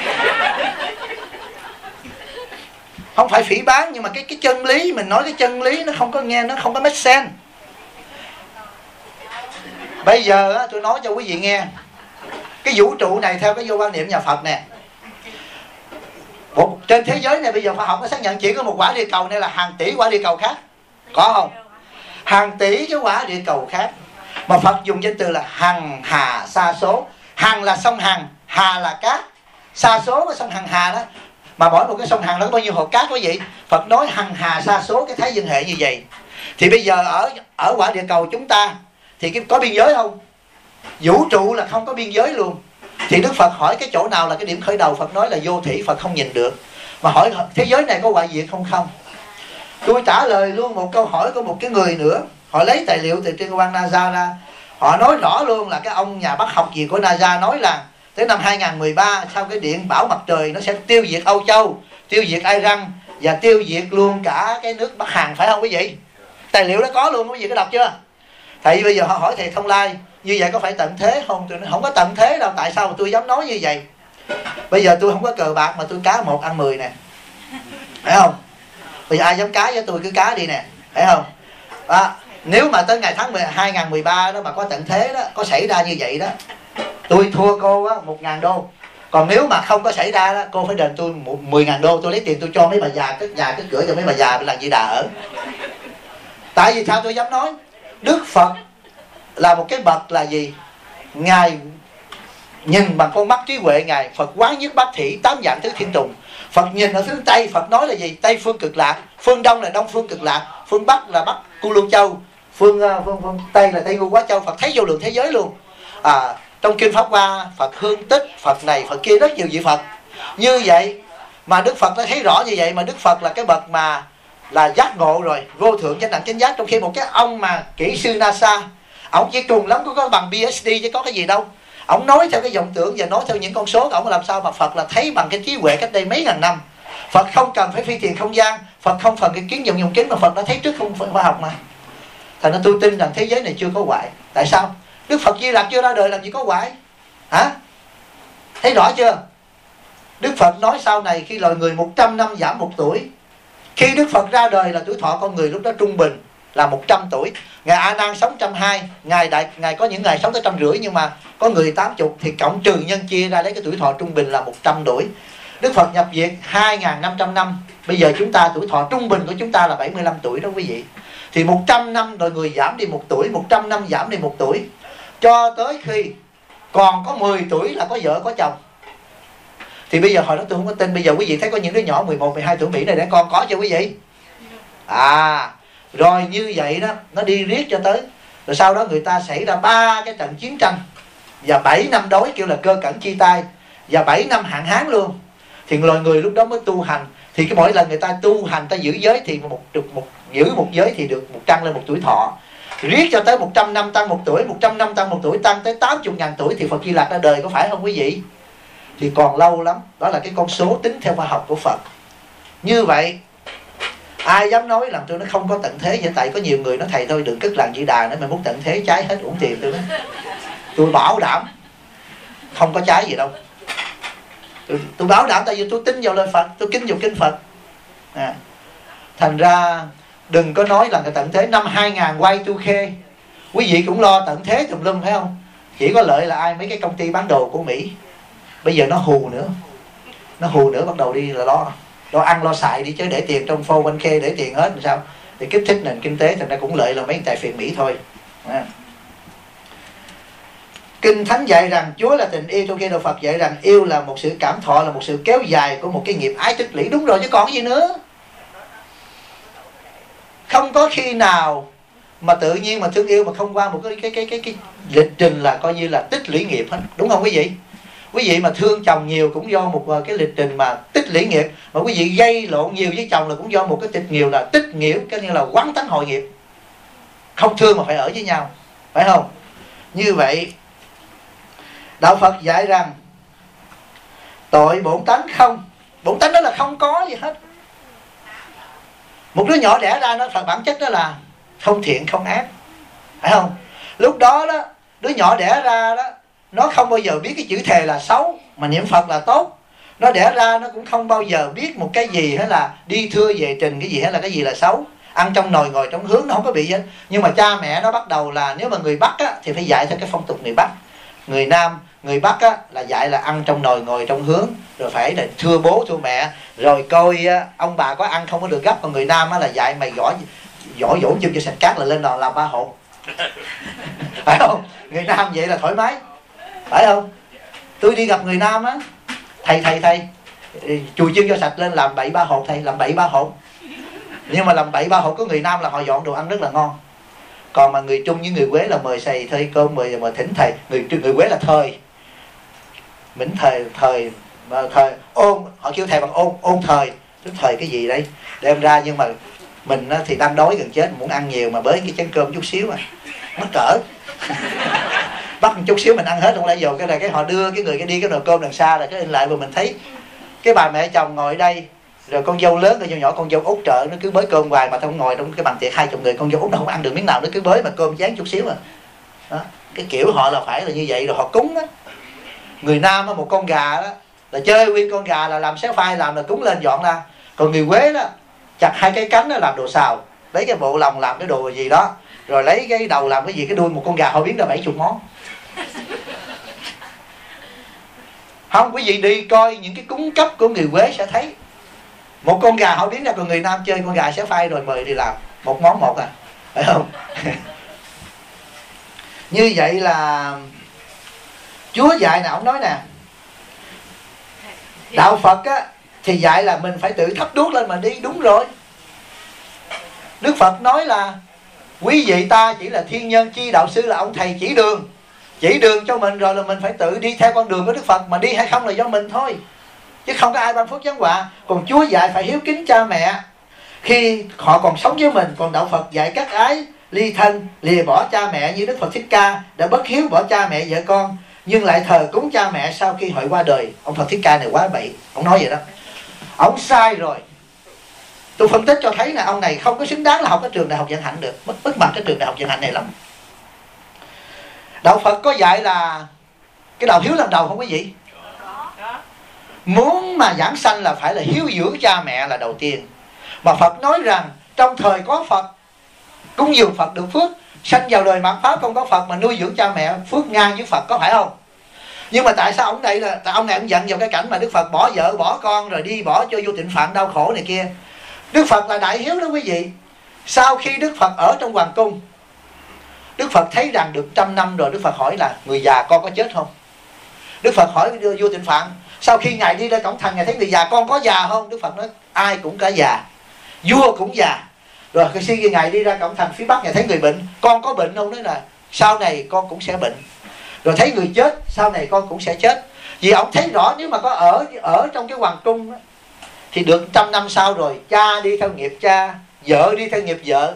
Không phải phỉ báng, nhưng mà cái chân lý mình nói, cái chân lý nó không có nghe, nó không có make sense. Bây giờ á, tôi nói cho quý vị nghe, cái vũ trụ này theo cái vô quan niệm nhà Phật nè, trên thế giới này bây giờ khoa học nó xác nhận chỉ có một quả địa cầu này là hàng tỷ quả địa cầu khác, có không? Hàng tỷ cái quả địa cầu khác, mà Phật dùng danh từ là hằng hà sa số. Hằng là sông Hằng, hà là cát, sa số cái sông Hằng Hà đó. Mà mỗi một cái sông Hằng nó có bao nhiêu hồ cát quý vị? Phật nói hằng hà sa số cái thái dương hệ như vậy. Thì bây giờ ở quả địa cầu chúng ta thì có biên giới không? Vũ trụ là không có biên giới luôn. Thì Đức Phật hỏi cái chỗ nào là cái điểm khởi đầu, Phật nói là vô thủy, Phật không nhìn được. Mà hỏi thế giới này có hoại diệt không? Không. Tôi trả lời luôn một câu hỏi của một cái người nữa. Họ lấy tài liệu từ trên quan NASA ra. Họ nói rõ luôn là cái ông nhà bác học gì của NASA nói là tới năm 2013 sau cái điện bão mặt trời nó sẽ tiêu diệt Âu Châu, tiêu diệt Iran và tiêu diệt luôn cả cái nước Bắc Hàn, phải không quý vị? Tài liệu đó có luôn, quý vị có đọc chưa? Thầy bây giờ họ hỏi thầy Thông Lai như vậy có phải tận thế không? Tôi nói không có tận thế đâu, tại sao mà tôi dám nói như vậy? Bây giờ tôi không có cờ bạc mà tôi cá 1 ăn 10 nè, phải không? Bây giờ ai dám cá với tôi cứ cá đi nè, phải không? Nếu mà tới ngày tháng 2013 đó mà có tận thế đó, có xảy ra như vậy đó, tôi thua cô á 1.000 đô. Còn nếu mà không có xảy ra đó, cô phải đền tôi 10.000 đô. Tôi lấy tiền tôi cho mấy bà già, cất nhà cất cửa cho mấy bà già làm gì đà ở. Tại vì sao tôi dám nói? Đức Phật là một cái bậc là gì? Ngài nhìn bằng con mắt trí huệ Ngài. Phật quán nhất bát thỉ, 8 dạng thứ thiên tùng. Phật nhìn ở phía Tây, Phật nói là gì? Tây phương cực lạc. Phương Đông là Đông phương cực lạc. phương Bắc là Bắc Cu Lu Châu, phương Tây là Tây Ngu Quá Châu. Phật thấy vô lượng thế giới luôn. Trong kinh Pháp Hoa, Phật Hương Tích, Phật này Phật kia, rất nhiều vị Phật. Như vậy mà Đức Phật đã thấy rõ như vậy, mà Đức Phật là cái bậc mà là giác ngộ rồi, vô thượng chánh đẳng chánh giác. Trong khi một cái ông mà kỹ sư NASA, ông chỉ cùng lắm có bằng PhD chứ có cái gì đâu. Ông nói theo cái vọng tưởng và nói theo những con số, ông làm sao mà Phật là thấy bằng cái trí huệ cách đây mấy ngàn năm. Phật không cần phải phi tiền không gian, Phật không phần cái kiến dụng kính, mà Phật đã thấy trước không phải khoa học mà. Thành ra tôi tin rằng thế giới này chưa có hoại. Tại sao? Đức Phật Di Lặc chưa ra đời làm gì có hoại? Hả? Thấy rõ chưa? Đức Phật nói sau này khi loài người 100 năm giảm 1 tuổi. Khi Đức Phật ra đời là tuổi thọ con người lúc đó trung bình là 100 tuổi. Ngài A Nan sống 120, Ngài có những ngày sống tới 150, nhưng mà có người 80, thì cộng trừ nhân chia ra lấy cái tuổi thọ trung bình là 100 tuổi. Đức Phật nhập viện 2.500 năm. Bây giờ chúng ta tuổi thọ trung bình của chúng ta là 75 tuổi đó quý vị. Thì 100 năm rồi người giảm đi 1 tuổi, 100 năm giảm đi 1 tuổi, cho tới khi còn có 10 tuổi là có vợ có chồng. Thì bây giờ hồi đó tôi không có tin. Bây giờ quý vị thấy có những đứa nhỏ 11, 12 tuổi Mỹ này để con có chưa quý vị? Rồi như vậy đó, nó đi riết cho tới. Rồi sau đó người ta xảy ra 3 cái trận chiến tranh, và 7 năm đói kêu là cơ cẩn chi tai, và 7 năm hạn hán luôn. Thì loài người lúc đó mới tu hành. Thì cái mỗi lần người ta tu hành, ta giữ giới thì giữ một giới thì được tăng lên 1 tuổi thọ. Riết cho tới 100 năm tăng 1 tuổi, 100 năm tăng 1 tuổi, tăng tới 80.000 tuổi thì Phật Di Lặc ra đời, có phải không quý vị? Thì còn lâu lắm. Đó là cái con số tính theo khoa học của Phật. Như vậy ai dám nói rằng tôi nó không có tận thế vậy? Tại có nhiều người nói thầy thôi đừng cất làng Di Đà nữa, mày muốn tận thế cháy hết uổng tiền tôi đó. Tôi bảo đảm không có cháy gì đâu. Tôi bảo đảm, tại vì tôi tin vào lời Phật, tôi kính vào kinh Phật. Thành ra đừng có nói là tận thế. Năm 2000 Y2K, quý vị cũng lo tận thế tùm lum phải không? Chỉ có lợi là ai? Mấy cái công ty bán đồ của Mỹ. Bây giờ nó hù nữa. Nó hù nữa, bắt đầu đi là lo ăn lo xài đi, chứ để tiền trong 401k để tiền hết làm sao? Để kích thích nền kinh tế, thành ra cũng lợi là mấy tài phiệt Mỹ thôi. Kinh Thánh dạy rằng Chúa là tình yêu, trong khi Đạo Phật dạy rằng yêu là một sự cảm thọ, là một sự kéo dài của một cái nghiệp ái tích lũy. Đúng rồi chứ còn gì nữa. Không có khi nào mà tự nhiên mà thương yêu mà không qua một cái lịch trình là coi như là tích lũy nghiệp hết. Đúng không quý vị? Quý vị mà thương chồng nhiều cũng do một cái lịch trình mà tích lũy nghiệp. Mà quý vị gây lộn nhiều với chồng là cũng do một cái tích nhiều là tích nghiệp, cái như là quán tánh hội nghiệp. Không thương mà phải ở với nhau, phải không? Như vậy Đạo Phật dạy rằng tội bổn tánh không. Bổn tánh đó là không có gì hết. Một đứa nhỏ đẻ ra nó bản chất đó là không thiện không ác, phải không? Lúc đó đó đứa nhỏ đẻ ra đó, nó không bao giờ biết cái chữ thề là xấu, mà niệm Phật là tốt. Nó đẻ ra nó cũng không bao giờ biết một cái gì hay là đi thưa về trình cái gì hay là cái gì là xấu. Ăn trong nồi ngồi trong hướng nó không có bị hết. Nhưng mà cha mẹ nó bắt đầu là, nếu mà người Bắc á, thì phải dạy theo cái phong tục người Bắc. Người Nam, người Bắc á, là dạy là ăn trong nồi ngồi trong hướng, rồi phải là thưa bố thưa mẹ, rồi coi ông bà có ăn không có được gấp. Còn người Nam á, là dạy mày gõ dỗ chân cho sạch cát là lên đòn làm ba hột. Phải không? Người Nam vậy là thoải mái, phải không? Tôi đi gặp người Nam á, thầy chùi chân cho sạch lên làm bậy ba hột, thầy làm bậy ba hột. Nhưng mà làm bậy ba hột có người Nam là họ dọn đồ ăn rất là ngon. Còn mà người Trung với người Quế là mời xầy thơi cơm, mời thỉnh thầy. Người Quế là thời mĩnh thời ôn, họ kêu thầy bằng ôn thời. Tức thời cái gì đấy đem ra. Nhưng mà mình thì đang đói gần chết, muốn ăn nhiều mà bới cái chén cơm chút xíu mà mắc cỡ. Bắt một chút xíu mình ăn hết không lẽ dồn cái này, cái họ đưa cái người cái đi cái nồi cơm đằng xa là cái in lại. Mà mình thấy cái bà mẹ chồng ngồi ở đây, rồi con dâu lớn, con dâu nhỏ, con dâu út trợ nó cứ bới cơm hoài mà không ngồi trong cái bàn tiệc 20 người, con dâu út nó không ăn được miếng nào, nó cứ bới mà cơm chén chút xíu mà. Đó. Cái kiểu họ là phải là như vậy, rồi họ cúng á. Người Nam á, một con gà đó là chơi nguyên con gà là làm xéo phai, làm là cúng lên dọn ra. Còn người Quế đó chặt 2 cái cánh đó làm đồ xào, lấy cái bộ lòng làm cái đồ gì đó, rồi lấy cái đầu làm cái gì, cái đuôi một con gà họ biến ra 70 món. Không, quý vị đi coi những cái cúng cấp của người Quế sẽ thấy một con gà họ biến ra. Còn người Nam chơi con gà xéo phai rồi mời đi làm một món một à, phải không? Như vậy là Chúa dạy nè, ông nói nè, Đạo Phật á thì dạy là mình phải tự thắp đuốc lên mà đi, đúng rồi. Đức Phật nói là quý vị ta chỉ là thiên nhân, chi đạo sư là ông thầy chỉ đường cho mình, rồi là mình phải tự đi theo con đường của Đức Phật, mà đi hay không là do mình thôi, chứ không có ai ban phước giáng họa. Còn Chúa dạy phải hiếu kính cha mẹ khi họ còn sống với mình, còn đạo Phật dạy các ái ly thân, lìa bỏ cha mẹ, như Đức Phật Thích Ca đã bất hiếu bỏ cha mẹ vợ con, nhưng lại thờ cúng cha mẹ sau khi họ qua đời. Ông Phật Thích Ca này quá bậy, ông nói vậy đó, ông sai rồi. Tôi phân tích cho thấy là ông này không có xứng đáng là học cái trường đại học Vạn Hạnh được, mất mặt cái trường đại học Vạn Hạnh này lắm. Đạo Phật có dạy là cái đạo hiếu làm đầu không quý vị? Muốn mà giảng sanh là phải là hiếu dưỡng cha mẹ là đầu tiên. Mà Phật nói rằng trong thời có Phật, cúng dường Phật được phước, sanh vào đời mạt Pháp không có Phật mà nuôi dưỡng cha mẹ, phước ngang với Phật, có phải không? Nhưng mà tại sao ông này ông giận vào cái cảnh mà Đức Phật bỏ vợ bỏ con rồi đi bỏ cho vô Tịnh Phạn đau khổ này kia? Đức Phật là đại hiếu đó quý vị. Sau khi Đức Phật ở trong hoàng cung, Đức Phật thấy rằng được 100 năm rồi, Đức Phật hỏi là người già con có chết không? Đức Phật hỏi vua Tịnh Phạn, sau khi ngài đi ra cổng thành, ngài thấy người già con có già không? Đức Phật nói ai cũng có già, vua cũng già. Rồi khi ngài đi ra cổng thành phía bắc, ngài thấy người bệnh, con có bệnh không? Nói là sau này con cũng sẽ bệnh. Rồi thấy người chết, sau này con cũng sẽ chết. Vì ông thấy rõ nếu mà có ở trong cái hoàng cung đó, thì được 100 năm sau rồi, cha đi theo nghiệp cha, vợ đi theo nghiệp vợ,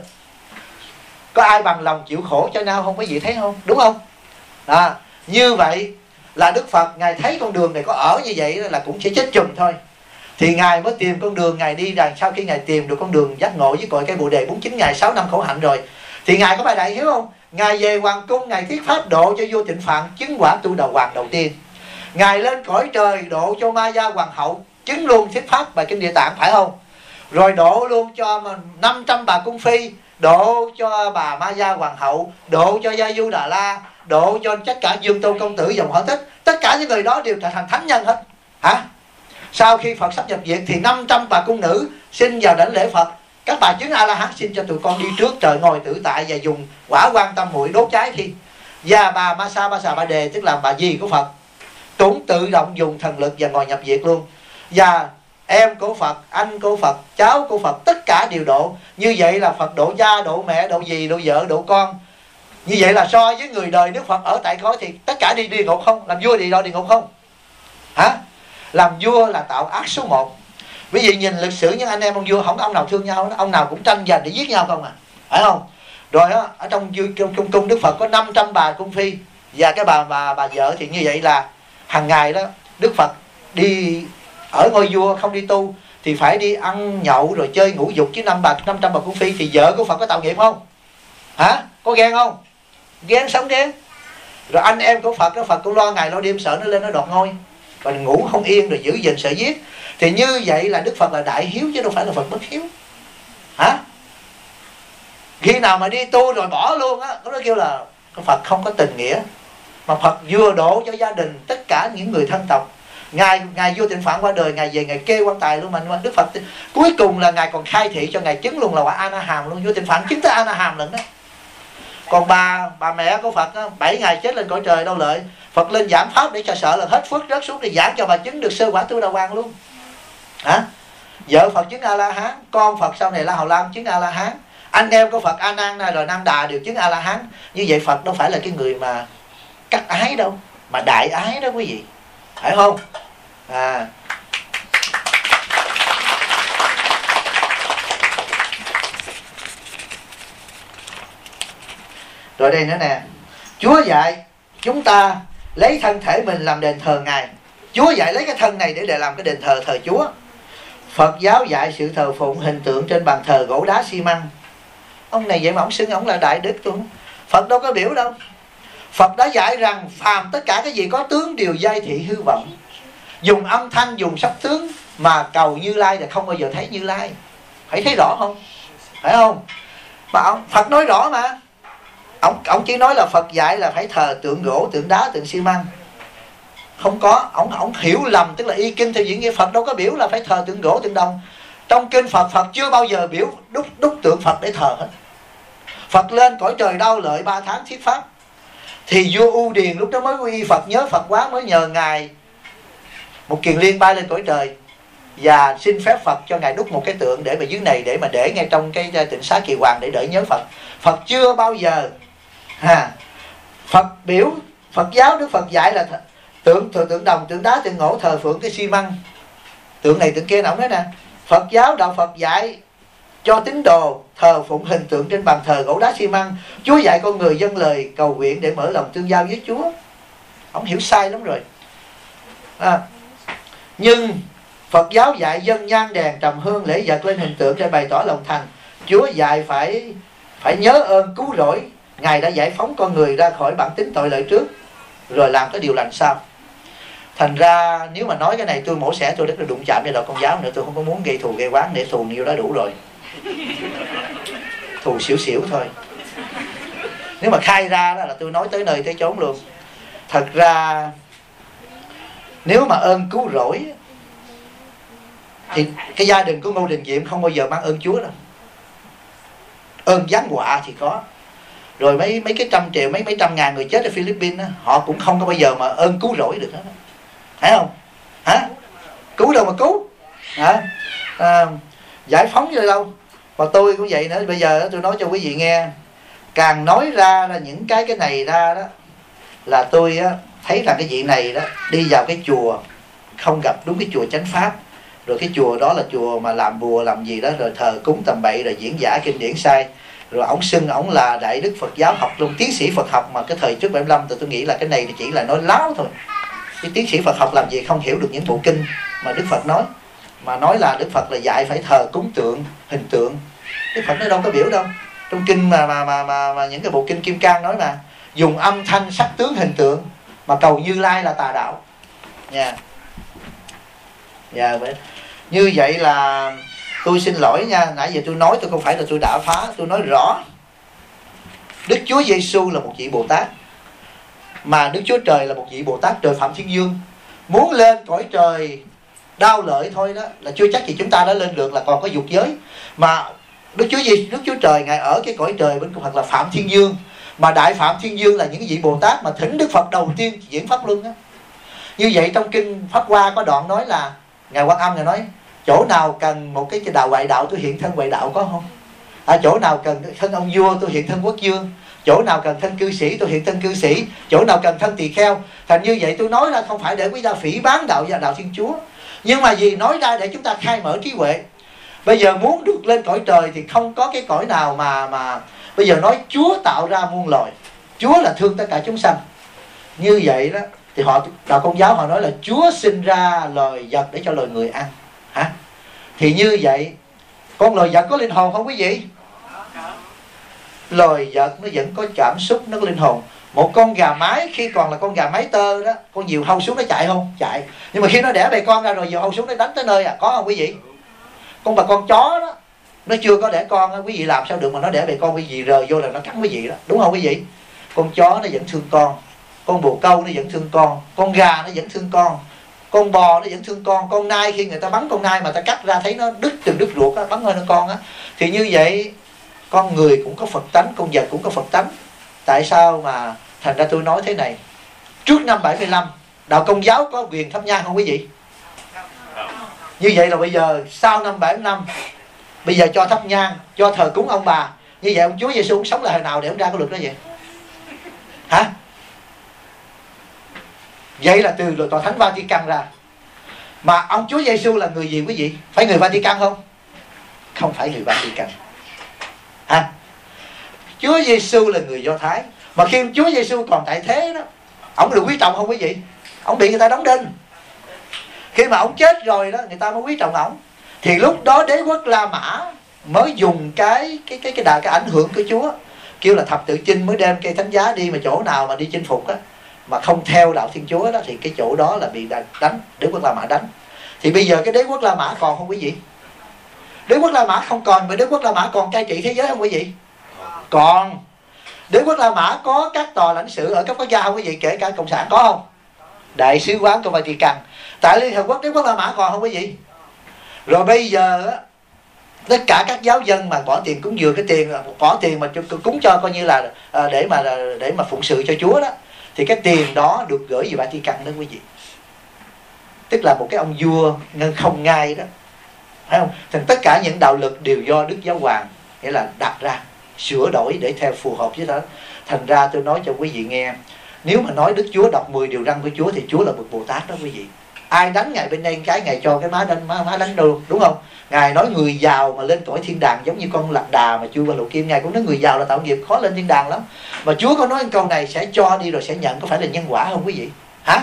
có ai bằng lòng chịu khổ cho nhau không? Quý vị thấy không? Đúng không? Như vậy là Đức Phật ngài thấy con đường này có ở như vậy là cũng sẽ chết chùm thôi, thì ngài mới tìm con đường ngài đi. Rằng sau khi ngài tìm được con đường giác ngộ với cội cây Bồ Đề 49 ngày 6 năm khổ hạnh rồi, thì ngài có bài đại hiếu không? Ngài về hoàng cung, ngài thuyết pháp độ cho vua Tịnh Phạn chứng quả tu đầu hoàng đầu tiên. Ngài lên cõi trời độ cho Ma Gia hoàng hậu chứng luôn thuyết pháp bài kinh Địa Tạng, phải không? Rồi độ luôn cho 500 bà cung phi, độ cho bà Ma Gia hoàng hậu, độ cho Gia Du Đà La, độ cho tất cả Dương Tôn công tử dòng họ Thích. Tất cả những người đó đều trở thành thánh nhân hết. Hả? Sau khi Phật sắp nhập diệt thì 500 bà cung nữ xin vào đảnh lễ Phật. Các bà chứng A-la-hán xin cho tụi con đi trước trời ngồi tử tại và dùng quả quan tâm muội đốt cháy khi. Và bà Ma Sa Ba Xà Ba Đề, tức là bà dì của Phật, cũng tự động dùng thần lực và ngồi nhập diệt luôn. Và em của Phật, anh của Phật, cháu của Phật, tất cả đều độ. Như vậy là Phật độ cha, độ mẹ, độ dì, độ vợ, độ con. Như vậy là so với người đời Đức Phật ở tại cõi thì tất cả đi địa ngục không? Làm vua đi địa ngục không? Hả? Làm vua là tạo ác số 1. Quý vị nhìn lịch sử những anh em ông vua, không có ông nào thương nhau đó. Ông nào cũng tranh giành để giết nhau không à, phải không? Rồi đó, ở trong cung Đức Phật có 500 bà cung phi, và cái bà vợ thì như vậy là hàng ngày đó Đức Phật đi ở ngôi vua không đi tu thì phải đi ăn nhậu rồi chơi ngũ dục với 500 bà cung phi. Thì vợ của Phật có tạo nghiệp không? Hả? Có ghen không? Ghen, sống ghen. Rồi anh em của Phật đó, Phật cũng lo ngày lo đêm sợ nó lên nó đoạt ngôi, và ngủ không yên rồi giữ gìn sợ giết. Thì như vậy là Đức Phật là đại hiếu chứ đâu phải là Phật bất hiếu. Hả? Khi nào mà đi tu rồi bỏ luôn á, nó kêu là Phật không có tình nghĩa. Mà Phật vừa độ cho gia đình tất cả những người thân tộc. Ngài vua Tịnh Phạn qua đời, ngài về ngài kê quan tài luôn. Mà Đức Phật cuối cùng là ngài còn khai thị cho ngài chứng luôn là quả A Na Hàm luôn. Vua Tịnh Phạn chứng tới A Na Hàm lần đó. Còn bà mẹ của Phật á, 7 ngày chết lên cõi trời đâu lợi. Phật lên giảng pháp để cho sợ là hết phước rớt xuống, để giảng cho bà chứng được sơ quả tu đà hoàng luôn. Hả? Vợ Phật chứng A-la-hán, con Phật sau này La Hầu Lan chứng A-la-hán, anh em của Phật A Nan rồi Nam Đà đều chứng A-la-hán. Như vậy Phật đâu phải là cái người mà cắt ái đâu, mà đại ái đó quý vị, phải không? Rồi đây nữa nè, Chúa dạy chúng ta lấy thân thể mình làm đền thờ Ngài. Chúa dạy lấy cái thân này để làm cái đền thờ Chúa. Phật giáo dạy sự thờ phụng hình tượng trên bàn thờ gỗ đá xi măng. Ông này vậy mà ông xưng ông là đại đức luôn. Phật đâu có biểu đâu. Phật đã dạy rằng phàm tất cả cái gì có tướng đều giai thị hư vọng. Dùng âm thanh, dùng sắc tướng mà cầu Như Lai là không bao giờ thấy Như Lai. Phải thấy rõ không? Phải không? Mà Phật nói rõ mà. Ông chỉ nói là Phật dạy là phải thờ tượng gỗ, tượng đá, tượng xi măng. Không có, ông hiểu lầm, tức là y kinh theo diễn nghĩa. Phật đâu có biểu là phải thờ tượng gỗ, tượng đồng. Trong kinh Phật chưa bao giờ biểu đúc tượng Phật để thờ hết. Phật lên cõi trời Đau Lợi 3 tháng thuyết pháp. Thì vua U Điền lúc đó mới quy y Phật, nhớ Phật quá mới nhờ ngài một kiền liên bay lên cõi trời. và xin phép Phật cho ngài đúc một cái tượng để mà dưới này, để mà để ngay trong cái tịnh xá Kỳ Hoàng để đợi nhớ Phật. Phật chưa bao giờ Phật giáo Đức Phật dạy là tượng đồng, tượng đá, tượng gỗ, thờ phượng cái xi măng, tượng này tượng kia. Ông nói nè, Phật giáo đạo Phật dạy cho tín đồ thờ phụng hình tượng trên bàn thờ gỗ đá xi măng. Chúa dạy con người dâng lời cầu nguyện để mở lòng tương giao với Chúa. Ông hiểu sai lắm rồi. Nhưng Phật giáo dạy dâng nhang đèn, trầm hương, lễ vật lên hình tượng để bày tỏ lòng thành. Chúa dạy phải nhớ ơn cứu rỗi. Ngài đã giải phóng con người ra khỏi bản tính tội lỗi trước, rồi làm cái điều lành sau. Thành ra nếu mà nói cái này tôi mổ xẻ, tôi rất là đụng chạm với đạo Công giáo nữa. Tôi không có muốn gây thù gây oán, để thù nhiều đã đủ rồi. Thù xỉu xỉu thôi. Nếu mà khai ra đó là tôi nói tới nơi tới chốn luôn. Thật ra nếu mà ơn cứu rỗi thì cái gia đình của Ngô Đình Diệm không bao giờ mang ơn Chúa đâu. Ơn giáng họa thì có. Rồi mấy cái trăm triệu, mấy trăm ngàn người chết ở Philippines đó, họ cũng không có bao giờ mà ơn cứu rỗi được hết. Thấy không? Cứu đâu mà cứu? Giải phóng như đâu? Và tôi cũng vậy nữa. Bây giờ tôi nói cho quý vị nghe, càng nói ra là những cái này ra đó, là tôi thấy rằng cái vị này đó đi vào cái chùa không gặp đúng cái chùa chánh pháp, rồi cái chùa đó là chùa mà làm bùa làm gì đó, rồi thờ cúng tầm bậy, rồi diễn giả kinh điển sai, rồi ổng xưng ổng là đại đức Phật giáo học luôn, tiến sĩ Phật học. Mà cái thời trước 75 tôi nghĩ là cái này chỉ là nói láo thôi. Cái tiến sĩ Phật học làm gì không hiểu được những bộ kinh mà Đức Phật nói, mà nói là Đức Phật là dạy phải thờ cúng tượng, hình tượng. Đức Phật nói đâu có biểu đâu. Trong kinh mà những cái bộ kinh Kim Cang nói là dùng âm thanh sắc tướng hình tượng mà cầu Như Lai là tà đạo nha. Như vậy là tôi xin lỗi nha, nãy giờ tôi nói tôi không phải là tôi đã phá, tôi nói rõ Đức Chúa Giêsu là một vị Bồ Tát, mà Đức Chúa Trời là một vị Bồ Tát trời Phạm Thiên Dương. Muốn lên cõi trời đau lợi thôi đó là chưa chắc gì chúng ta đã lên được, là còn có dục giới. Mà Đức Chúa Trời ngài ở cái cõi trời bên hoặc là Phạm Thiên Dương, mà đại Phạm Thiên Dương là những vị Bồ Tát mà thỉnh Đức Phật đầu tiên diễn pháp luân á. Như vậy trong kinh Pháp Hoa có đoạn nói là ngài Quan Âm ngài nói chỗ nào cần một cái đạo ngoại đạo tôi hiện thân ngoại đạo có không? Chỗ nào cần thân ông vua tôi hiện thân quốc vương, chỗ nào cần thân cư sĩ tôi hiện thân cư sĩ, chỗ nào cần thân tỳ kheo. Thành như vậy tôi nói ra không phải để quý gia phỉ báng đạo và đạo Thiên Chúa, nhưng mà vì nói ra để chúng ta khai mở trí huệ. Bây giờ muốn được lên cõi trời thì không có cái cõi nào mà bây giờ nói Chúa tạo ra muôn loài, Chúa là thương tất cả chúng sanh. Như vậy đó thì đạo Công giáo họ nói là Chúa sinh ra loài vật để cho loài người ăn. Thì như vậy con loài vật có linh hồn không quý vị? Loài vật nó vẫn có cảm xúc, nó có linh hồn. Một con gà mái khi còn là con gà mái tơ đó, con diều hâu xuống nó chạy không? Chạy. Nhưng mà khi nó đẻ bầy con ra rồi diều hâu xuống nó đánh tới nơi có không quý vị? Con chó đó nó chưa có đẻ con, quý vị làm sao được mà nó đẻ bầy con, quý vị rời vô là nó cắn quý vị đó, đúng không quý vị? Con chó nó vẫn thương con bồ câu nó vẫn thương con gà nó vẫn thương con bò nó vẫn thương con nai khi người ta bắn con nai mà ta cắt ra thấy nó đứt ruột á, bắn hơi nó con á. Thì như vậy con người cũng có Phật tánh, con vật cũng có Phật tánh. Tại sao mà thành ra tôi nói thế này? Trước năm 75 đạo Công giáo có quyền thắp nhang không quý vị? Như vậy là bây giờ sau năm 75 bây giờ cho thắp nhang, cho thờ cúng ông bà. Như vậy ông Chúa Giêsu ông sống lại hồi nào để ông ra cái luật đó vậy? Hả? Vậy là từ tòa thánh Vatican ra. Mà ông Chúa Giêsu là người gì quý vị? Phải người Vatican không? Không phải người Vatican. Chúa Giêsu là người Do Thái. Mà khi Chúa Giêsu còn tại thế đó, ông được quý trọng không quý vị? Ông bị người ta đóng đinh. Khi mà ông chết rồi đó, người ta mới quý trọng ông. Thì lúc đó đế quốc La Mã mới dùng cái ảnh hưởng của Chúa, kêu là thập tự chinh, mới đem cây thánh giá đi, mà chỗ nào mà đi chinh phục á mà không theo đạo Thiên Chúa đó thì cái chỗ đó là bị đánh, đế quốc La Mã đánh. Thì bây giờ cái đế quốc La Mã còn không quý vị? Đế quốc La Mã không còn, mà đế quốc La Mã còn cai trị thế giới không quý vị? Còn. Đế quốc La Mã có các tòa lãnh sự ở các quốc gia không quý vị? Kể cả cộng sản có không? Đại sứ quán của Vatican. Tại Liên Hợp Quốc đế quốc La Mã còn không quý vị? Rồi bây giờ á, tất cả các giáo dân mà bỏ tiền cúng dường, cái tiền bỏ tiền mà cúng cho coi như là để mà phụng sự cho Chúa đó, thì cái tiền đó được gửi về Vatican đó quý vị. tức là một cái ông vua không ngai đó, phải không? Thành tất cả những đạo luật đều do Đức Giáo Hoàng nghĩa là đặt ra, sửa đổi để theo phù hợp với đó. Thành ra tôi nói cho quý vị nghe, nếu mà nói Đức Chúa đọc 10 điều răn của Chúa thì Chúa là một Bồ Tát đó quý vị. Ai đánh Ngài bên đây cái Ngài cho cái má đánh luôn, đúng không? Ngài nói người giàu mà lên cõi thiên đàng giống như con lạc đà mà chui qua lỗ kim. Ngài cũng nói người giàu là tạo nghiệp khó lên thiên đàng lắm. Mà Chúa có nói câu này sẽ cho đi rồi sẽ nhận, có phải là nhân quả không quý vị? Hả?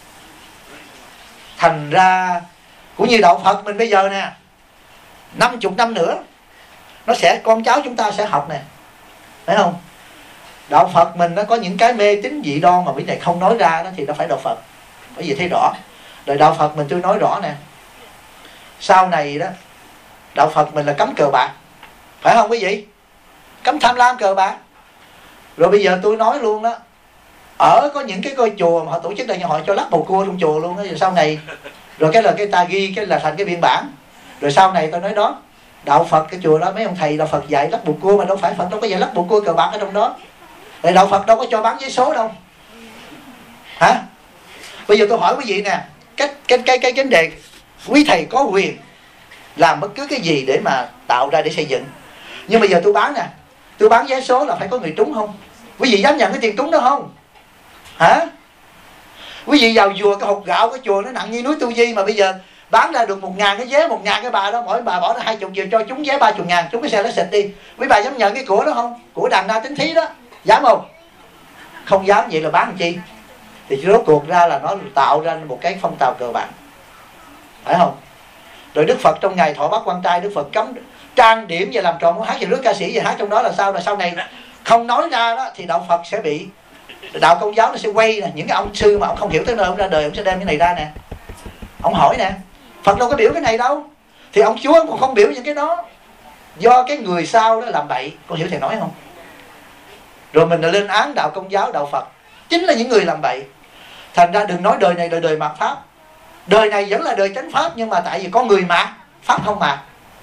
Thành ra cũng như đạo Phật mình bây giờ nè, 50 năm nữa nó sẽ, con cháu chúng ta sẽ học nè, phải không? Đạo Phật mình nó có những cái mê tín dị đoan mà mấy này không nói ra đó thì nó phải đạo Phật. Bởi vì thấy rõ. Rồi đạo Phật mình tôi nói rõ nè, sau này đó đạo Phật mình là cấm cờ bạc, phải không quý vị? Cấm tham lam cờ bạc. Rồi bây giờ tôi nói luôn đó, ở có những cái ngôi chùa mà họ tổ chức đây, họ cho lắc bầu cua trong chùa luôn đó. Rồi sau này, rồi cái là cái ta ghi cái là thành cái biên bản. Rồi sau này tôi nói đó, đạo Phật cái chùa đó mấy ông thầy đạo Phật dạy lắc bầu cua mà đâu phải, Phật đâu có dạy lắc bầu cua cờ bạc ở trong đó. Rồi đạo Phật đâu có cho bán giấy số đâu. Hả? Bây giờ tôi hỏi quý vị nè, cái vấn đề quý thầy có quyền làm bất cứ cái gì để mà tạo ra để xây dựng. Nhưng bây giờ tôi bán nè, tôi bán vé số là phải có người trúng không? Quý vị dám nhận cái tiền trúng đó không? Hả? Quý vị vào chùa cái hột gạo cái chùa nó nặng như núi Tu Di mà bây giờ bán ra được 1.000 cái vé, 1.000 cái bà đó, mỗi bà bỏ ra 20 triệu cho trúng vé 30.000, trúng cái xe nó xịt đi. Quý bà dám nhận cái của đó không? Của đàn na tính thí đó, dám không? Không dám, vậy là bán làm chi? Thì rốt cuộc ra là nó tạo ra một cái phong trào cờ bạc, phải không? Rồi Đức Phật trong ngày thọ bát quan trai, Đức Phật cấm trang điểm và làm trò múa hát, và rước ca sĩ và hát trong đó là sao? Là sau này không nói ra đó thì đạo Phật sẽ bị, đạo Công giáo nó sẽ quay nè. Những cái ông sư mà ông không hiểu tới nơi ông ra đời, ông sẽ đem cái này ra nè, ông hỏi nè, Phật đâu có biểu cái này đâu, thì ông Chúa cũng không biểu những cái đó, do cái người sau đó làm bậy. Con hiểu thầy nói không? Rồi mình lên án đạo Công giáo, đạo Phật chính là những người làm bậy. Thành ra đừng nói đời này đời đời mạt pháp. Đời này vẫn là đời chánh pháp, nhưng mà tại vì có người mạt, pháp không mạt.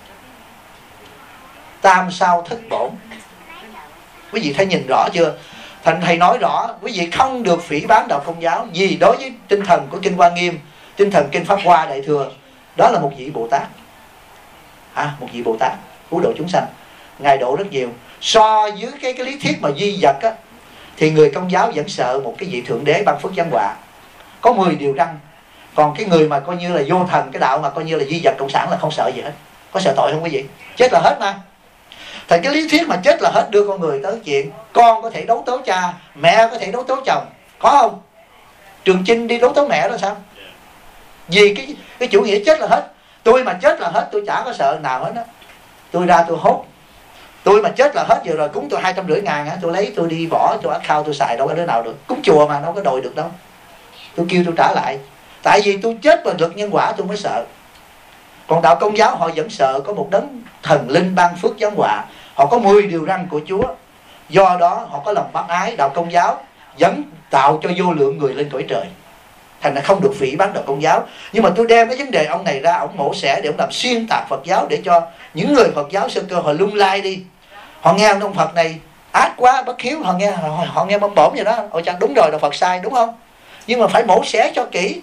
Tam sao thất bổn. Quý vị thấy nhìn rõ chưa? Thành thầy nói rõ, quý vị không được phỉ báng đạo Công giáo. Vì đối với tinh thần của Kinh Hoa Nghiêm, tinh thần Kinh Pháp Hoa Đại Thừa, đó là một vị Bồ Tát. Một vị Bồ Tát cứu độ chúng sanh, Ngài độ rất nhiều. So với cái lý thuyết mà duy vật á, thì người Công giáo vẫn sợ một cái vị Thượng Đế ban phước giáng họa, có 10 điều răn. Còn cái người mà coi như là vô thần, cái đạo mà coi như là duy vật cộng sản là không sợ gì hết. Có sợ tội không quý vị? Chết là hết mà. Thành cái lý thuyết mà chết là hết đưa con người tới chuyện con có thể đấu tố cha, mẹ có thể đấu tố chồng, có không? Trường Chinh đi đấu tố mẹ đó sao? Vì cái chủ nghĩa chết là hết. Tôi mà chết là hết, tôi chả có sợ nào hết á. Tôi ra tôi hốt. Tôi mà chết là hết, vừa rồi cúng tôi 250.000 á, tôi lấy tôi đi bỏ, tôi account tôi xài đâu có đứa nào được. Cúng chùa mà đâu có đòi được đâu. Tôi kêu tôi trả lại. Tại vì tôi chết và được nhân quả tôi mới sợ. Còn đạo Công giáo họ vẫn sợ có một đấng thần linh ban phước giáng họa. Họ có 10 điều răn của Chúa. Do đó họ có lòng bác ái. Đạo Công giáo vẫn tạo cho vô lượng người lên cõi trời. Thành ra không được phỉ báng đạo Công giáo. Nhưng mà tôi đem cái vấn đề ông này ra, ông mổ xẻ để ông làm xuyên tạc Phật giáo, để cho những người Phật giáo sơ cơ họ lung lai đi. Họ nghe ông Phật này ác quá, bất hiếu, họ nghe bấm bổm vậy đó. Ôi chăng đúng rồi, đạo Phật sai, đúng không? Nhưng mà phải mổ xẻ cho kỹ.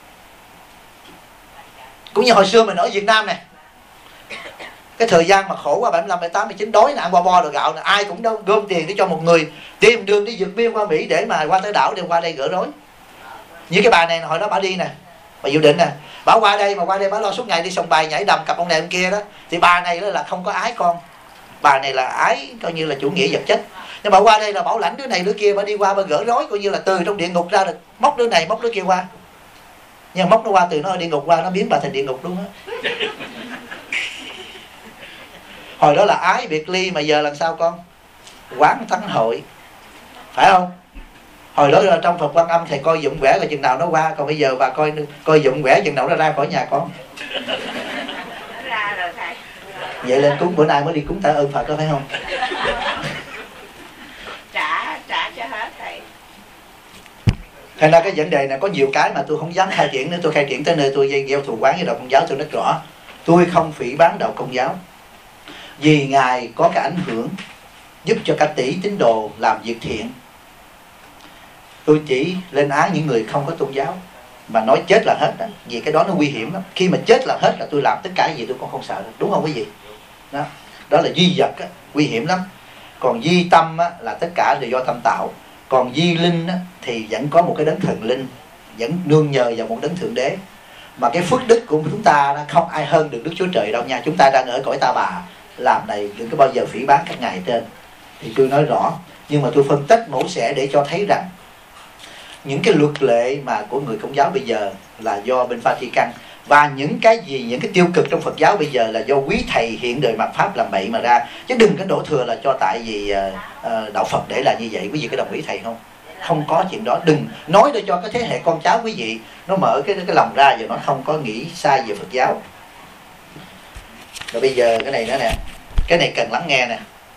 Cũng như hồi xưa mình ở Việt Nam này, cái thời gian mà khổ qua 75, 78, 79 đói nè, ăn bo bo đồ gạo nè, ai cũng đâu gom tiền để cho một người tìm đường đi vượt biên qua Mỹ để mà qua tới đảo, đem qua đây gỡ rối. Như cái bà này hồi đó bà đi nè, bà dự định nè, bà qua đây bà lo suốt ngày đi sông bài nhảy đầm cặp ông này ông kia đó, thì bà này là không có ái con, bà này là ái coi như là chủ nghĩa vật chất. Nhưng bà qua đây là bảo lãnh đứa này đứa kia, bà đi qua bà gỡ rối, coi như là từ trong địa ngục ra được, móc đứa này móc đứa kia qua. Nhưng móc nó qua từ nó ở địa ngục qua, nó biến bà thành địa ngục luôn á. Hồi đó là ái biệt ly, mà giờ làm sao con? Quán thắng hội, phải không? Hồi đó là trong Phật Quan Âm thầy coi dụng quẻ là chừng nào nó qua, còn bây giờ bà coi dụng quẻ chừng nào nó ra khỏi nhà con. Vậy lên cúng bữa nay mới đi cúng tạ ơn Phật đó, phải không? Trả cho hết thầy. Thành ra cái vấn đề này có nhiều cái mà tôi không dám khai triển nữa. Tôi khai triển tới nơi tôi gieo thù quán với đạo Công giáo tôi rất rõ. Tôi không phỉ báng đạo Công giáo, vì Ngài có cái ảnh hưởng giúp cho cả tỷ tín đồ làm việc thiện. Tôi chỉ lên án những người không có tôn giáo, mà nói chết là hết đó. Vì cái đó nó nguy hiểm lắm. Khi mà chết là hết là tôi làm tất cả gì tôi cũng không sợ đâu. Đúng không quý vị? Đó, đó là duy vật á, nguy hiểm lắm. Còn duy tâm á, là tất cả đều do tâm tạo. Còn duy linh á, thì vẫn có một cái đấng thần linh, vẫn nương nhờ vào một đấng thượng đế. Mà cái phước đức của chúng ta không ai hơn được Đức Chúa Trời đâu nha. Chúng ta đang ở cõi ta bà, làm này đừng có bao giờ phỉ báng các ngài trên. Thì tôi nói rõ, nhưng mà tôi phân tích mổ xẻ để cho thấy rằng những cái luật lệ mà của người Công giáo bây giờ là do bên Vatican, và những cái gì, những cái tiêu cực trong Phật giáo bây giờ là do quý thầy hiện đời mạt Pháp làm bậy mà ra. Chứ đừng có đổ thừa là cho tại vì đạo Phật để là như vậy. Quý vị có đồng ý thầy không? Không có chuyện đó. Đừng nói để cho cái thế hệ con cháu quý vị nó mở cái lòng ra và nó không có nghĩ sai về Phật giáo. Rồi bây giờ cái này nữa nè, cái này cần lắng nghe nè.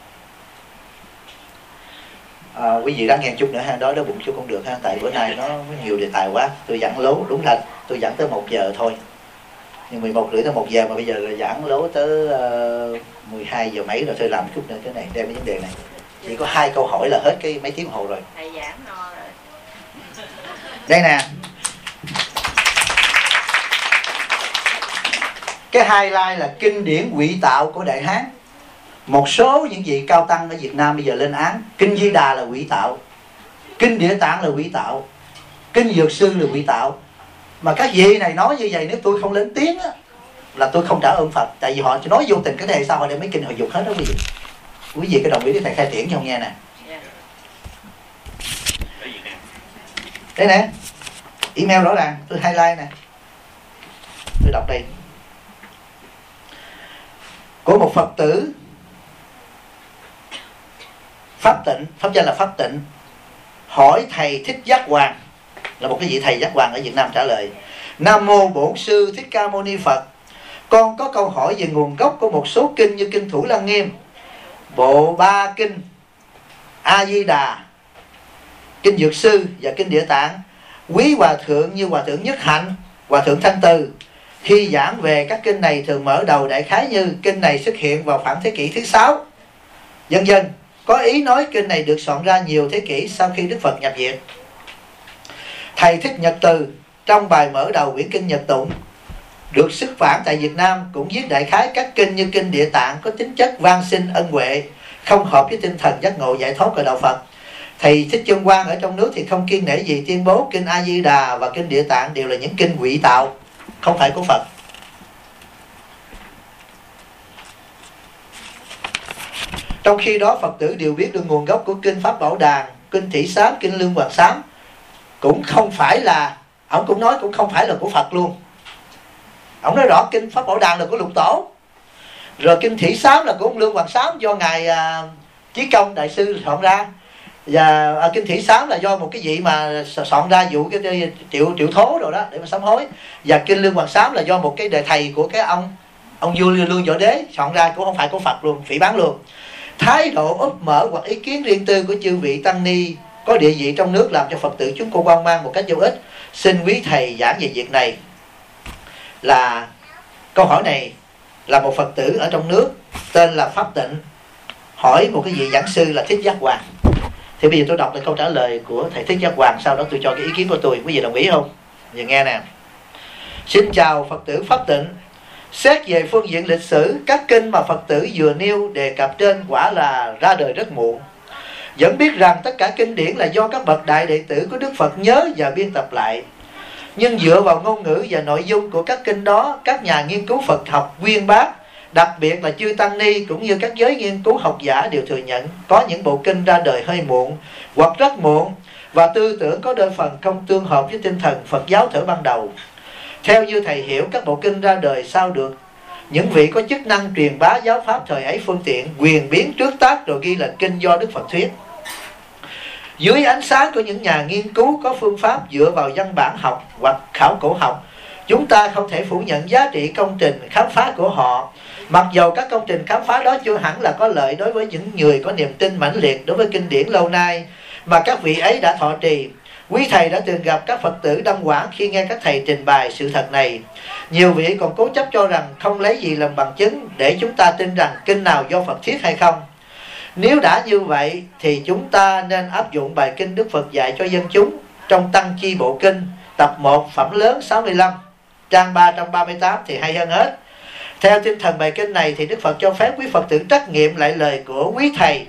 Quý vị lắng nghe chút nữa ha, đói đói bụng chút cũng được ha, tại bữa nay nó nhiều đề tài quá. Tôi giảng lố, đúng thật, tôi giảng tới 1 giờ thôi, nhưng 11 rưỡi tới 1 giờ mà bây giờ là giảng lố tới 12 giờ mấy rồi. Thôi làm chút nữa cái này, đem cái vấn đề này. Chỉ có 2 câu hỏi là hết cái mấy tiếng hồ rồi. Thầy giảng no rồi. Đây nè, cái highlight là kinh điển Ngụy Tạo của Đại Hán. Một số những vị cao tăng ở Việt Nam bây giờ lên án kinh Di Đà là Ngụy Tạo, kinh Địa Tạng là Ngụy Tạo, kinh Dược Sư là Ngụy Tạo. Mà các vị này nói như vậy, nếu tôi không lên tiếng á, là tôi không trả ơn Phật. Tại vì họ chỉ nói vô tình, cái này sao họ đem mấy kinh họ dục hết đó quý vị. Quý vị có đồng ý với thầy khai triển không nghe nè? Đây nè, email rõ ràng, tôi highlight nè, tôi đọc đây. Của một Phật tử Pháp Tịnh, pháp danh là Pháp Tịnh, hỏi thầy Thích Giác Hoàng, là một cái vị thầy Giác Hoàng ở Việt Nam, trả lời: Nam mô Bổn Sư Thích Ca Mâu Ni Phật. Con có câu hỏi về nguồn gốc của một số kinh như kinh Thủ Lăng Nghiêm, bộ 3 kinh A Di Đà, kinh Dược Sư và kinh Địa Tạng. Quý hòa thượng như hòa thượng Nhất Hạnh, hòa thượng Thanh Từ, khi giảng về các kinh này thường mở đầu đại khái như kinh này xuất hiện vào khoảng thế kỷ thứ 6, vân vân. Có ý nói kinh này được soạn ra nhiều thế kỷ sau khi Đức Phật nhập viện. Thầy Thích Nhật Từ trong bài mở đầu quyển kinh Nhật Tụng được xuất bản tại Việt Nam cũng viết đại khái các kinh như kinh Địa Tạng có tính chất van xin ân huệ, không hợp với tinh thần giác ngộ giải thoát của đạo Phật. Thầy Thích Chân Quang ở trong nước thì không kiêng nể gì tuyên bố kinh A Di Đà và kinh Địa Tạng đều là những kinh Ngụy Tạo, không phải của Phật. Trong khi đó Phật tử đều biết được nguồn gốc của kinh Pháp Bảo Đàn, kinh Thị Sám, kinh Lương Hoàng Sám cũng không phải là, ông cũng nói cũng không phải là của Phật luôn. Ông nói rõ kinh Pháp Bảo Đàn là của Lục Tổ, rồi kinh Thị Sám là của ông Lương Hoàng Sám do ngài Chí Công đại sư soạn ra, và kinh Thị Sám là do một cái vị mà soạn ra vụ cái triệu thố rồi đó để mà sám hối, và kinh Lương Hoàng Sám là do một cái đời thầy của cái ông vua Lương Võ Đế soạn ra, cũng không phải của Phật luôn, phỉ báng luôn. Thái độ úp mở hoặc ý kiến riêng tư của chư vị tăng ni có địa vị trong nước làm cho Phật tử chúng cô hoang mang một cách vô ích. Xin quý thầy giảng về việc này. Là câu hỏi này là một Phật tử ở trong nước tên là Pháp Tịnh hỏi một cái vị giảng sư là Thích Giác Hoàng. Thì bây giờ tôi đọc lại câu trả lời của thầy Thích Giác Hoàng, sau đó tôi cho cái ý kiến của tôi. Quý vị đồng ý không? Giờ nghe nè. Xin chào Phật tử Pháp Tịnh. Xét về phương diện lịch sử, các kinh mà Phật tử vừa nêu đề cập trên quả là ra đời rất muộn. Vẫn biết rằng tất cả kinh điển là do các bậc đại đệ tử của Đức Phật nhớ và biên tập lại. Nhưng dựa vào ngôn ngữ và nội dung của các kinh đó, các nhà nghiên cứu Phật học uyên bác, đặc biệt là chư Tăng Ni cũng như các giới nghiên cứu học giả đều thừa nhận có những bộ kinh ra đời hơi muộn hoặc rất muộn, và tư tưởng có đôi phần không tương hợp với tinh thần Phật giáo thuở ban đầu. Theo như thầy hiểu, các bộ kinh ra đời sau được những vị có chức năng truyền bá giáo pháp thời ấy phương tiện quyền biến trước tác rồi ghi là kinh do Đức Phật thuyết. Dưới ánh sáng của những nhà nghiên cứu có phương pháp dựa vào văn bản học hoặc khảo cổ học, chúng ta không thể phủ nhận giá trị công trình khám phá của họ. Mặc dầu các công trình khám phá đó chưa hẳn là có lợi đối với những người có niềm tin mãnh liệt đối với kinh điển lâu nay mà các vị ấy đã thọ trì. Quý thầy đã từng gặp các Phật tử đâm quảng khi nghe các thầy trình bày sự thật này. Nhiều vị còn cố chấp cho rằng không lấy gì làm bằng chứng để chúng ta tin rằng kinh nào do Phật thuyết hay không. Nếu đã như vậy thì chúng ta nên áp dụng bài kinh Đức Phật dạy cho dân chúng trong Tăng Chi Bộ Kinh tập 1 phẩm lớn 65 trang 338 thì hay hơn hết. Theo tinh thần bài kinh này thì Đức Phật cho phép quý Phật tử trắc nghiệm lại lời của quý thầy.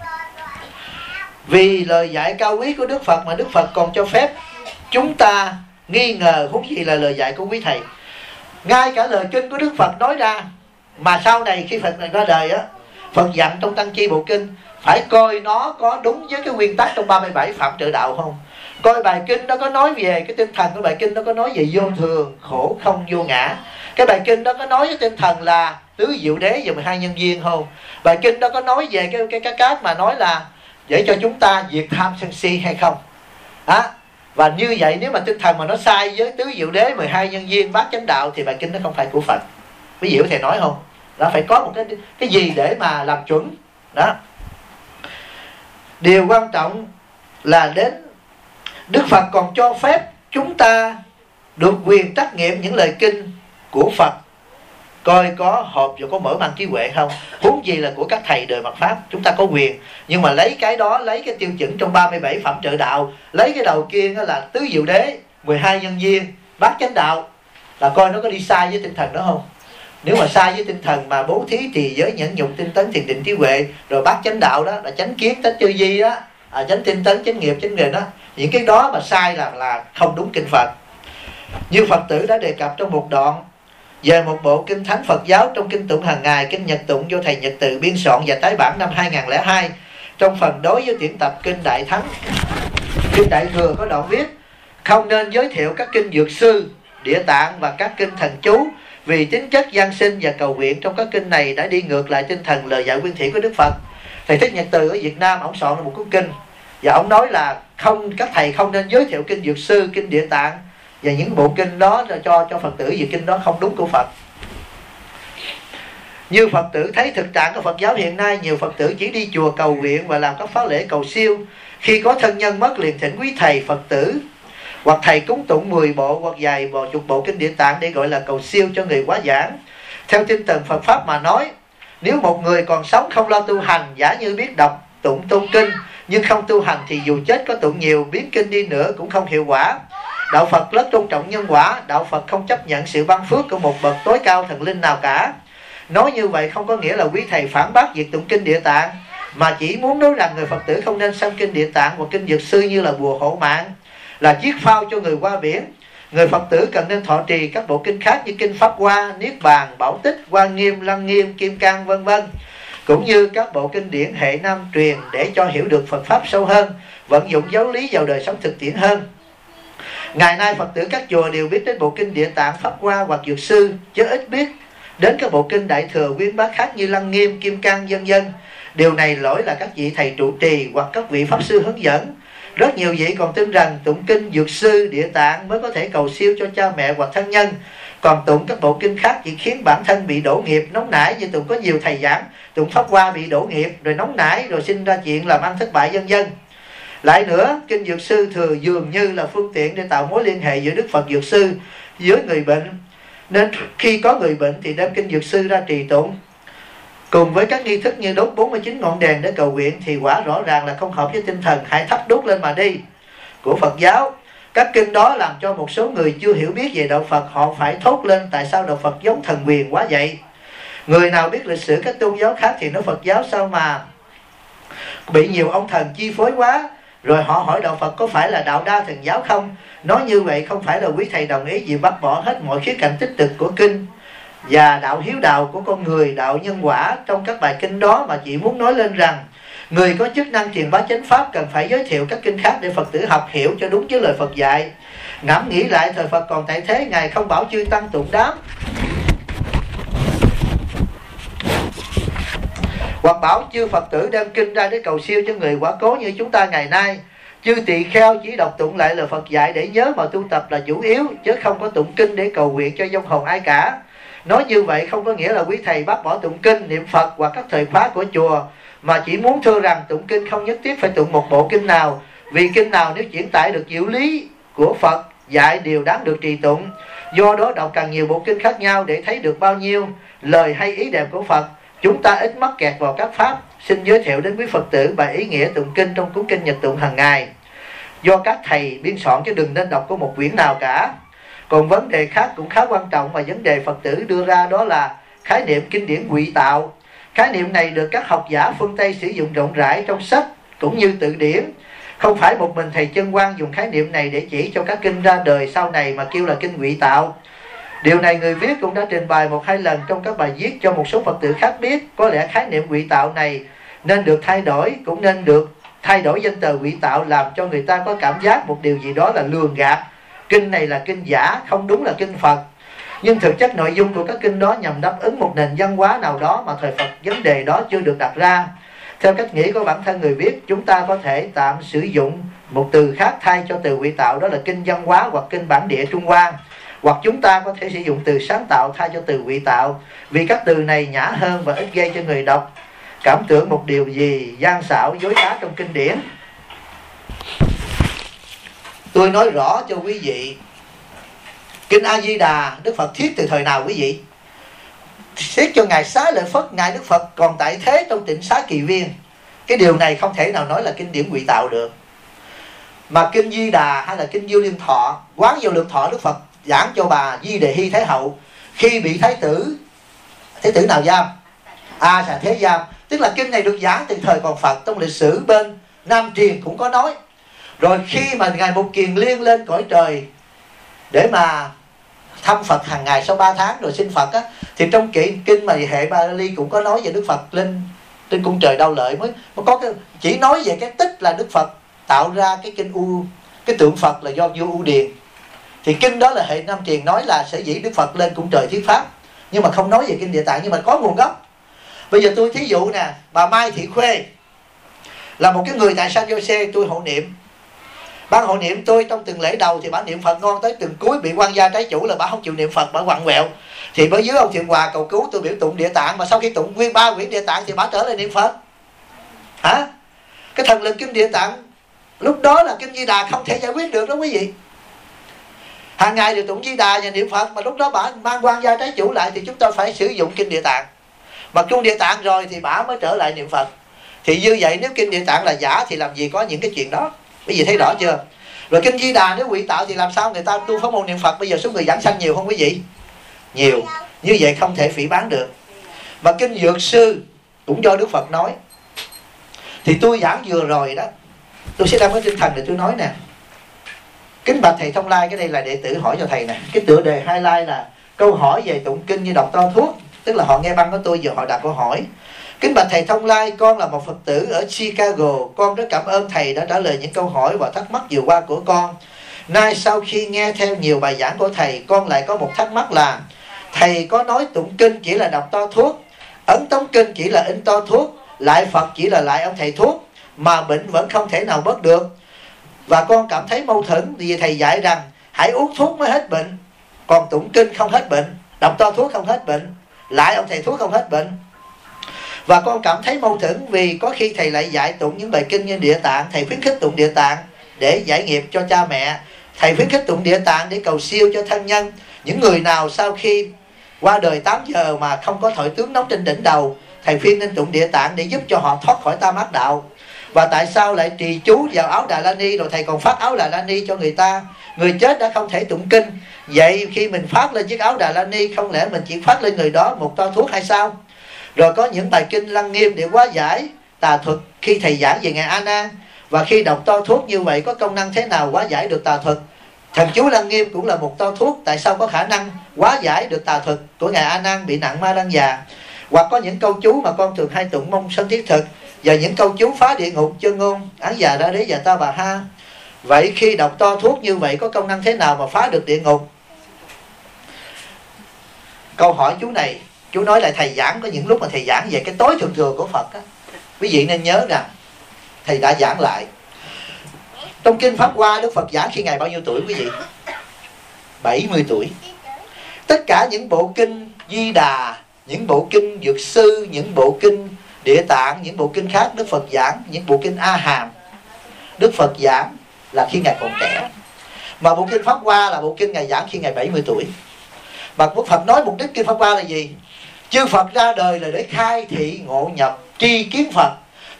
Vì lời dạy cao quý của Đức Phật mà Đức Phật còn cho phép chúng ta nghi ngờ, huống gì là lời dạy của quý thầy. Ngay cả lời kinh của Đức Phật nói ra, mà sau này khi Phật này ra đời á, Phật dặn trong Tăng Chi Bộ Kinh phải coi nó có đúng với cái nguyên tắc trong 37 phạm trợ đạo không. Coi bài kinh nó có nói về cái tinh thần của bài kinh, nó có nói về vô thường, khổ không, vô ngã. Cái bài kinh đó có nói với tinh thần là tứ diệu đế và 12 nhân duyên không. Bài kinh đó có nói về cái mà nói là để cho chúng ta diệt tham sân si hay không. Và như vậy nếu mà tinh thần mà nó sai với tứ diệu đế, 12 nhân duyên, bát chánh đạo thì bài kinh nó không phải của Phật. Quý vị có thể nói không? Nó phải có một cái gì để mà làm chuẩn đó. Điều quan trọng là đến Đức Phật còn cho phép chúng ta được quyền trắc nghiệm những lời kinh của Phật, coi có hợp và có mở mang trí huệ không. Huống gì là của các thầy đời mạt Pháp. Chúng ta có quyền, nhưng mà lấy cái đó, lấy cái tiêu chuẩn trong 37 phẩm trợ đạo, lấy cái đầu kia là tứ diệu đế, 12 nhân duyên, bát chánh đạo, là coi nó có đi sai với tinh thần đó không. Nếu mà sai với tinh thần mà bố thí, trì giới, nhẫn nhục, tinh tấn, thiền định, trí huệ, rồi bát chánh đạo đó là chánh kiến, chánh tư duy đó, chánh tinh tấn, chánh nghiệp, chánh định đó, những cái đó mà sai là không đúng kinh Phật. Như Phật tử đã đề cập trong một đoạn về một bộ kinh thánh Phật giáo trong kinh tụng hàng ngày, kinh Nhật tụng do thầy Nhật Từ biên soạn và tái bản năm 2002, trong phần đối với tuyển tập kinh Đại Thắng, kinh Đại Thừa có đoạn viết: không nên giới thiệu các kinh Dược Sư, Địa Tạng và các kinh thần chú, vì tính chất gian sinh và cầu nguyện trong các kinh này đã đi ngược lại tinh thần lời dạy nguyên thủy của Đức Phật. Thầy Thích Nhật Từ ở Việt Nam, ông soạn một cuốn kinh và ông nói là các thầy không nên giới thiệu kinh Dược Sư, kinh Địa Tạng và những bộ kinh đó cho Phật tử, vì kinh đó không đúng của Phật. Như Phật tử thấy thực trạng của Phật giáo hiện nay, nhiều Phật tử chỉ đi chùa cầu nguyện và làm các pháp lễ cầu siêu. Khi có thân nhân mất liền thỉnh quý thầy Phật tử hoặc thầy cúng tụng 10 bộ hoặc vài chục bộ kinh Địa Tạng để gọi là cầu siêu cho người quá giảng. Theo tinh thần Phật Pháp mà nói, nếu một người còn sống không lo tu hành, giả như biết đọc tụng tu kinh nhưng không tu hành thì dù chết có tụng nhiều biến kinh đi nữa cũng không hiệu quả. Đạo Phật rất tôn trọng nhân quả. Đạo Phật không chấp nhận sự ban phước của một bậc tối cao thần linh nào cả. Nói như vậy không có nghĩa là quý thầy phản bác việc tụng kinh Địa Tạng, mà chỉ muốn nói rằng người Phật tử không nên xem kinh Địa Tạng hoặc kinh Dược Sư như là bùa hộ mạng, là chiếc phao cho người qua biển. Người Phật tử cần nên thọ trì các bộ kinh khác như kinh Pháp Hoa, Niết Bàn, Bảo Tích, Quan Nghiêm, Lăng Nghiêm, Kim Cang vân vân, cũng như các bộ kinh điển hệ Nam truyền để cho hiểu được Phật Pháp sâu hơn, vận dụng giáo lý vào đời sống thực tiễn hơn. Ngày nay Phật tử các chùa đều biết đến bộ kinh Địa Tạng, Pháp Hoa hoặc Dược Sư, chứ ít biết đến các bộ kinh Đại Thừa Uyên Bác khác như Lăng Nghiêm, Kim Cang vân vân. Điều này lỗi là các vị thầy trụ trì hoặc các vị pháp sư hướng dẫn. Rất nhiều vị còn tin rằng tụng kinh Dược Sư, Địa Tạng mới có thể cầu siêu cho cha mẹ hoặc thân nhân, còn tụng các bộ kinh khác chỉ khiến bản thân bị đổ nghiệp, nóng nảy. Như tụng có nhiều thầy giảng tụng Pháp Hoa bị đổ nghiệp, rồi nóng nảy, rồi sinh ra chuyện làm ăn thất bại vân vân. Lại nữa, kinh Dược Sư thừa dường như là phương tiện để tạo mối liên hệ giữa Đức Phật Dược Sư với người bệnh, nên khi có người bệnh thì đem kinh Dược Sư ra trì tụng cùng với các nghi thức như đốt 49 ngọn đèn để cầu nguyện thì quả rõ ràng là không hợp với tinh thần hãy thắp đốt lên mà đi của Phật giáo. Các kinh đó làm cho một số người chưa hiểu biết về đạo Phật, họ phải thốt lên tại sao đạo Phật giống thần quyền quá vậy. Người nào biết lịch sử các tôn giáo khác thì nói Phật giáo sao mà bị nhiều ông thần chi phối quá. Rồi họ hỏi đạo Phật có phải là đạo đa thần giáo không? Nói như vậy không phải là quý thầy đồng ý gì bắt bỏ hết mọi khía cạnh tích cực của kinh và đạo hiếu đạo của con người, đạo nhân quả trong các bài kinh đó, mà chỉ muốn nói lên rằng người có chức năng truyền bá chánh pháp cần phải giới thiệu các kinh khác để Phật tử học hiểu cho đúng với lời Phật dạy. Ngẫm nghĩ lại, thời Phật còn tại thế, Ngài không bảo chư tăng tụng đám hoặc bảo chư Phật tử đem kinh ra để cầu siêu cho người quả cố như chúng ta ngày nay. Chư tỳ kheo chỉ đọc tụng lại lời Phật dạy để nhớ mà tu tập là chủ yếu, chứ không có tụng kinh để cầu nguyện cho vong hồn ai cả. Nói như vậy không có nghĩa là quý thầy bác bỏ tụng kinh, niệm Phật hoặc các thời khóa của chùa, mà chỉ muốn thưa rằng tụng kinh không nhất thiết phải tụng một bộ kinh nào, vì kinh nào nếu chuyển tải được diệu lý của Phật dạy đều đáng được trì tụng. Do đó đọc càng nhiều bộ kinh khác nhau để thấy được bao nhiêu lời hay ý đẹp của Phật, chúng ta ít mắc kẹt vào các pháp. Xin giới thiệu đến quý Phật tử bài ý nghĩa tụng kinh trong cuốn kinh Nhật tụng hàng ngày. do các thầy biên soạn chứ đừng nên đọc có một quyển nào cả. Còn vấn đề khác cũng khá quan trọng mà vấn đề Phật tử đưa ra, đó là khái niệm kinh điển ngụy tạo. Khái niệm này được các học giả phương Tây sử dụng rộng rãi trong sách cũng như từ điển. Không phải một mình thầy Chân Quang dùng khái niệm này để chỉ cho các kinh ra đời sau này mà kêu là kinh ngụy tạo. Điều này người viết cũng đã trình bày 1-2 lần trong các bài viết cho một số Phật tử khác biết. Có lẽ khái niệm ngụy tạo này nên được thay đổi, cũng nên được thay đổi danh từ ngụy tạo, làm cho người ta có cảm giác một điều gì đó là lường gạt. Kinh này là kinh giả, không đúng là kinh Phật. Nhưng thực chất nội dung của các kinh đó nhằm đáp ứng một nền văn hóa nào đó mà thời Phật vấn đề đó chưa được đặt ra. Theo cách nghĩ của bản thân người viết, chúng ta có thể tạm sử dụng một từ khác thay cho từ ngụy tạo, đó là kinh văn hóa hoặc kinh bản địa Trung Hoa. Hoặc chúng ta có thể sử dụng từ sáng tạo thay cho từ ngụy tạo, vì các từ này nhã hơn và ít gây cho người đọc cảm tưởng một điều gì gian xảo dối trá trong kinh điển. Tôi nói rõ cho quý vị, kinh A Di Đà Đức Phật thiết từ thời nào quý vị? Thiết cho Ngài Xá Lợi Phất, Ngài Đức Phật còn tại thế trong Tịnh Xá Kỳ Viên. Cái điều này không thể nào nói là kinh điển ngụy tạo được. Mà kinh Di Đà hay là kinh Vô Lượng Thọ, Quán Vô Lượng Thọ Đức Phật giảng cho bà Di Đề Hy Thái Hậu khi bị thái tử nào giam? A Xà Thế giam. Tức là kinh này được giảng từ thời còn Phật. Trong lịch sử bên Nam Triền cũng có nói. Rồi khi mà Ngài Mục Kiền Liên lên cõi trời để mà thăm Phật hàng ngày sau 3 tháng rồi xin Phật á, thì trong kinh mà hệ Ba Ly cũng có nói về Đức Phật lên trên cung trời Đau Lợi mới có cái, chỉ nói về cái tích là Đức Phật tạo ra cái kinh cái tượng Phật là do vua U Điền. Thì kinh đó là hệ Nam Triền nói là sẽ dĩ Đức Phật lên cung trời thuyết pháp, nhưng mà không nói về kinh Địa Tạng, nhưng mà có nguồn gốc. Bây giờ tôi thí dụ nè, bà Mai Thị Khuê là một cái người tại San Jose, tôi hộ niệm. Ban hộ niệm tôi trong từng lễ đầu thì bà niệm Phật ngon, tới từng cuối bị quan gia trái chủ là bà không chịu niệm Phật, bà quặn quẹo. Thì bởi dưới ông Thiện Hòa cầu cứu tôi biểu tụng Địa Tạng, mà sau khi tụng nguyên 3 quyển Địa Tạng thì bà trở lại niệm Phật. Hả? Cái thần lực kinh Địa Tạng lúc đó là kinh Di Đà không thể giải quyết được đó quý vị. Hàng ngày đều tụng Di Đà và niệm Phật, mà lúc đó bà mang quan gia trái chủ lại thì chúng ta phải sử dụng kinh Địa Tạng. Mà chung Địa Tạng rồi thì bà mới trở lại niệm Phật. Thì như vậy nếu kinh Địa Tạng là giả thì làm gì có những cái chuyện đó. Quý vị thấy rõ chưa? Rồi kinh Di Đà nếu ngụy tạo thì làm sao người ta tu pháp môn niệm Phật? Bây giờ số người giảng sanh nhiều không quý vị? Nhiều. Như vậy không thể phỉ báng được. Và kinh Dược Sư cũng do Đức Phật nói. Thì tôi giảng vừa rồi đó, tôi sẽ đem cái tinh thần để tôi nói nè. Kính bạch thầy Thông Lai, cái đây là đệ tử hỏi cho thầy nè. Cái tựa đề highlight là câu hỏi về tụng kinh như đọc to thuốc. Tức là họ nghe băng của tôi giờ họ đặt câu hỏi. Kính bạch thầy Thông Lai, con là một Phật tử ở Chicago. Con rất cảm ơn thầy đã trả lời những câu hỏi và thắc mắc vừa qua của con. Nay sau khi nghe theo nhiều bài giảng của thầy, con lại có một thắc mắc là thầy có nói tụng kinh chỉ là đọc to thuốc, ấn tống kinh chỉ là in to thuốc, lại Phật chỉ là lại ông thầy thuốc, mà bệnh vẫn không thể nào bớt được. Và con cảm thấy mâu thuẫn vì thầy dạy rằng hãy uống thuốc mới hết bệnh, còn tụng kinh không hết bệnh, đọc to thuốc không hết bệnh, lại ông thầy thuốc không hết bệnh. Và con cảm thấy mâu thuẫn vì có khi thầy lại dạy tụng những bài kinh như Địa Tạng, thầy khuyến khích tụng Địa Tạng để giải nghiệp cho cha mẹ, thầy khuyến khích tụng Địa Tạng để cầu siêu cho thân nhân. Những người nào sau khi qua đời 8 giờ mà không có thổi tướng nóng trên đỉnh đầu, thầy khuyên nên tụng Địa Tạng để giúp cho họ thoát khỏi tam ác đạo. Và tại sao lại trì chú vào áo Đà La Ni, rồi thầy còn phát áo Đà La Ni cho người ta? Người chết đã không thể tụng kinh, vậy khi mình phát lên chiếc áo Đà La Ni, không lẽ mình chỉ phát lên người đó một toa thuốc hay sao? Rồi có những bài kinh Lăng Nghiêm để hóa giải tà thuật khi thầy giảng về Ngài A Nan. Và khi đọc to thuốc như vậy có công năng thế nào hóa giải được tà thuật? Thần chú Lăng Nghiêm cũng là một to thuốc, tại sao có khả năng hóa giải được tà thuật của Ngài A Nan bị nặng ma lăng già? Hoặc có những câu chú mà con thường hay tụng mong sanh thiết thực, và những câu chú phá địa ngục chân ngôn án già ra đế và ta bà ha. Vậy khi đọc to thuốc như vậy có công năng thế nào mà phá được địa ngục? Câu hỏi chú này, chú nói là thầy giảng có những lúc mà thầy giảng về cái tối thượng thừa của Phật á. Quý vị nên nhớ rằng thầy đã giảng lại. Trong kinh Pháp Hoa, Đức Phật giảng khi Ngài bao nhiêu tuổi quý vị? 70 tuổi. Tất cả những bộ kinh Di Đà, những bộ kinh Dược Sư, những bộ kinh Địa Tạng, những bộ kinh khác Đức Phật giảng, những bộ kinh A Hàm Đức Phật giảng là khi Ngài còn trẻ. Mà bộ kinh Pháp Hoa là bộ kinh Ngài giảng khi Ngài 70 tuổi. Mà Đức Phật nói mục đích kinh Pháp Hoa là gì? Chư Phật ra đời là để khai thị ngộ nhập tri kiến Phật.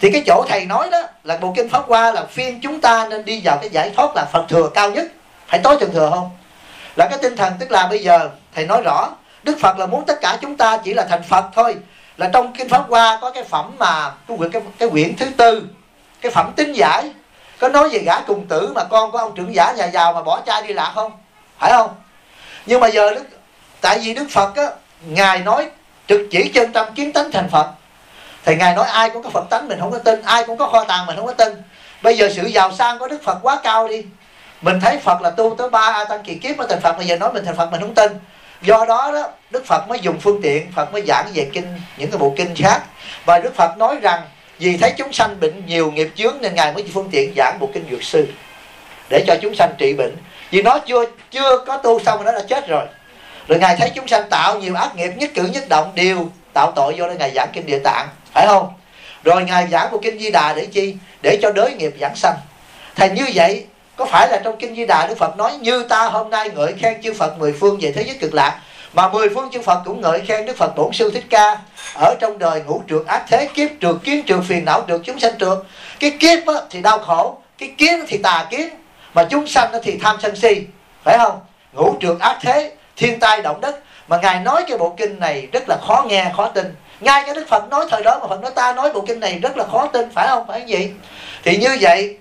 Thì cái chỗ thầy nói đó là bộ kinh Pháp Hoa là phiên chúng ta nên đi vào cái giải thoát là Phật thừa cao nhất. Phải tối thượng thừa không? Là cái tinh thần, tức là bây giờ thầy nói rõ Đức Phật là muốn tất cả chúng ta chỉ là thành Phật thôi. Là trong kinh Pháp Hoa có cái phẩm mà cái quyển thứ tư, cái phẩm tín giải, có nói về gã cùng tử mà con của ông trưởng giả nhà giàu mà bỏ cha đi lạc không? Phải không? Nhưng mà giờ tại vì Đức Phật á, Ngài nói trực chỉ chân tâm kiến tánh thành Phật. Thì Ngài nói ai cũng có Phật tánh mình không có tin, ai cũng có kho tàng mình không có tin. Bây giờ sự giàu sang của Đức Phật quá cao đi, mình thấy Phật là tu tới 3 A Tăng kỳ kiếp mới thành Phật, bây giờ nói mình thành Phật mình không tin. Do đó đó Đức Phật mới dùng phương tiện, Phật mới giảng về kinh, những cái bộ kinh khác. Và Đức Phật nói rằng vì thấy chúng sanh bệnh nhiều nghiệp chướng nên Ngài mới phương tiện giảng bộ kinh Dược Sư để cho chúng sanh trị bệnh. Vì nó chưa có tu xong rồi nó đã chết rồi. Rồi Ngài thấy chúng sanh tạo nhiều ác nghiệp, nhất cử nhất động đều tạo tội, vô đó Ngài giảng kinh Địa Tạng, phải không? Rồi Ngài giảng bộ kinh Di Đà để chi? Để cho đới nghiệp giảng sanh. Thành như vậy, có phải là trong kinh Di Đà Đức Phật nói như ta hôm nay ngợi khen chư Phật 10 phương về thế giới cực lạc, mà 10 phương chư Phật cũng ngợi khen Đức Phật Bổn Sư Thích Ca ở trong đời ngũ trượt ác thế, kiếp trượt, kiến trượt, phiền não trượt, chúng sanh trượt. Cái kiếp á, thì đau khổ, cái kiến thì tà kiến, mà chúng sanh thì tham sân si, phải không? Ngũ trượt ác thế, thiên tai động đất. Mà Ngài nói cái bộ kinh này rất là khó nghe, khó tin. Ngay cái Đức Phật nói thời đó mà Phật nói ta nói bộ kinh này rất là khó tin, phải không? Phải không gì? Thì như vậy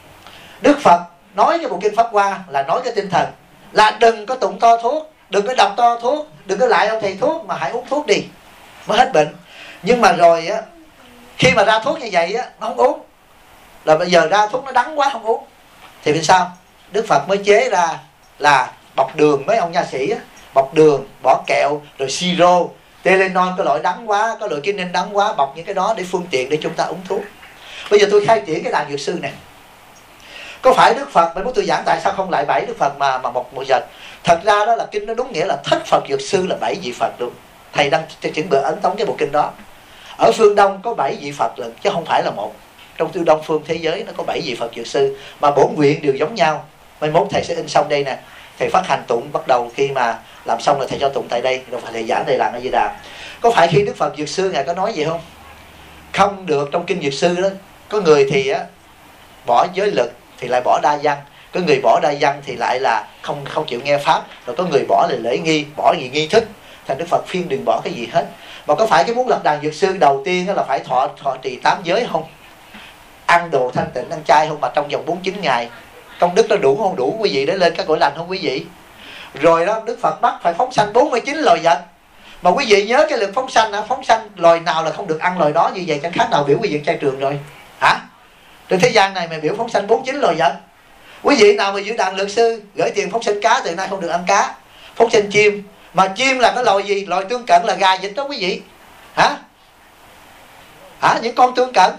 Đức Phật nói cái bộ kinh Pháp Hoa là nói cái tinh thần là đừng có tụng to thuốc, đừng có đọc to thuốc, đừng có lại ông thầy thuốc, mà hãy uống thuốc đi mới hết bệnh. Nhưng mà rồi á, khi mà ra thuốc như vậy á, nó không uống, là bây giờ ra thuốc nó đắng quá không uống, thì vì sao? Đức Phật mới chế ra là bọc đường, mấy ông nha sĩ á, bọc đường, bỏ kẹo, rồi siro, Tylenol, có loại đắng quá, có loại kinin đắng quá, bọc những cái đó để phương tiện để chúng ta uống thuốc. Bây giờ tôi khai triển cái đàn Dược Sư này. Có phải Đức Phật, mới muốn tôi giảng tại sao không lại 7 Đức Phật mà một giờ? Thật ra đó là kinh nó đúng nghĩa là thất Phật Dược Sư là 7 vị Phật luôn. Thầy đang chuẩn bị ấn tống cái bộ kinh đó. Ở phương Đông có 7 vị Phật lần, chứ không phải là một. Trong tư Đông phương thế giới nó có 7 vị Phật Dược Sư, mà bổn nguyện đều giống nhau. Mai mốt thầy sẽ in xong đây nè. Thầy phát hành tụng, bắt đầu khi mà làm xong là thầy cho tụng tại đây, rồi phải thầy giảng thầy làm ở Di Đà. Có phải khi Đức Phật Dược Sư Ngài có nói gì không? Không được. Trong kinh Dược Sư đó, có người thì á bỏ giới lực thì lại bỏ đa văn, có người bỏ đa văn thì lại là không chịu nghe pháp, rồi có người bỏ là lễ nghi, bỏ gì nghi thức. Thành Đức Phật khuyên đừng bỏ cái gì hết. Mà có phải cái muốn lập đàn Dược Sư đầu tiên là phải thọ trì 8 giới không? Ăn đồ thanh tịnh, ăn chay không? Mà trong vòng 49 ngày công đức nó đủ không? Đủ quý vị để lên các cõi lành không quý vị? Rồi đó Đức Phật bắt phải phóng sanh 49 loài vật. Mà quý vị nhớ cái lực phóng sanh, phóng sanh loài nào là không được ăn loài đó, như vậy chẳng khác nào biểu quý vị chay trường rồi hả? Trên thế gian này mày biểu phóng sanh 49 loài vật. Quý vị nào mà giữ đàn Dược Sư gửi tiền phóng sanh cá, từ nay không được ăn cá. Phóng sanh chim, mà chim là cái loài gì? Loài tương cận là gà vịt đó quý vị. Hả? Những con tương cận.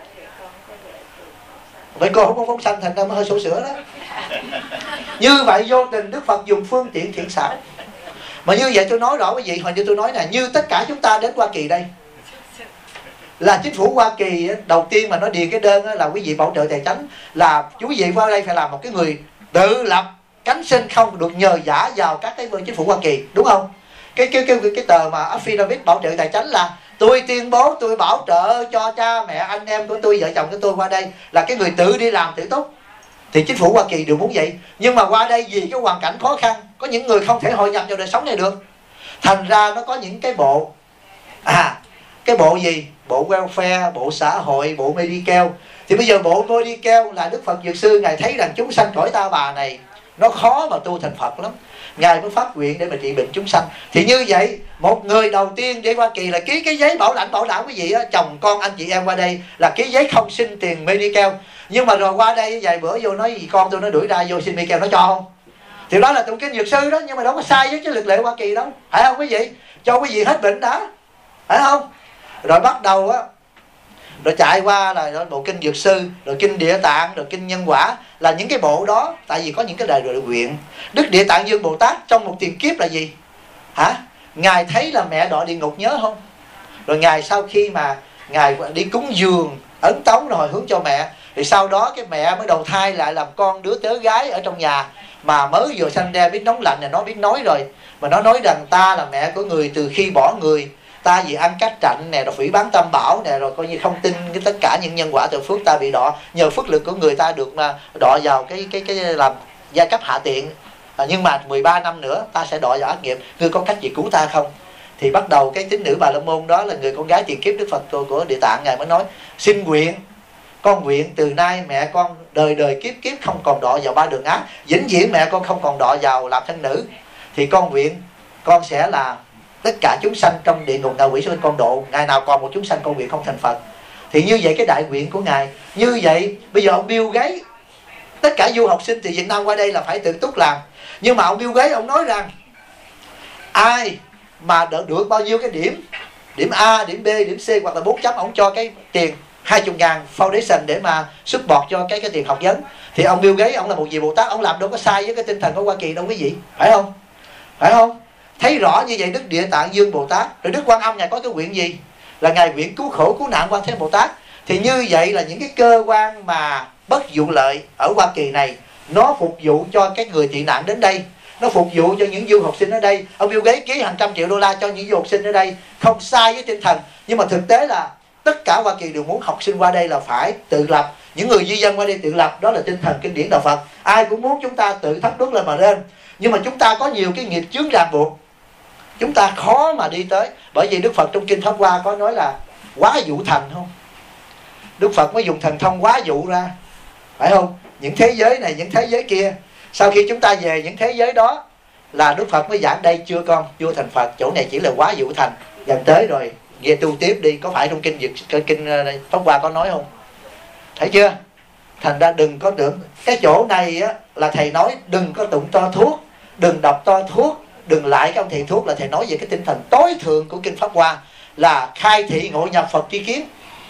Vậy cô không có phóng sanh, thành ra mới hơi sổ sữa đó. Như vậy vô tình Đức Phật dùng phương tiện thiện xảo. Mà như vậy tôi nói rõ quý vị, hồi như tôi nói nè, như tất cả chúng ta đến Hoa Kỳ đây, là chính phủ Hoa Kỳ đầu tiên mà nó điền cái đơn là quý vị bảo trợ tài chánh, là quý vị qua đây phải làm một cái người tự lập cánh sinh, không được nhờ vả vào các cái bên chính phủ Hoa Kỳ, đúng không? Cái tờ mà affidavit bảo trợ tài chánh là tôi tuyên bố tôi bảo trợ cho cha mẹ anh em của tôi, vợ chồng của tôi qua đây là cái người tự đi làm tự túc. Thì chính phủ Hoa Kỳ đều muốn vậy. Nhưng mà qua đây vì cái hoàn cảnh khó khăn, có những người không thể hội nhập vào đời sống này được, thành ra nó có những cái bộ cái bộ gì? Bộ welfare, bộ xã hội, bộ medical. Thì bây giờ bộ medical là Đức Phật Dược Sư Ngài thấy rằng chúng sanh cõi ta bà này nó khó mà tu thành Phật lắm, Ngài mới phát nguyện để mà trị bệnh chúng sanh. Thì như vậy một người đầu tiên để Hoa Kỳ là ký cái giấy bảo lãnh bảo đảm quý vị á, chồng con anh chị em qua đây là ký giấy không xin tiền medical. Nhưng mà rồi qua đây vài bữa vô nói gì con tôi nó đuổi ra vô xin medical, nó cho không? Thì đó là tụng kinh Dược Sư đó, nhưng mà đâu có sai với cái luật lệ Hoa Kỳ đâu, phải không quý vị? Cho quý vị hết bệnh đã, phải không? Rồi bắt đầu á, rồi chạy qua là bộ kinh Dược Sư, rồi kinh Địa Tạng, rồi kinh Nhân Quả, là những cái bộ đó. Tại vì có những cái đời rồi nguyện. Đức Địa Tạng Dương Bồ Tát trong một tiền kiếp là gì? Ngài thấy là mẹ đọa địa ngục, nhớ không? Rồi Ngài sau khi mà Ngài đi cúng dường ấn tống rồi hồi hướng cho mẹ, thì sau đó cái mẹ mới đầu thai lại làm con đứa tớ gái ở trong nhà, mà mới vừa sanh ra biết nóng lạnh là nó biết nói rồi. Mà nó nói rằng ta là mẹ của người từ khi bỏ người, ta vì ăn cát trạnh nè, rồi phỉ báng tam bảo nè, rồi coi như không tin cái tất cả những nhân quả từ phước ta bị đọa, nhờ phước lực của người ta được mà đọa vào cái làm giai cấp hạ tiện. Nhưng mà 13 năm nữa ta sẽ đọa vào ác nghiệp, ngươi có cách gì cứu ta không? Thì bắt đầu cái tín nữ Bà La Môn đó là người con gái tiền kiếp Đức Phật của Địa Tạng, ngài mới nói xin nguyện, con nguyện từ nay mẹ con đời đời kiếp kiếp không còn đọa vào ba đường ác, vĩnh viễn mẹ con không còn đọa vào làm thân nữ. Thì con nguyện con sẽ là tất cả chúng sanh trong địa ngục ngạ quỷ sẽ con độ, ngày nào còn một chúng sanh con nguyện không thành Phật. Thì như vậy cái đại nguyện của ngài như vậy. Bây giờ ông Bill Gates, tất cả du học sinh từ Việt Nam qua đây là phải tự túc làm, nhưng mà ông Bill Gates ông nói rằng ai mà được bao nhiêu cái điểm A, điểm B, điểm C hoặc là 4 chấm, ông cho cái tiền 20.000 foundation để mà support cho cái tiền học vấn. Thì ông Bill Gates ông là một vị Bồ Tát, ông làm đâu có sai với cái tinh thần của Hoa Kỳ đâu quý vị, phải không? Phải không? Thấy rõ như vậy Đức Địa Tạng Dương Bồ Tát, rồi Đức Quan Âm ngài có cái nguyện gì? Là ngài nguyện cứu khổ cứu nạn Quan Thế Bồ Tát. Thì như vậy là những cái cơ quan mà bất vụ lợi ở Hoa Kỳ này, nó phục vụ cho cái người tị nạn đến đây, nó phục vụ cho những du học sinh ở đây. Ông Bill Gates ký hàng trăm triệu đô la cho những du học sinh ở đây, không sai với tinh thần. Nhưng mà thực tế là tất cả Hoa Kỳ đều muốn học sinh qua đây là phải tự lập, những người di dân qua đây tự lập, đó là tinh thần kinh điển đạo Phật. Ai cũng muốn chúng ta tự thắp đuốc lên mà lên, nhưng mà chúng ta có nhiều cái nghiệp chướng ràng buộc, chúng ta khó mà đi tới. Bởi vì Đức Phật trong Kinh Pháp Hoa có nói là quá dụ thành không? Đức Phật mới dùng thần thông quá dụ ra, phải không? Những thế giới này, những thế giới kia. Sau khi chúng ta về những thế giới đó là Đức Phật mới giảng đây chưa con, chưa thành Phật, chỗ này chỉ là quá dụ thành, gần tới rồi, về tu tiếp đi. Có phải trong kinh Pháp Hoa có nói không? Thấy chưa? Thành ra đừng có tưởng cái chỗ này á, là thầy nói đừng có tụng to thuốc, đừng đọc to thuốc, đừng lại cái ông thầy thuốc, là thầy nói về cái tinh thần tối thượng của kinh Pháp Hoa là khai thị ngộ nhập Phật tri kiến,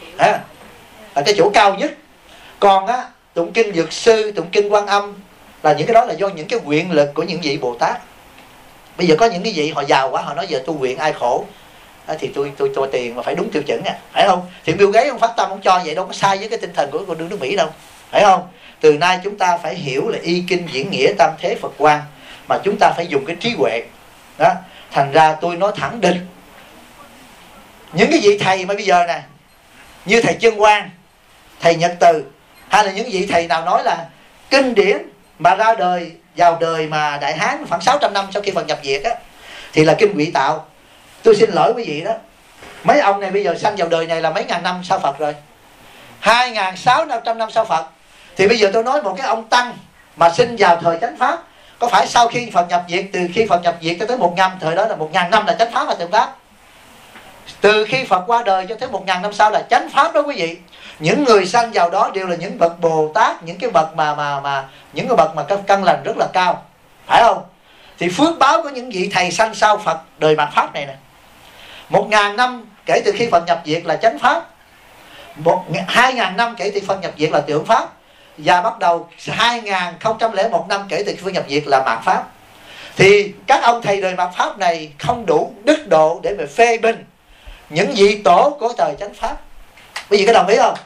là cái chỗ cao nhất. Còn á, tụng kinh Dược Sư, tụng kinh Quan Âm là những cái đó là do những cái nguyện lực của những vị Bồ Tát. Bây giờ có những cái vị họ giàu quá, họ nói giờ tu nguyện ai khổ, thì tôi cho tiền mà phải đúng tiêu chuẩn phải không? Thì Bill Gates ông phát tâm ông cho vậy đâu có sai với cái tinh thần của nước Mỹ đâu, phải không? Từ nay chúng ta phải hiểu là y kinh diễn nghĩa tam thế Phật quan, mà chúng ta phải dùng cái trí huệ đó. Thành ra tôi nói thẳng định những cái vị thầy mà bây giờ nè, như thầy Chân Quang, thầy Nhật Từ, hay là những vị thầy nào nói là kinh điển mà ra đời vào đời mà Đại Hán khoảng 600 năm sau khi Phật nhập Việt á, thì là kinh Quỷ Tạo. Tôi xin lỗi quý vị đó, mấy ông này bây giờ sanh vào đời này là mấy ngàn năm sau Phật rồi, 2.600 năm sau Phật. Thì bây giờ tôi nói một cái ông Tăng mà sinh vào thời chánh pháp, có phải sau khi Phật nhập Việt, từ khi Phật nhập Việt cho tới 1.000, thời đó là 1.000 năm là chánh pháp và tượng pháp. Từ khi Phật qua đời cho tới 1.000 năm sau là chánh pháp đó quý vị. Những người sanh vào đó đều là những bậc Bồ Tát, những cái bậc những cái bậc mà căn lành rất là cao, phải không? Thì phước báo của những vị thầy sanh sau Phật đời mạt pháp này nè, 1.000 năm kể từ khi Phật nhập Việt là chánh pháp, 2.000 năm kể từ Phật nhập Việt là tượng pháp, và bắt đầu 2001 năm kể từ khi Phật nhập Việt là mạt pháp. Thì các ông thầy đời mạt pháp này không đủ đức độ để mà phê bình những vị tổ của thời chánh pháp. Quý vị có đồng ý không?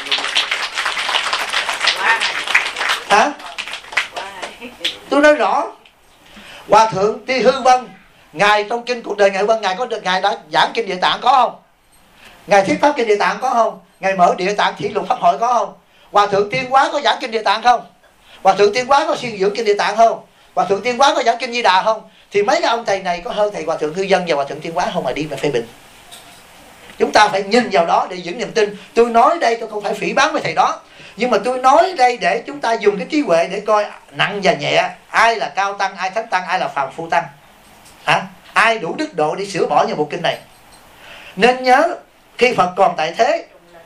Hả? Tôi nói rõ. Hòa thượng Ti Hư Vân, ngài trong kinh cuộc đời ngài Vân, ngài đã giảng kinh Địa Tạng có không? Ngài thuyết pháp kinh Địa Tạng có không? Ngài mở Địa Tạng Thị Lục Pháp Hội có không? Hòa thượng Tiên Hóa có giảng kinh Địa Tạng không? Hòa thượng Tiên Hóa có xuyên dưỡng kinh Địa Tạng không? Hòa thượng Tiên Hóa có giảng kinh Di Đà không? Thì mấy cái ông thầy này có hơn thầy Hòa thượng Hư Vân và Hòa thượng Tiên Hóa không mà đi mà phê bình. Chúng ta phải nhìn vào đó để giữ niềm tin. Tôi nói đây tôi không phải phỉ báng với thầy đó, nhưng mà tôi nói đây để chúng ta dùng cái trí huệ để coi nặng và nhẹ, ai là cao tăng, ai thánh tăng, ai là phàm phu tăng, ai đủ đức độ để sửa bỏ những bộ kinh này. Nên nhớ khi Phật còn tại thế,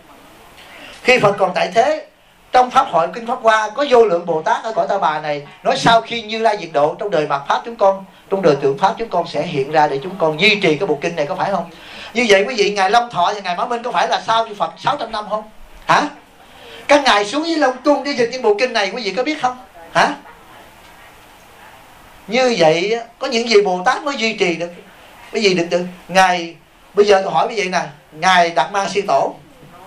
trong Pháp hội kinh Pháp Hoa có vô lượng Bồ Tát ở cõi Ta Bà này nói sau khi Như Lai diệt độ, trong đời mạt pháp chúng con, trong đời tượng pháp chúng con sẽ hiện ra để chúng con duy trì cái bộ kinh này, có phải không? Như vậy quý vị, ngài Long Thọ và ngài Mã Minh có phải là sau Phật 600 năm không? Hả? Các ngài xuống với Long Cung đi dịch những bộ kinh này, quý vị có biết không? Hả? Như vậy có những gì Bồ Tát mới duy trì được. Quý vị đừng tự ngài, bây giờ tôi hỏi quý vị nè, ngài Đạt Ma Sư Tổ,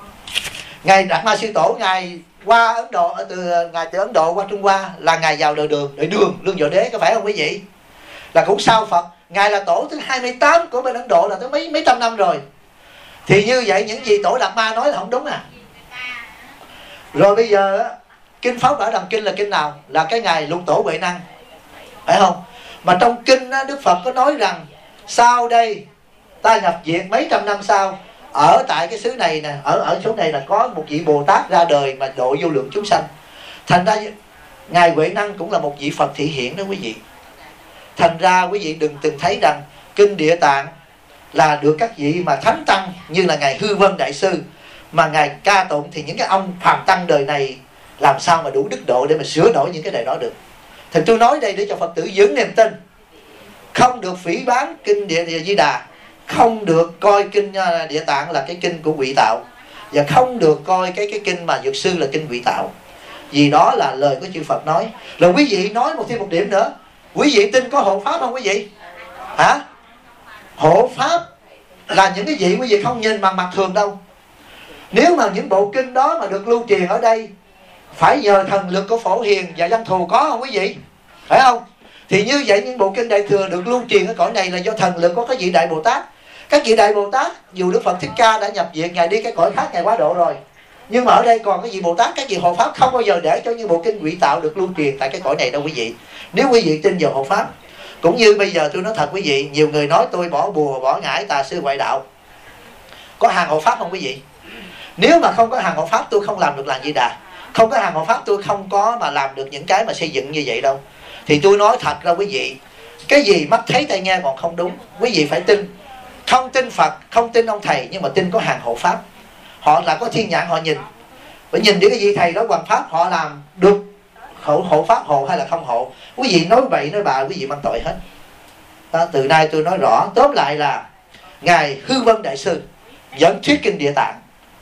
ngài qua Ấn Độ, ngài từ Ấn Độ qua Trung Hoa là ngài vào đời Đường Lương Võ Đế, có phải không quý vị? Là cũng sau Phật, Ngài là tổ thứ 28 của bên Ấn Độ, là tới mấy trăm năm rồi. Thì như vậy những gì Tổ Đạt Ma nói là không đúng à. Rồi bây giờ kinh Pháp Bảo Đằng Kinh là kinh nào? Là cái Ngài Lục Tổ Huệ Năng, phải không? Mà trong kinh Đức Phật có nói rằng sau đây ta nhập diệt mấy trăm năm sau, ở tại cái xứ này nè, ở chỗ này là có một vị Bồ Tát ra đời mà độ vô lượng chúng sanh. Thành ra Ngài Huệ Năng cũng là một vị Phật thị hiện đó quý vị. Thành ra quý vị đừng từng thấy rằng kinh Địa Tạng là được các vị mà thánh tăng như là Ngài Hư Vân Đại Sư mà Ngài ca tụng, thì những cái ông phàm tăng đời này làm sao mà đủ đức độ để mà sửa đổi những cái này đó được. Thì tôi nói đây để cho Phật tử vững niềm tin, không được phỉ báng kinh Địa Di Đà, không được coi kinh Địa Tạng là cái kinh của quỷ tạo, và không được coi cái kinh mà Dược Sư là kinh quỷ tạo, vì đó là lời của chư Phật nói. Rồi quý vị nói thêm một điểm nữa, quý vị tin có hộ pháp không quý vị? Hả? Hộ pháp là những cái gì quý vị không nhìn bằng mặt thường đâu. Nếu mà những bộ kinh đó mà được lưu truyền ở đây phải nhờ thần lực của Phổ Hiền và Văn Thù, có không quý vị? Phải không? Thì như vậy những bộ kinh Đại Thừa được lưu truyền ở cõi này là do thần lực của các vị Đại Bồ Tát. Các vị Đại Bồ Tát dù Đức Phật Thích Ca đã nhập viện, Ngài đi cái cõi khác, Ngài quá độ rồi, nhưng mà ở đây còn cái vị Bồ Tát, các vị hộ pháp không bao giờ để cho những bộ kinh quỷ tạo được lưu truyền tại cái cõi này đâu quý vị. Nếu quý vị tin vào hộ pháp. Cũng như bây giờ tôi nói thật quý vị, nhiều người nói tôi bỏ bùa, bỏ ngải, tà sư, ngoại đạo. Có hàng hộ pháp không quý vị? Nếu mà không có hàng hộ pháp tôi không làm được làng Di Đà. Không có hàng hộ pháp tôi không có mà làm được những cái mà xây dựng như vậy đâu. Thì tôi nói thật ra quý vị, cái gì mắt thấy tai nghe còn không đúng. Quý vị phải tin. Không tin Phật, không tin ông thầy, nhưng mà tin có hàng hộ pháp. Họ là có thiên nhãn, họ nhìn. Phải nhìn những cái vị thầy đó hoằng pháp họ làm được hộ pháp hộ hay là không hộ. Quý vị nói bậy nói bạ quý vị mang tội hết đó. Từ nay tôi nói rõ, tóm lại là Ngài Hư Vân Đại Sư dẫn thuyết kinh Địa Tạng,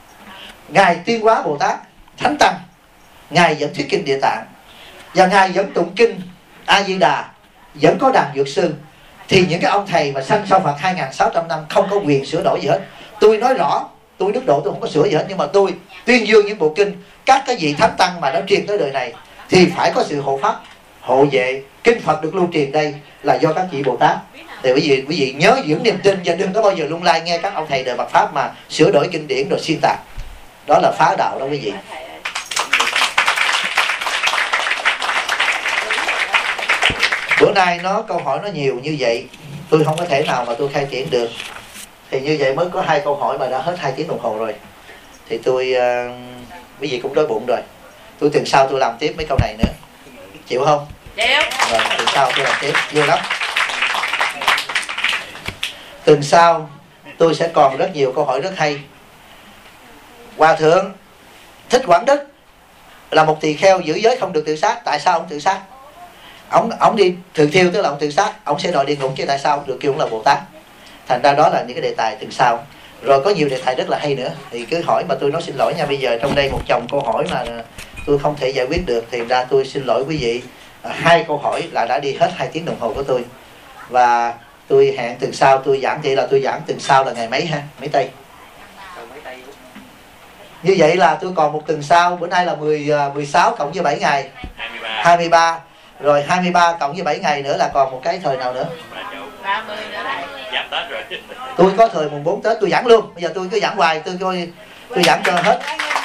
Ngài Tiên Hóa Bồ Tát Thánh Tăng Ngài dẫn thuyết kinh Địa Tạng, và Ngài dẫn tụng kinh A Di Đà, vẫn có đàn Dược Sư. Thì những cái ông thầy mà sanh sau Phật 2600 năm không có quyền sửa đổi gì hết. Tôi nói rõ, tôi đức độ tôi không có sửa gì hết, nhưng mà tôi tuyên dương những bộ kinh các cái vị Thánh Tăng mà đã truyền tới đời này thì phải có sự hộ pháp, hộ vệ. Kinh Phật được lưu truyền đây là do các vị Bồ Tát. Thì quý vị nhớ giữ niềm tin và đừng có bao giờ lung lay nghe các ông thầy đời Phật pháp mà sửa đổi kinh điển rồi xuyên tạc. Đó là phá đạo đó quý vị. Bữa nay câu hỏi nó nhiều như vậy, tôi không có thể nào mà tôi khai triển được. Thì như vậy mới có 2 câu hỏi mà đã hết 2 tiếng đồng hồ rồi. Thì quý vị cũng đói bụng rồi. Tôi tuần sau tôi làm tiếp mấy câu này nữa. Chịu không? Chịu. Rồi tuần sau tôi làm tiếp, vui lắm. Tuần sau tôi sẽ còn rất nhiều câu hỏi rất hay. Hòa thượng Thích Quảng Đức là một tỳ kheo giữ giới không được tự sát. Tại sao ông tự sát? Ông đi thường thiêu, tức là ông tự sát, ông sẽ đòi địa ngục, chứ tại sao được kêu ông là Bồ Tát. Thành ra đó là những cái đề tài tuần sau. Rồi có nhiều đề tài rất là hay nữa, thì cứ hỏi mà tôi nói xin lỗi nha. Bây giờ trong đây một chồng câu hỏi mà tôi không thể giải quyết được, thì ra tôi xin lỗi quý vị. 2 câu hỏi là đã đi hết 2 tiếng đồng hồ của tôi. Và tôi hẹn tuần sau tôi giảng. Vậy là tôi giảng tuần sau là ngày mấy ha? Mấy Tây? Như vậy là tôi còn một tuần sau. Bữa nay là 16 cộng với 7 ngày 23. Rồi 23 cộng với 7 ngày nữa là còn một cái thời nào nữa? 30 nữa đây. Tôi có thời mùng 4 Tết tôi giảng luôn. Bây giờ tôi cứ giảng hoài, tôi giảng cho hết.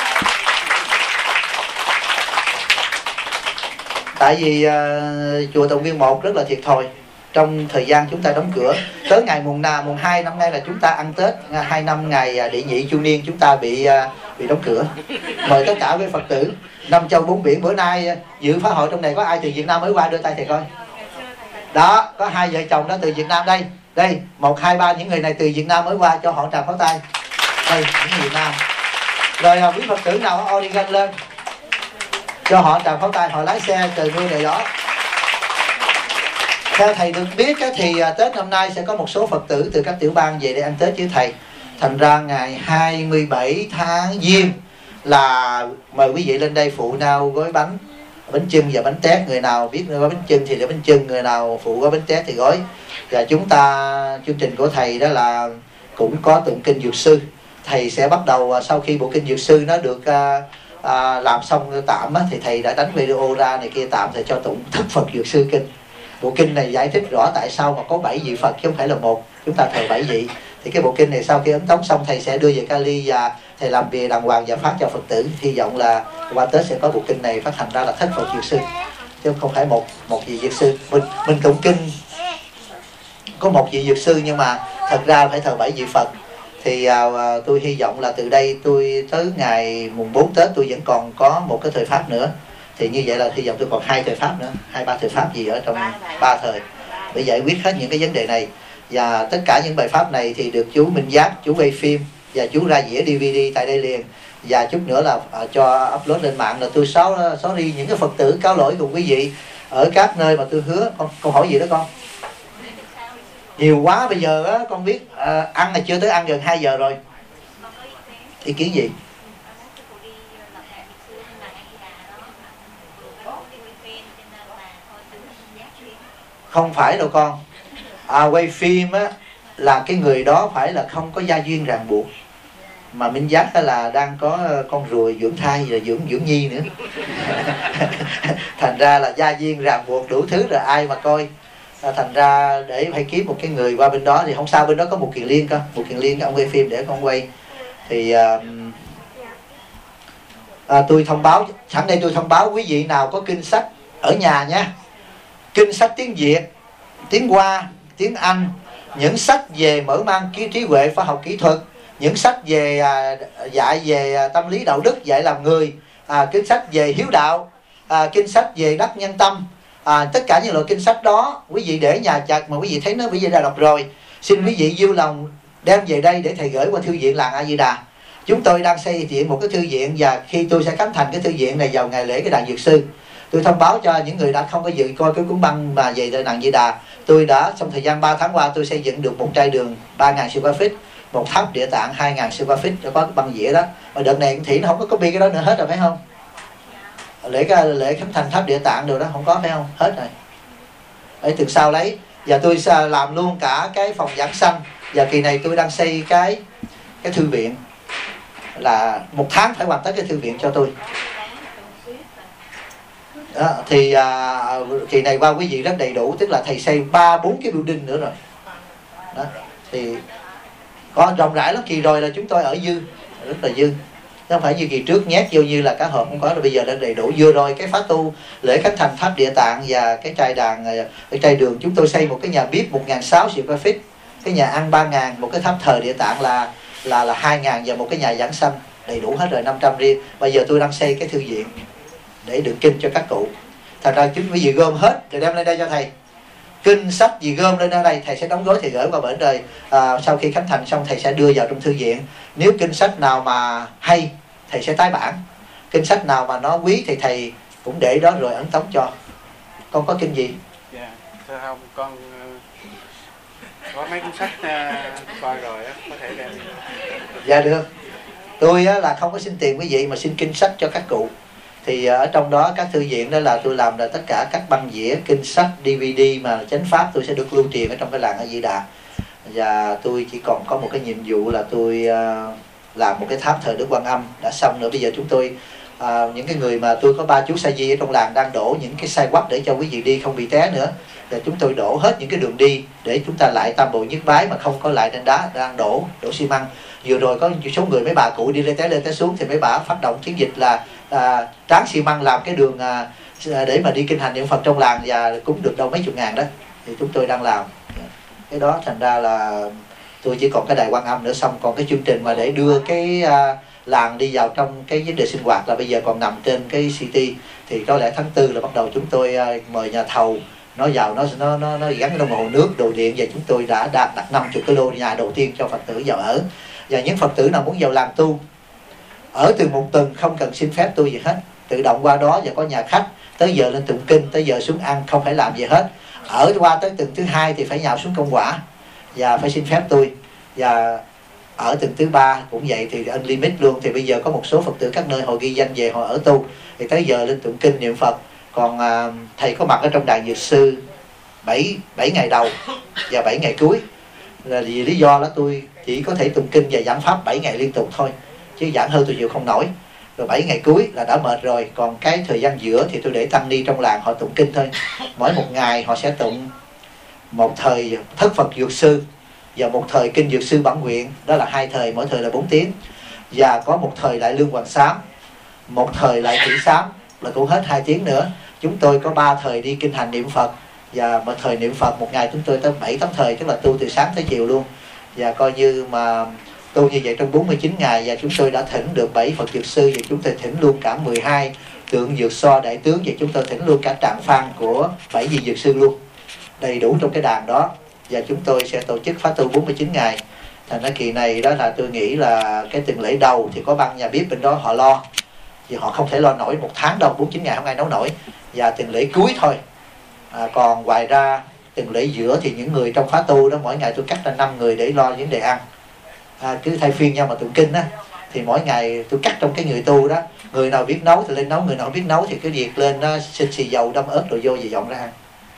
Tại vì chùa Tùng Nguyên 1 rất là thiệt thòi. Trong thời gian chúng ta đóng cửa, tới ngày mùng 2 năm nay là chúng ta ăn Tết, 2 năm ngày đệ nhị chu niên chúng ta bị đóng cửa. Mời tất cả quý Phật tử 5 châu 4 biển. Bữa nay dự phá hội trong này có ai từ Việt Nam mới qua, đưa tay thầy coi. Đó, có 2 vợ chồng đó từ Việt Nam đây. Đây, 1, 2, 3 những người này từ Việt Nam mới qua, cho họ tràng pháo tay. Đây, những người Việt Nam. Rồi quý Phật tử nào ở Oregon lên, cho họ tràng pháo tay, họ lái xe trời mưa trời gió. Theo thầy được biết thì Tết năm nay sẽ có một số Phật tử từ các tiểu bang về để ăn Tết với thầy. Thành ra ngày 27 tháng Giêng là mời quý vị lên đây phụ nao gói bánh chưng và bánh tét. Người nào biết gói bánh chưng thì để bánh chưng, người nào phụ gói bánh tét thì gói. Và chương trình của thầy đó là cũng có tụng kinh Dược Sư. Thầy sẽ bắt đầu sau khi bộ kinh Dược Sư nó được làm xong tạm thì thầy đã đánh video ra này kia tạm, thầy cho tụng Thất Phật Dược Sư kinh. Bộ kinh này giải thích rõ tại sao mà có 7 vị Phật chứ không phải là một. Chúng ta thờ 7 vị. Thì cái bộ kinh này sau khi ấn tống xong thầy sẽ đưa về Cali và thầy làm bìa đàng hoàng và phát cho Phật tử. Hy vọng là qua Tết sẽ có bộ kinh này phát hành ra là Thích Phật Dược Sư, chứ không phải một vị Dược Sư. Mình tụng kinh có một vị Dược Sư nhưng mà thật ra phải thờ 7 vị Phật. Thì tôi hy vọng là từ đây tôi tới ngày mùng 4 Tết tôi vẫn còn có một cái thời pháp nữa. Thì như vậy là hy vọng tôi còn 2 thời pháp nữa, 2-3 thời pháp gì ở trong 3 thời để giải quyết hết những cái vấn đề này. Và tất cả những bài pháp này thì được chú Minh Giác, chú quay phim và chú ra dĩa DVD tại đây liền. Và chút nữa là cho upload lên mạng. Là tôi sorry những cái Phật tử cáo lỗi cùng quý vị ở các nơi mà tôi hứa. Con hỏi gì đó con? Nhiều quá bây giờ á, con biết ăn là chưa tới ăn gần 2 giờ rồi. Ý kiến gì? Không phải đâu con. Quay phim á là cái người đó phải là không có gia duyên ràng buộc. Mà Minh Giác là đang có con ruồi dưỡng thai và dưỡng nhi nữa. Thành ra là gia duyên ràng buộc đủ thứ rồi ai mà coi. Thành ra để phải kiếm một cái người qua bên đó thì không sao, bên đó có một Kiền Liên cơ. Một Kiền Liên ông quay phim để con quay. Thì tôi thông báo, sẵn đây tôi thông báo quý vị nào có kinh sách ở nhà nha. Kinh sách tiếng Việt, tiếng Hoa, tiếng Anh, những sách về mở mang trí huệ khoa học kỹ thuật, những sách về dạy về tâm lý đạo đức, dạy làm người, kinh sách về hiếu đạo, kinh sách về đắc nhân tâm, tất cả những loại kinh sách đó quý vị để nhà chặt mà quý vị thấy nó quý vị đã đọc rồi, xin quý vị vui lòng đem về đây để thầy gửi qua thư viện làng A Di Đà. Chúng tôi đang xây dựng một cái thư viện và khi tôi sẽ khánh thành cái thư viện này vào ngày lễ cái đàn Dược Sư. Tôi thông báo cho những người đã không có dự coi cái cuốn băng mà về tại đàn Di Đà. Tôi đã trong thời gian 3 tháng qua tôi xây dựng được một trai đường 3.000 square feet, một tháp địa tạng 2.000 square feet, có cái băng dĩa đó. Mà đợt này Thị nó không có copy cái đó nữa hết rồi phải không? Lễ khánh thành tháp địa tạng rồi đó không có phải không? Hết rồi. Để từ sau lấy. Và tôi sẽ làm luôn cả cái phòng giảng sanh. Và kỳ này tôi đang xây cái thư viện, là 1 tháng phải hoàn tất cái thư viện cho tôi. Đó, thì kỳ này qua quý vị rất đầy đủ, tức là thầy xây 3-4 cái building nữa rồi. Đó, thì có rộng rãi lắm. Kỳ rồi là chúng tôi ở dư, rất là dư. Chứ không phải như kỳ trước nhét vô như là cá hộp không có, rồi bây giờ đã đầy đủ. Vừa rồi cái phá tu lễ khánh thành tháp địa tạng và cái trai đàn, cái trai đường chúng tôi xây một cái nhà bếp 1.600 square feet, cái nhà ăn 3.000, một cái tháp thờ địa tạng là 2.000 và một cái nhà giảng sanh đầy đủ hết rồi 500 riêng. Bây giờ tôi đang xây cái thư viện để được kinh cho các cụ. Thành ra chúng quý vị gom hết rồi đem lên đây cho thầy. Kinh sách gì gom lên đây thầy sẽ đóng gói, thầy gửi qua bển đời. Sau khi khánh thành xong thầy sẽ đưa vào trong thư viện. Nếu kinh sách nào mà hay thầy sẽ tái bản, kinh sách nào mà nó quý thì thầy cũng để đó rồi ấn tống cho. Con có kinh gì? Dạ, thưa không, con có mấy cuốn sách coi rồi á, có thể đem. Dạ được. Tôi là không có xin tiền quý vị mà xin kinh sách cho các cụ. Thì ở trong đó các thư viện đó là tôi làm là tất cả các băng dĩa, kinh sách, DVD mà chánh pháp tôi sẽ được lưu truyền ở trong cái làng A Di Đà. Và tôi chỉ còn có một cái nhiệm vụ là tôi làm một cái tháp thờ Đức Quan Âm đã xong nữa. Bây giờ chúng tôi những cái người mà tôi có 3 chú sa di ở trong làng đang đổ những cái sai quắc để cho quý vị đi không bị té nữa. Và chúng tôi đổ hết những cái đường đi để chúng ta lại tam bộ nhất bái mà không có lại trên đá, đang đổ xi măng. Vừa rồi có một số người mấy bà cụ đi lên té xuống thì mấy bà phát động chiến dịch là tráng xi măng làm cái đường để mà đi kinh hành niệm Phật trong làng và cũng được đâu mấy chục ngàn đó. Thì chúng tôi đang làm cái đó. Thành ra là tôi chỉ còn cái đài Quan Âm nữa, xong còn cái chương trình mà để đưa cái làng đi vào trong cái vấn đề sinh hoạt là bây giờ còn nằm trên cái city. Thì có lẽ tháng 4 là bắt đầu chúng tôi mời nhà thầu nó vào, nó gắn đồng hồ nước, đồ điện, và chúng tôi đã đặt 50 cái lô nhà đầu tiên cho Phật tử vào ở. Và những Phật tử nào muốn vào làng tu ở từ một tuần không cần xin phép tôi gì hết, tự động qua đó và có nhà khách, tới giờ lên tụng kinh, tới giờ xuống ăn, không phải làm gì hết. Ở qua tới tuần thứ 2 thì phải nhào xuống công quả và phải xin phép tôi. Và ở tuần thứ 3 cũng vậy thì unlimited luôn. Thì bây giờ có một số Phật tử các nơi họ ghi danh về họ ở tu, thì tới giờ lên tụng kinh niệm Phật. Còn thầy có mặt ở trong đàn Dược Sư 7 ngày đầu và 7 ngày cuối, là vì lý do đó tôi chỉ có thể tụng kinh và giảng pháp 7 ngày liên tục thôi, chứ giảng hơn tôi chịu không nổi. rồi 7 ngày cuối là đã mệt rồi. Còn cái thời gian giữa thì tôi để tăng ni trong làng họ tụng kinh thôi. Mỗi một ngày họ sẽ tụng một thời thất Phật Dược Sư và một thời kinh Dược Sư Bản Nguyện, đó là 2 thời, mỗi thời là 4 tiếng. Và có một thời lại Lương Hoàng Sám, một thời lại Thủy Sám là cũng hết 2 tiếng nữa. Chúng tôi có 3 thời đi kinh hành niệm Phật, và một thời niệm Phật một ngày chúng tôi tới 7-8 thời, tức là tu từ sáng tới chiều luôn. Và coi như mà tu như vậy trong 49 ngày, và chúng tôi đã thỉnh được 7 Phật Dược Sư, và chúng tôi thỉnh luôn cả 12 tượng Dược So Đại Tướng, và chúng tôi thỉnh luôn cả trạng phan của 7 vị Dược Sư luôn, đầy đủ trong cái đàn đó. Và chúng tôi sẽ tổ chức khóa tu 49 ngày. Thành ra kỳ này đó là tôi nghĩ là cái tuần lễ đầu thì có ban nhà bếp bên đó họ lo, vì họ không thể lo nổi 1 tháng đâu, 49 ngày không ai nấu nổi. Và tuần lễ cuối thôi. Còn ngoài ra tuần lễ giữa thì những người trong khóa tu đó, mỗi ngày tôi cắt ra 5 người để lo vấn đề ăn. Cứ thay phiên nhau mà tụng kinh á, thì mỗi ngày tôi cắt trong cái người tu đó, người nào biết nấu thì lên nấu, người nào không biết nấu thì cứ việc lên nó xin xì dầu đâm ớt rồi vô và dọn ra ăn.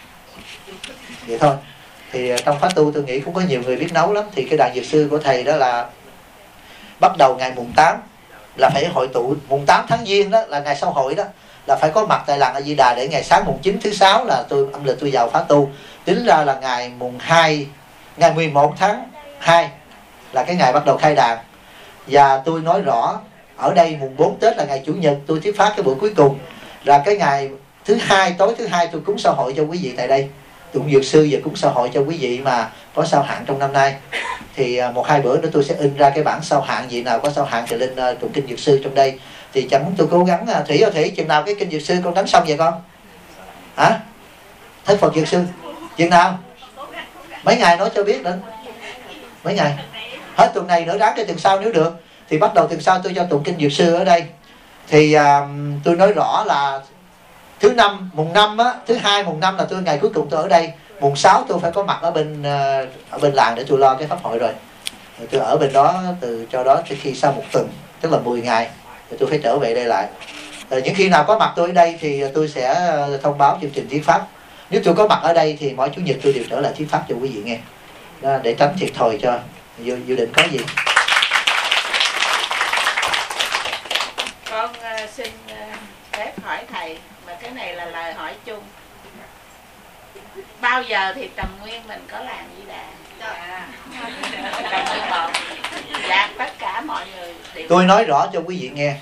Vậy thôi. Thì trong khóa tu tôi nghĩ cũng có nhiều người biết nấu lắm. Thì cái đàn Dược Sư của thầy đó là bắt đầu ngày mùng 8 là phải hội tụ, mùng 8 tháng Giêng đó là ngày sau hội đó, là phải có mặt tại làng A Di Đà, để ngày sáng mùng 9 thứ 6 là tôi âm lịch tôi vào khóa tu. Tính ra là ngày mùng 2, ngày 11 tháng 2 là cái ngày bắt đầu khai đàn. Và tôi nói rõ ở đây mùng 4 Tết là ngày Chủ nhật tôi thuyết pháp cái buổi cuối cùng, là cái ngày thứ 2, tối thứ 2 tôi cúng sao hội cho quý vị tại đây, tụng Dược Sư và cúng sao hội cho quý vị mà có sao hạn trong năm nay. Thì 1-2 bữa nữa tôi sẽ in ra cái bản sao hạn, vị nào có sao hạn thì lên tụng kinh Dược Sư trong đây. Thì chẳng tôi cố gắng. Thủy ơi Thủy, chừng nào cái kinh Dược Sư con đánh xong vậy con? Hả? Thất Phật Dược Sư chừng nào? Mấy ngày nói cho biết nữa. Mấy ngày? Hết tuần này nữa, ráng cái tuần sau nếu được. Thì bắt đầu tuần sau tôi cho tụng kinh Dược Sư ở đây. Thì tôi nói rõ là thứ năm, mùng 5 á, thứ 2 mùng 5 là tôi ngày cuối cùng tôi ở đây. Mùng 6 tôi phải có mặt ở bên làng để tôi lo cái pháp hội rồi. Tôi ở bên đó từ cho đó tới khi sau 1 tuần, tức là 10 ngày thì tôi phải trở về đây lại. Những khi nào có mặt tôi ở đây thì tôi sẽ thông báo chương trình thuyết pháp. Nếu tôi có mặt ở đây thì mỗi Chủ nhật tôi đều trở lại thuyết pháp cho quý vị nghe. Đó, để tránh thiệt thòi cho. Dự định có gì? Con xin phép hỏi thầy, mà cái này là lời hỏi chung. Bao giờ thì Trầm Nguyên mình có làng Di Đà? Trầm Nguyên một đạt tất cả mọi người đều... Tôi nói rõ cho quý vị nghe.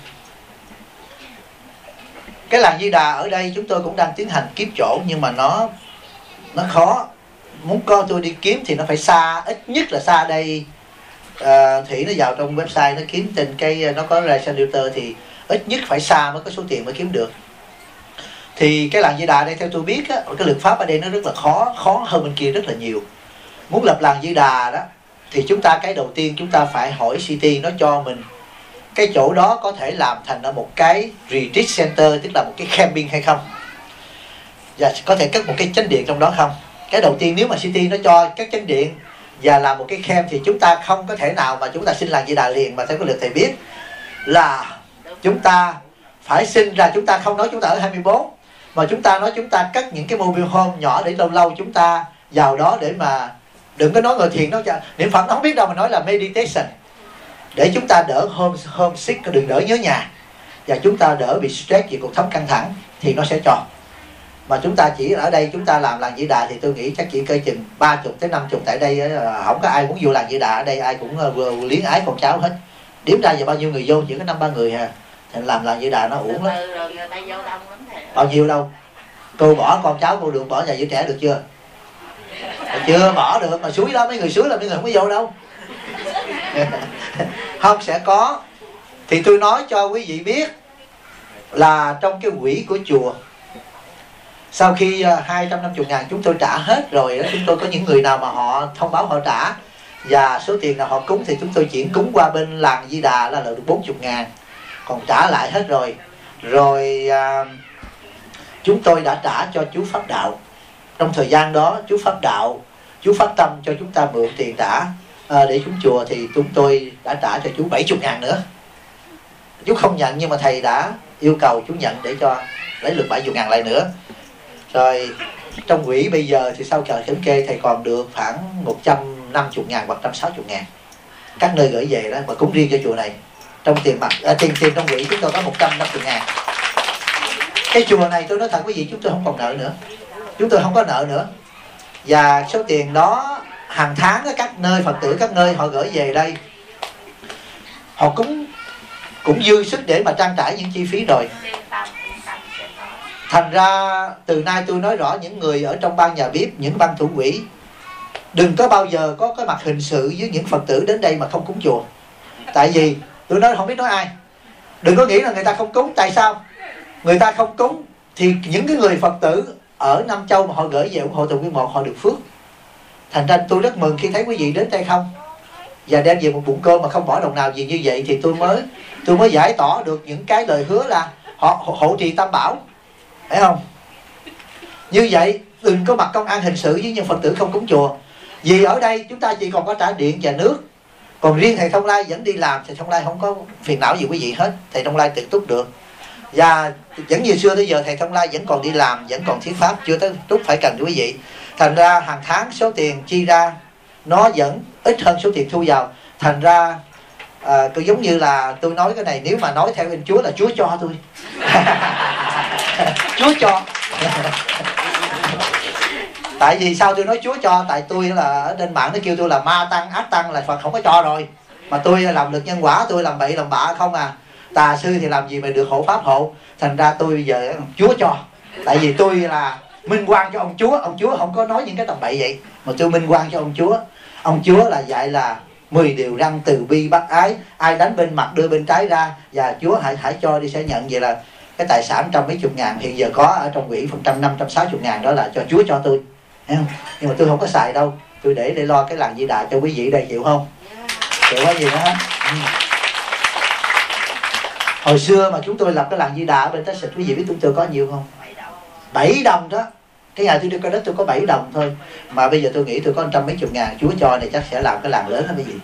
Cái làng Di Đà ở đây chúng tôi cũng đang tiến hành kiếm chỗ, nhưng mà nó khó. Muốn con tôi đi kiếm thì nó phải xa, ít nhất là xa đây. Thủy nó vào trong website nó kiếm trên cái, nó có Ration Filter thì ít nhất phải xa mới có số tiền mới kiếm được. Thì cái làng Di Đà đây theo tôi biết á, cái luật pháp ở đây nó rất là khó hơn bên kia rất là nhiều. Muốn lập làng Di Đà đó thì chúng ta, cái đầu tiên chúng ta phải hỏi City nó cho mình cái chỗ đó có thể làm thành ở một cái retreat center, tức là một cái camping hay không, và có thể cất một cái chánh điện trong đó không. Cái đầu tiên nếu mà City nó cho cất chánh điện và làm một cái camp thì chúng ta không có thể nào mà chúng ta xin làng Di Đà liền. Mà theo cái luật thầy biết là chúng ta phải xin ra, chúng ta không nói chúng ta ở 24, mà chúng ta nói chúng ta cất những cái mobile home nhỏ để lâu lâu chúng ta vào đó để mà đừng có nói ngồi thiền, nó niệm Phật nó không biết đâu, mà nói là meditation, để chúng ta đỡ homesick, đừng đỡ nhớ nhà, và chúng ta đỡ bị stress vì cuộc sống căng thẳng thì nó sẽ cho. Mà chúng ta chỉ ở đây chúng ta làm làng Di Đà thì tôi nghĩ chắc chỉ cỡ chừng 30 tới 50 tại đây, không có ai muốn vô làng Di Đà ở đây, ai cũng vừa liếng ái con cháu hết. Điểm ra giờ bao nhiêu người vô, chỉ có 5-3 người hà. Thì làm làng Di Đà nó uổng lắm. Bao nhiêu đâu. Cô bỏ con cháu cô được, bỏ nhà giữ trẻ được chưa? Chưa bỏ được, mà suối đó mấy người suối là mấy người không có vô đâu. Không, sẽ có. Thì tôi nói cho quý vị biết là trong cái quỹ của chùa, sau khi 250.000 chúng tôi trả hết rồi đó, chúng tôi có những người nào mà họ thông báo họ trả, và số tiền nào họ cúng thì chúng tôi chuyển cúng qua bên làng Di Đà là được 40.000, còn trả lại hết rồi. Rồi chúng tôi đã trả cho chú Pháp Đạo. Trong thời gian đó chú Pháp Đạo, chú phát tâm cho chúng ta mượn tiền trả để chúng chùa, thì chúng tôi đã trả cho chú 70.000 nữa. Chú không nhận nhưng mà thầy đã yêu cầu chú nhận để cho lấy được 70.000 lại nữa. Rồi trong quỹ bây giờ thì sau chờ thống kê thầy còn được khoảng 150.000 hoặc 160.000 các nơi gửi về đó, mà cúng riêng cho chùa này. trong tiền mặt, tiền trong quỹ chúng tôi có 150.000. Cái chùa này tôi nói thật quý vị, chúng tôi không còn nợ nữa, chúng tôi không có nợ nữa. Và số tiền đó hàng tháng các nơi Phật tử các nơi họ gửi về đây, họ cũng dư sức để mà trang trải những chi phí rồi. Thành ra từ nay tôi nói rõ những người ở trong ban nhà bếp, những ban thủ quỹ, đừng có bao giờ có cái mặt hình sự với những Phật tử đến đây mà không cúng chùa. Tại vì tôi nói không biết nói ai, đừng có nghĩ là người ta không cúng. Tại sao người ta không cúng? Thì những cái người Phật tử ở Nam Châu mà họ gửi về ủng hộ Từ Nguyên Một, họ được phước. Thành ra tôi rất mừng khi thấy quý vị đến đây không và đem về một bụng cơm mà không bỏ đồng nào gì như vậy, thì tôi mới giải tỏ được những cái lời hứa là họ hộ trì Tam Bảo, phải không? Như vậy đừng có mặc công an hình sự với những Phật tử không cúng chùa. Vì ở đây chúng ta chỉ còn có trả điện và nước, còn riêng thầy Thông Lai vẫn đi làm, thầy Thông Lai không có phiền não gì quý vị hết, thầy Thông Lai tự túc được. Và vẫn như xưa tới giờ thầy Thông Lai vẫn còn đi làm, vẫn còn thuyết pháp, chưa tới túc phải cần quý vị. Thành ra hàng tháng số tiền chi ra nó vẫn ít hơn số tiền thu vào. Thành ra cứ giống như là tôi nói cái này, nếu mà nói theo anh Chúa là Chúa cho tôi. Chúa cho. Tại vì sao tôi nói Chúa cho? Tại tôi là ở trên mạng nó kêu tôi là ma tăng, ác tăng, là Phật không có cho rồi. Mà tôi làm được nhân quả, tôi làm bậy làm bạ không à. Tà sư thì làm gì mà được hộ pháp hộ. Thành ra tôi bây giờ Chúa cho. Tại vì tôi là minh oan cho ông Chúa không có nói những cái tầm bậy vậy, mà tôi minh oan cho ông Chúa. Ông Chúa là dạy là 10 điều răn từ bi bác ái, ai đánh bên mặt đưa bên trái ra, và Chúa hãy cho đi sẽ nhận. Vậy là cái tài sản 120.000 hiện giờ có ở trong quỹ, 560.000 đó là cho Chúa cho tôi, thấy không? Nhưng mà tôi không có xài đâu, tôi để lo cái làng Di Đà cho quý vị đây, chịu không? Chịu quá gì nữa hết. Hồi xưa mà chúng tôi lập cái làng Di Đà ở bên Texas, quý vị biết chúng tôi có nhiều không? 7 đồng đó. Cái ngày tôi đi coi đất tôi có 7 đồng thôi. Mà bây giờ tôi nghĩ tôi có 120.000, Chúa cho này chắc sẽ làm cái làng lớn hết quý vị.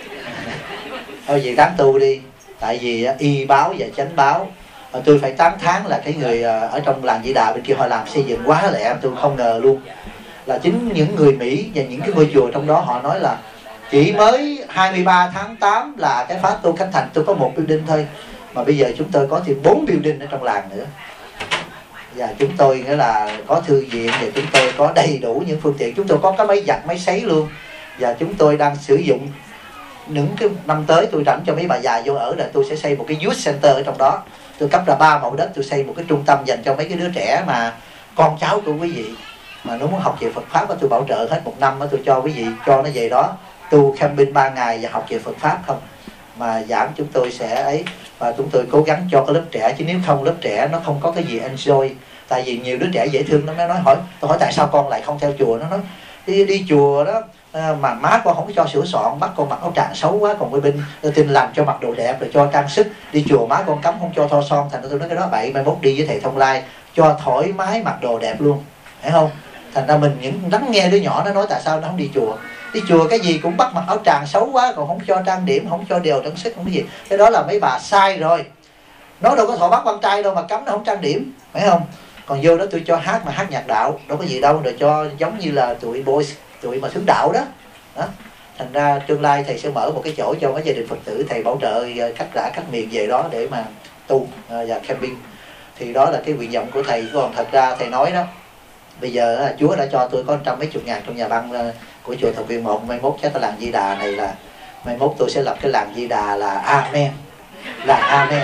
Thôi gì đáng tu đi. Tại vì y báo và chánh báo, tôi phải tán thán là cái người ở trong làng Di Đà bên kia họ làm xây dựng quá lẹ. Tôi không ngờ luôn là chính những người Mỹ và những cái ngôi chùa trong đó họ nói là chỉ mới 23 tháng 8 là cái khóa tu khánh thành tôi có 1 building thôi, mà bây giờ chúng tôi có thêm 4 building ở trong làng nữa. Và chúng tôi nghĩa là có thư viện, và chúng tôi có đầy đủ những phương tiện, chúng tôi có cái máy giặt, máy sấy luôn. Và chúng tôi đang sử dụng, những cái năm tới tôi rảnh cho mấy bà già vô ở là tôi sẽ xây một cái youth center ở trong đó. Tôi cấp ra 3 mẫu đất, tôi xây một cái trung tâm dành cho mấy cái đứa trẻ mà con cháu của quý vị mà nó muốn học về Phật Pháp, tôi bảo trợ hết 1 năm, tôi cho quý vị, cho nó về đó tu camping 3 ngày và học về Phật Pháp không. Mà giảng chúng tôi sẽ ấy, và chúng tôi cố gắng cho cái lớp trẻ, chứ nếu không lớp trẻ nó không có cái gì enjoy. Tại vì nhiều đứa trẻ dễ thương lắm, nó nói tôi hỏi tại sao con lại không theo chùa. Nó nói đi chùa đó mà má con không có cho sửa soạn, bắt con mặc áo tràng xấu quá, còn bên tin làm cho mặc đồ đẹp rồi cho trang sức. Đi chùa má con cấm không cho thoa son, thành ra tôi nói cái đó bậy. Mai mốt đi với thầy Thông Lai cho thoải mái mặc đồ đẹp luôn, thấy không? Thành ra mình những lắng nghe đứa nhỏ nó nói tại sao nó không đi chùa. Đi chùa cái gì cũng bắt mặc áo tràng xấu quá, còn không cho trang điểm, không cho điều trang sức, không cái gì. Cái đó là mấy bà sai rồi. Nó đâu có thọ bắt con trai đâu mà cấm nó không trang điểm, phải không? Còn vô đó tôi cho hát mà hát nhạc đạo, đâu có gì đâu, rồi cho giống như là tụi boys, tụi mà xứng đạo đó. Đó. Thành ra tương lai thầy sẽ mở một cái chỗ cho các gia đình Phật tử, thầy bảo trợ khách rã các miền về đó để mà tu và camping. Thì đó là cái nguyện vọng của thầy. Còn thật ra thầy nói đó, bây giờ Chúa đã cho tôi có 120.000 trong nhà băng của chùa Thập Viên 1. Mai mốt chắc cái làng Di Đà này là, mai mốt tôi sẽ lập cái làng Di Đà là Amen, là Amen.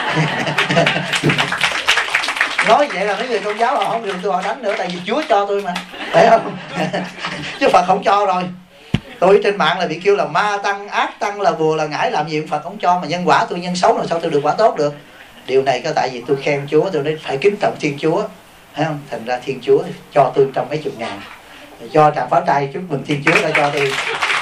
Nói vậy là mấy người tôn giáo họ không được tôi họ đánh nữa, tại vì Chúa cho tôi mà, phải không? Chứ Phật không cho rồi. Tôi trên mạng là bị kêu là ma tăng, ác tăng, là bùa là ngải, làm gì Phật không cho. Mà nhân quả tôi nhân xấu rồi sao tôi được quả tốt được. Điều này có tại vì tôi khen Chúa, tôi nói phải kính trọng Thiên Chúa, thấy không? Thành ra Thiên Chúa cho tôi 120.000, cho Tràng Pháo Trai chúc mừng Thiên Chúa đã cho tôi.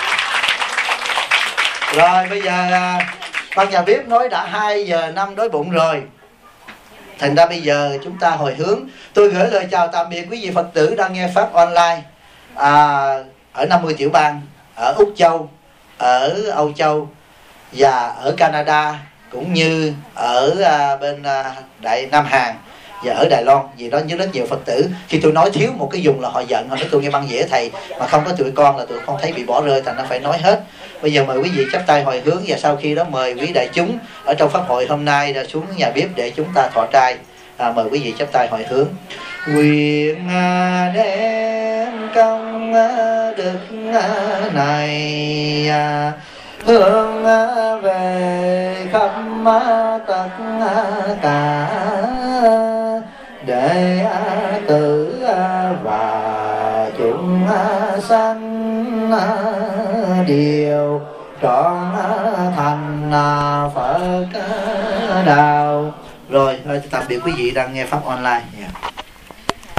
Rồi bây giờ ban nhà bếp nói đã 2 giờ 5 đói bụng rồi. Thành ra bây giờ chúng ta hồi hướng. Tôi gửi lời chào tạm biệt quý vị Phật tử đang nghe Pháp online ở 50 tiểu bang, ở Úc Châu, ở Âu Châu và ở Canada, cũng như ở bên Đại Nam Hàn và ở Đài Loan. Vì đó rất nhiều Phật tử, khi tôi nói thiếu một cái vùng là họ giận, họ nói tôi nghe băng dễ thầy, mà không có tụi con là tụi con thấy bị bỏ rơi, thành nó phải nói hết. Bây giờ mời quý vị chắp tay hồi hướng, và sau khi đó mời quý đại chúng ở trong pháp hội hôm nay ra xuống nhà bếp để chúng ta thọ trai. Mời quý vị chắp tay hồi hướng. Nguyện đem công đức này hướng về khắp tất cả đệ tử và chúng sanh đều trọn thành Phật đạo. Rồi, tạm biệt quý vị đang nghe pháp online.